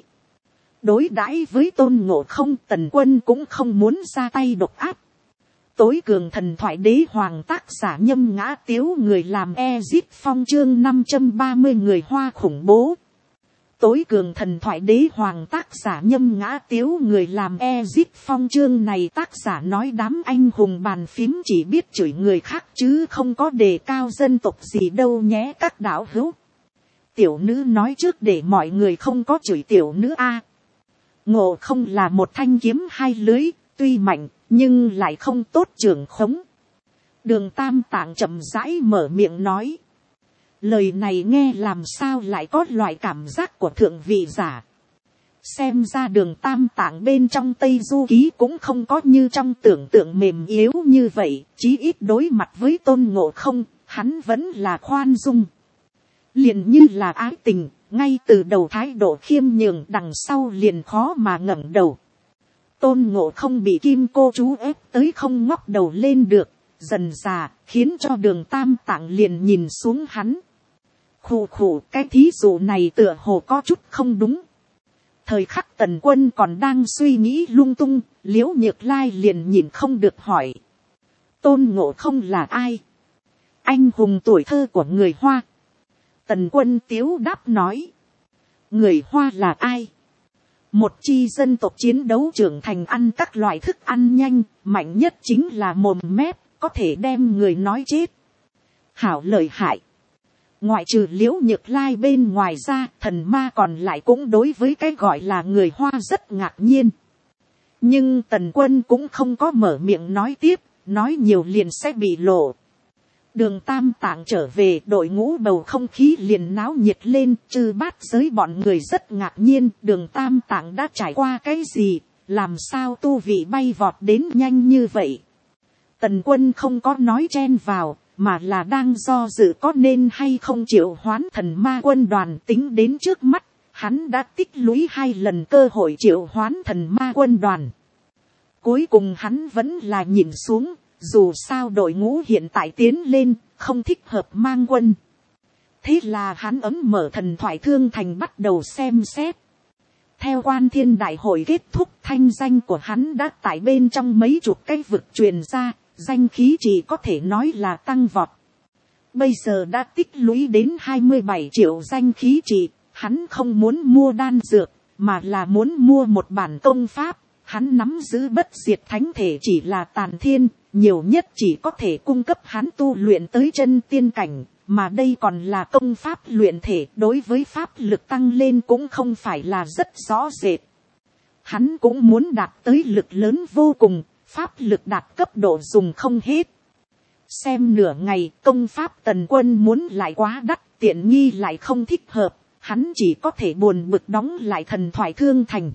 Đối đãi với Tôn Ngộ Không, Tần Quân cũng không muốn ra tay độc ác. Tối cường thần thoại đế hoàng tác giả Nhâm Ngã Tiếu, người làm Ezip Phong chương 530 người Hoa khủng bố. Tối cường thần thoại đế hoàng tác giả Nhâm Ngã Tiếu, người làm Ezip Phong chương này tác giả nói đám anh hùng bàn phím chỉ biết chửi người khác chứ không có đề cao dân tộc gì đâu nhé các đạo hữu. Tiểu nữ nói trước để mọi người không có chửi tiểu nữ a. Ngộ Không là một thanh kiếm hai lưới, tuy mạnh nhưng lại không tốt trưởng khống. Đường Tam Tạng chậm rãi mở miệng nói. Lời này nghe làm sao lại có loại cảm giác của thượng vị giả. Xem ra Đường Tam Tạng bên trong Tây Du Ký cũng không có như trong tưởng tượng mềm yếu như vậy. Chí ít đối mặt với Tôn Ngộ Không, hắn vẫn là khoan dung. Liền như là ái tình, ngay từ đầu thái độ khiêm nhường, đằng sau liền khó mà ngẩng đầu. Tôn Ngộ Không bị Kim Cô chú ép tới không ngóc đầu lên được, dần dà khiến cho Đường Tam Tạng liền nhìn xuống hắn. Khụ khụ, cái thí dụ này tựa hồ có chút không đúng. Thời khắc Tần Quân còn đang suy nghĩ lung tung, Liễu Nhược Lai liền nhìn không được hỏi. Tôn Ngộ Không là ai? Anh hùng tuổi thơ của người Hoa. Tần Quân tiếu đáp nói. Người Hoa là ai? Một chi dân tộc chiến đấu trưởng thành, ăn các loại thức ăn nhanh, mạnh nhất chính là mồm mép, có thể đem người nói chết. Hảo lợi hại. Ngoại trừ Liễu Nhược Lai bên ngoài ra, thần ma còn lại cũng đối với cái gọi là người Hoa rất ngạc nhiên. Nhưng Tần Quân cũng không có mở miệng nói tiếp, nói nhiều liền sẽ bị lộ. Đường Tam Tạng trở về, đội ngũ bầu không khí liền náo nhiệt lên, Chư Bát Giới bọn người rất ngạc nhiên, Đường Tam Tạng đã trải qua cái gì, làm sao tu vị bay vọt đến nhanh như vậy. Tần Quân không có nói chen vào, mà là đang do dự có nên hay không triệu hoán thần ma quân đoàn. Tính đến trước mắt, hắn đã tích lũy 2 lần cơ hội triệu hoán thần ma quân đoàn. Cuối cùng hắn vẫn là nhìn xuống, dù sao đội ngũ hiện tại tiến lên, không thích hợp mang quân. Thế là hắn ấm mở thần thoại thương thành bắt đầu xem xét. Theo Quan Thiên Đại hội kết thúc, thanh danh của hắn đã tại bên trong mấy chục cái vực truyền ra, danh khí chỉ có thể nói là tăng vọt. Bây giờ đã tích lũy đến 27 triệu danh khí trị, hắn không muốn mua đan dược, mà là muốn mua một bản công pháp. Hắn nắm giữ bất diệt thánh thể chỉ là tàn thiên, nhiều nhất chỉ có thể cung cấp hắn tu luyện tới chân tiên cảnh, mà đây còn là công pháp luyện thể, đối với pháp lực tăng lên cũng không phải là rất rõ rệt. Hắn cũng muốn đạt tới lực lớn vô cùng, pháp lực đạt cấp độ dùng không hết. Xem nửa ngày, công pháp Tần Quân muốn lại quá đắt, tiện nghi lại không thích hợp, hắn chỉ có thể buồn bực đóng lại thần thoại thương thành.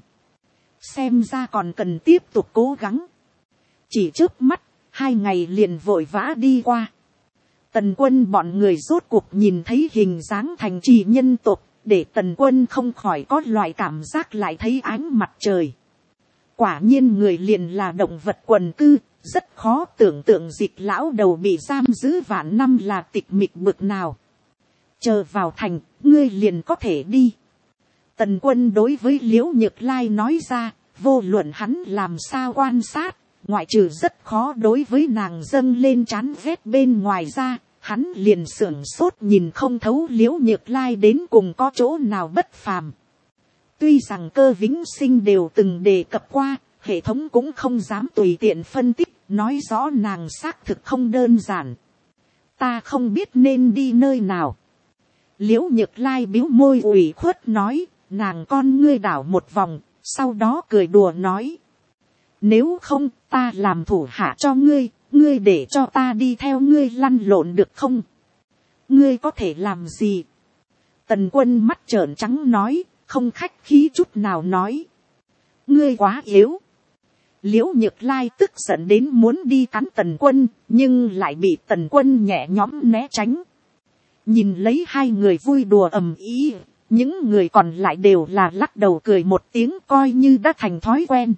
Xem ra còn cần tiếp tục cố gắng. Chỉ trước mắt, 2 ngày liền vội vã đi qua. Tần Quân bọn người rốt cuộc nhìn thấy hình dáng thành trì nhân tộc, để Tần Quân không khỏi có loại cảm giác lại thấy ánh mặt trời. Quả nhiên người liền là động vật quần cư, rất khó tưởng tượng Dịch lão đầu bị giam giữ vạn năm là tịch mịch bực nào. Chờ vào thành, ngươi liền có thể đi. Tần Quân đối với Liễu Nhược Lai nói ra, vô luận hắn làm sao quan sát, ngoại trừ rất khó đối với nàng dâng lên chán ghét bên ngoài ra, hắn liền sưởng sốt nhìn không thấu Liễu Nhược Lai đến cùng có chỗ nào bất phàm. Tuy rằng Cơ Vĩnh Sinh đều từng đề cập qua, hệ thống cũng không dám tùy tiện phân tích, nói rõ nàng xác thực không đơn giản. Ta không biết nên đi nơi nào. Liễu Nhược Lai bĩu môi ủy khuất nói, nàng con ngươi đảo một vòng, sau đó cười đùa nói. Nếu không, ta làm thủ hạ cho ngươi, ngươi để cho ta đi theo ngươi lăn lộn được không? Ngươi có thể làm gì? Tần Quân mắt trợn trắng nói, không khách khí chút nào nói. Ngươi quá yếu. Liễu Nhược Lai tức giận đến muốn đi cắn Tần Quân, nhưng lại bị Tần Quân nhẹ nhõm né tránh. Nhìn lấy hai người vui đùa ầm ĩ, những người còn lại đều là lắc đầu cười một tiếng coi như đã thành thói quen.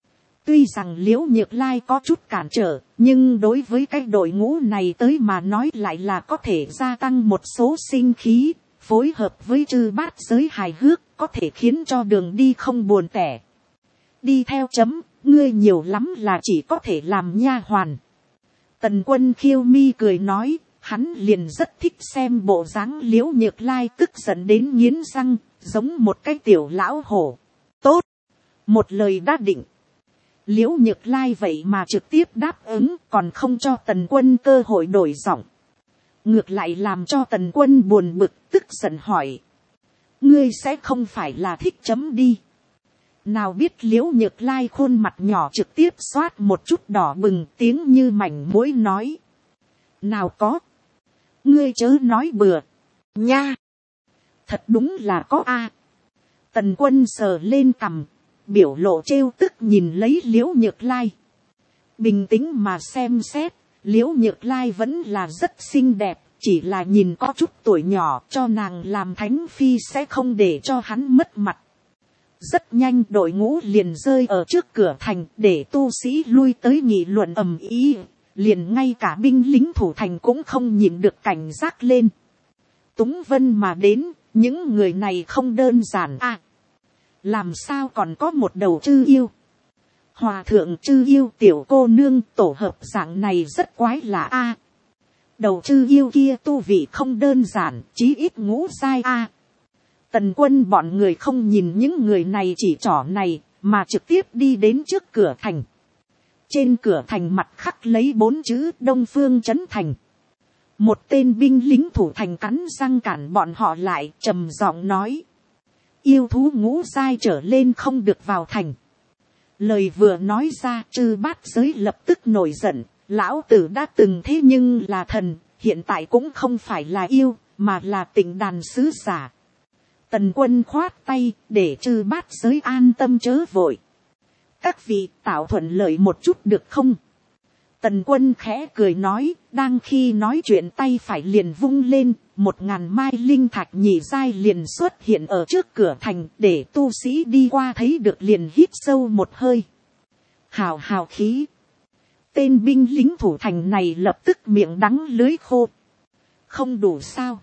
Tuy rằng Liễu Nhược Lai có chút cản trở, nhưng đối với cái đội ngũ này tới mà nói lại là có thể gia tăng một số sinh khí, phối hợp với chư bát giới hài hước, có thể khiến cho đường đi không buồn tẻ. Đi theo chấm, ngươi nhiều lắm là chỉ có thể làm nha hoàn. Tần Quân khiêu mi cười nói, hắn liền rất thích xem bộ dáng Liễu Nhược Lai tức giận đến nghiến răng, giống một cái tiểu lão hổ. Tốt, một lời đã định. Liễu Nhược Lai vậy mà trực tiếp đáp ứng, còn không cho Tần Quân cơ hội đổi giọng. Ngược lại làm cho Tần Quân buồn bực, tức giận hỏi. Ngươi sẽ không phải là thích chấm đi. Nào biết Liễu Nhược Lai khuôn mặt nhỏ trực tiếp xoát một chút đỏ bừng, tiếng như mảnh muối nói. Nào có. Ngươi chớ nói bừa. Nha. Thật đúng là có a. Tần Quân sờ lên cằm, biểu lộ trêu tức nhìn lấy Liễu Nhược Lai. Bình tĩnh mà xem xét, Liễu Nhược Lai vẫn là rất xinh đẹp, chỉ là nhìn có chút tuổi nhỏ, cho nàng làm thánh phi sẽ không để cho hắn mất mặt. Rất nhanh đội ngũ liền rơi ở trước cửa thành, để tu sĩ lui tới nghị luận ầm ĩ, liền ngay cả binh lính thủ thành cũng không nhịn được cảnh giác lên. Túng Vân mà đến, những người này không đơn giản a. Làm sao còn có một đầu chư yêu? Hòa thượng chư yêu tiểu cô nương tổ hợp dạng này rất quái lạ a. Đầu chư yêu kia tu vị không đơn giản, chí ít ngũ giai a. Tần Quân bọn người không nhìn những người này chỉ trỏ này, mà trực tiếp đi đến trước cửa thành. Trên cửa thành mặt khắc lấy 4 chữ Đông Phương Trấn Thành. Một tên binh lính thủ thành cắn răng cản bọn họ lại, trầm giọng nói. Yêu thú ngũ giai trở lên không được vào thành. Lời vừa nói ra, chư bát giới lập tức nổi giận. Lão tử đã từng thế nhưng là thần, hiện tại cũng không phải là yêu, mà là Tịnh Đàn sứ giả. Tần Quân khoát tay, để chư bát giới an tâm chớ vội. Các vị tạo thuận lợi một chút được không? Tần Quân khẽ cười nói, đang khi nói chuyện tay phải liền vung lên, 1000 mai linh thạch nhị giai liền xuất hiện ở trước cửa thành, để tu sĩ đi qua thấy được liền hít sâu một hơi. Hào hào khí. Tên binh lính thủ thành này lập tức miệng đắng lưới khô. Không đủ sao?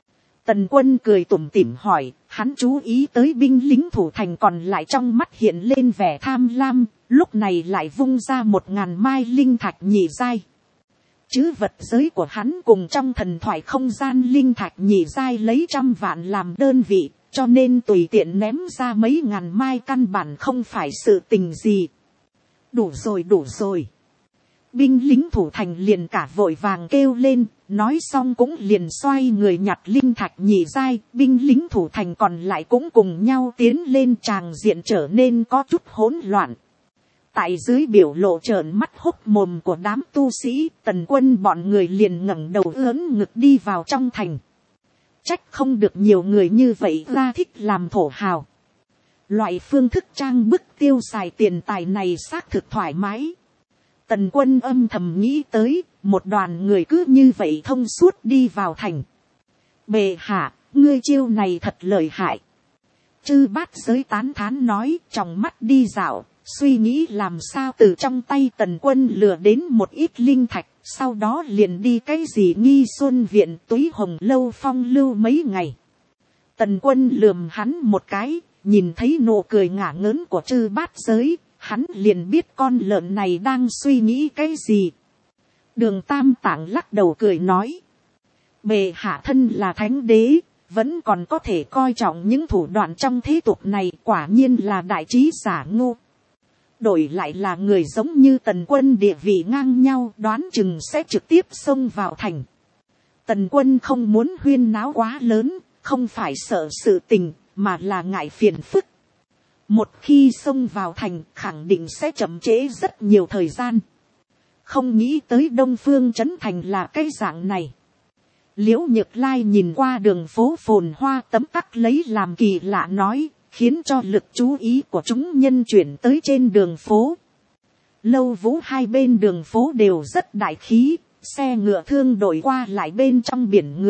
Tần Quân cười tủm tỉm hỏi, hắn chú ý tới binh lính thủ thành còn lại trong mắt hiện lên vẻ tham lam, lúc này lại vung ra 1000 mai linh thạch nhị giai. Chứ vật giới của hắn cùng trong thần thoại không gian linh thạch nhị giai lấy 100 vạn làm đơn vị, cho nên tùy tiện ném ra mấy ngàn mai căn bản không phải sự tình gì. Đủ rồi. Binh lính thủ thành liền cả vội vàng kêu lên, nói xong cũng liền xoay người nhặt linh thạch nhị giai, binh lính thủ thành còn lại cũng cùng nhau tiến lên, tràng diện trở nên có chút hỗn loạn. Tại dưới biểu lộ trợn mắt hốc mồm của đám tu sĩ, Tần Quân bọn người liền ngẩng đầu ưỡn ngực đi vào trong thành. Trách không được nhiều người như vậy ra thích làm thổ hào. Loại phương thức trang bức tiêu xài tiền tài này xác thực thoải mái. Tần Quân âm thầm nghĩ tới, một đoàn người cứ như vậy thông suốt đi vào thành. Bệ hạ, ngươi chiêu này thật lợi hại. Chư bát giới tán thán nói, trong mắt đi dạo, suy nghĩ làm sao từ trong tay Tần Quân lừa đến một ít linh thạch, sau đó liền đi cái gì Nghi Xuân Viện Túy Hồng Lâu phong lưu mấy ngày. Tần Quân lườm hắn một cái, nhìn thấy nụ cười ngả ngớn của chư bát giới, hắn liền biết con lợn này đang suy nghĩ cái gì. Đường Tam Tạng lắc đầu cười nói. Bệ hạ thân là thánh đế, vẫn còn có thể coi trọng những thủ đoạn trong thế tục này, quả nhiên là đại trí giả ngô. Đổi lại là người giống như Tần Quân địa vị ngang nhau, đoán chừng sẽ trực tiếp xông vào thành. Tần Quân không muốn huyên náo quá lớn, không phải sợ sự tình, mà là ngại phiền phức. Một khi xông vào thành, khẳng định sẽ chậm trễ rất nhiều thời gian. Không nghĩ tới Đông Phương Trấn Thành là cái dạng này. Liễu Nhược Lai nhìn qua đường phố phồn hoa tấm tắc lấy làm kỳ lạ nói, khiến cho lực chú ý của chúng nhân chuyển tới trên đường phố. Lâu Vũ hai bên đường phố đều rất đại khí, xe ngựa thương đội qua lại bên trong biển người,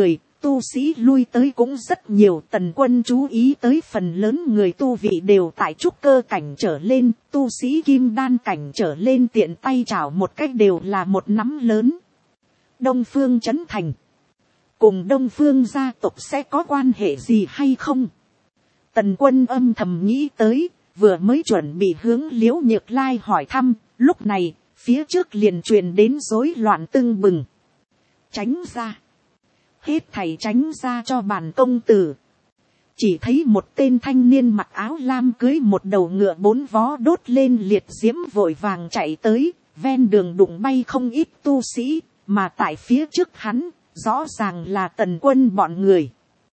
tu sĩ lui tới cũng rất nhiều. Tần Quân chú ý tới phần lớn người tu vị đều tại trúc cơ cảnh trở lên, tu sĩ kim đan cảnh trở lên tiện tay chảo một cách đều là một nắm lớn. Đông Phương Trấn Thành cùng Đông Phương gia tộc sẽ có quan hệ gì hay không? Tần Quân âm thầm nghĩ tới, vừa mới chuẩn bị hướng Liễu Nhược Lai hỏi thăm, lúc này phía trước liền truyền đến rối loạn tưng bừng. Tránh ra, hết thảy tránh ra cho bản công tử. Chỉ thấy một tên thanh niên mặc áo lam cưới một đầu ngựa 4 vó đốt lên liệt diễm vội vàng chạy tới, ven đường đụng bay không ít tu sĩ, mà tại phía trước hắn, rõ ràng là Tần Quân bọn người.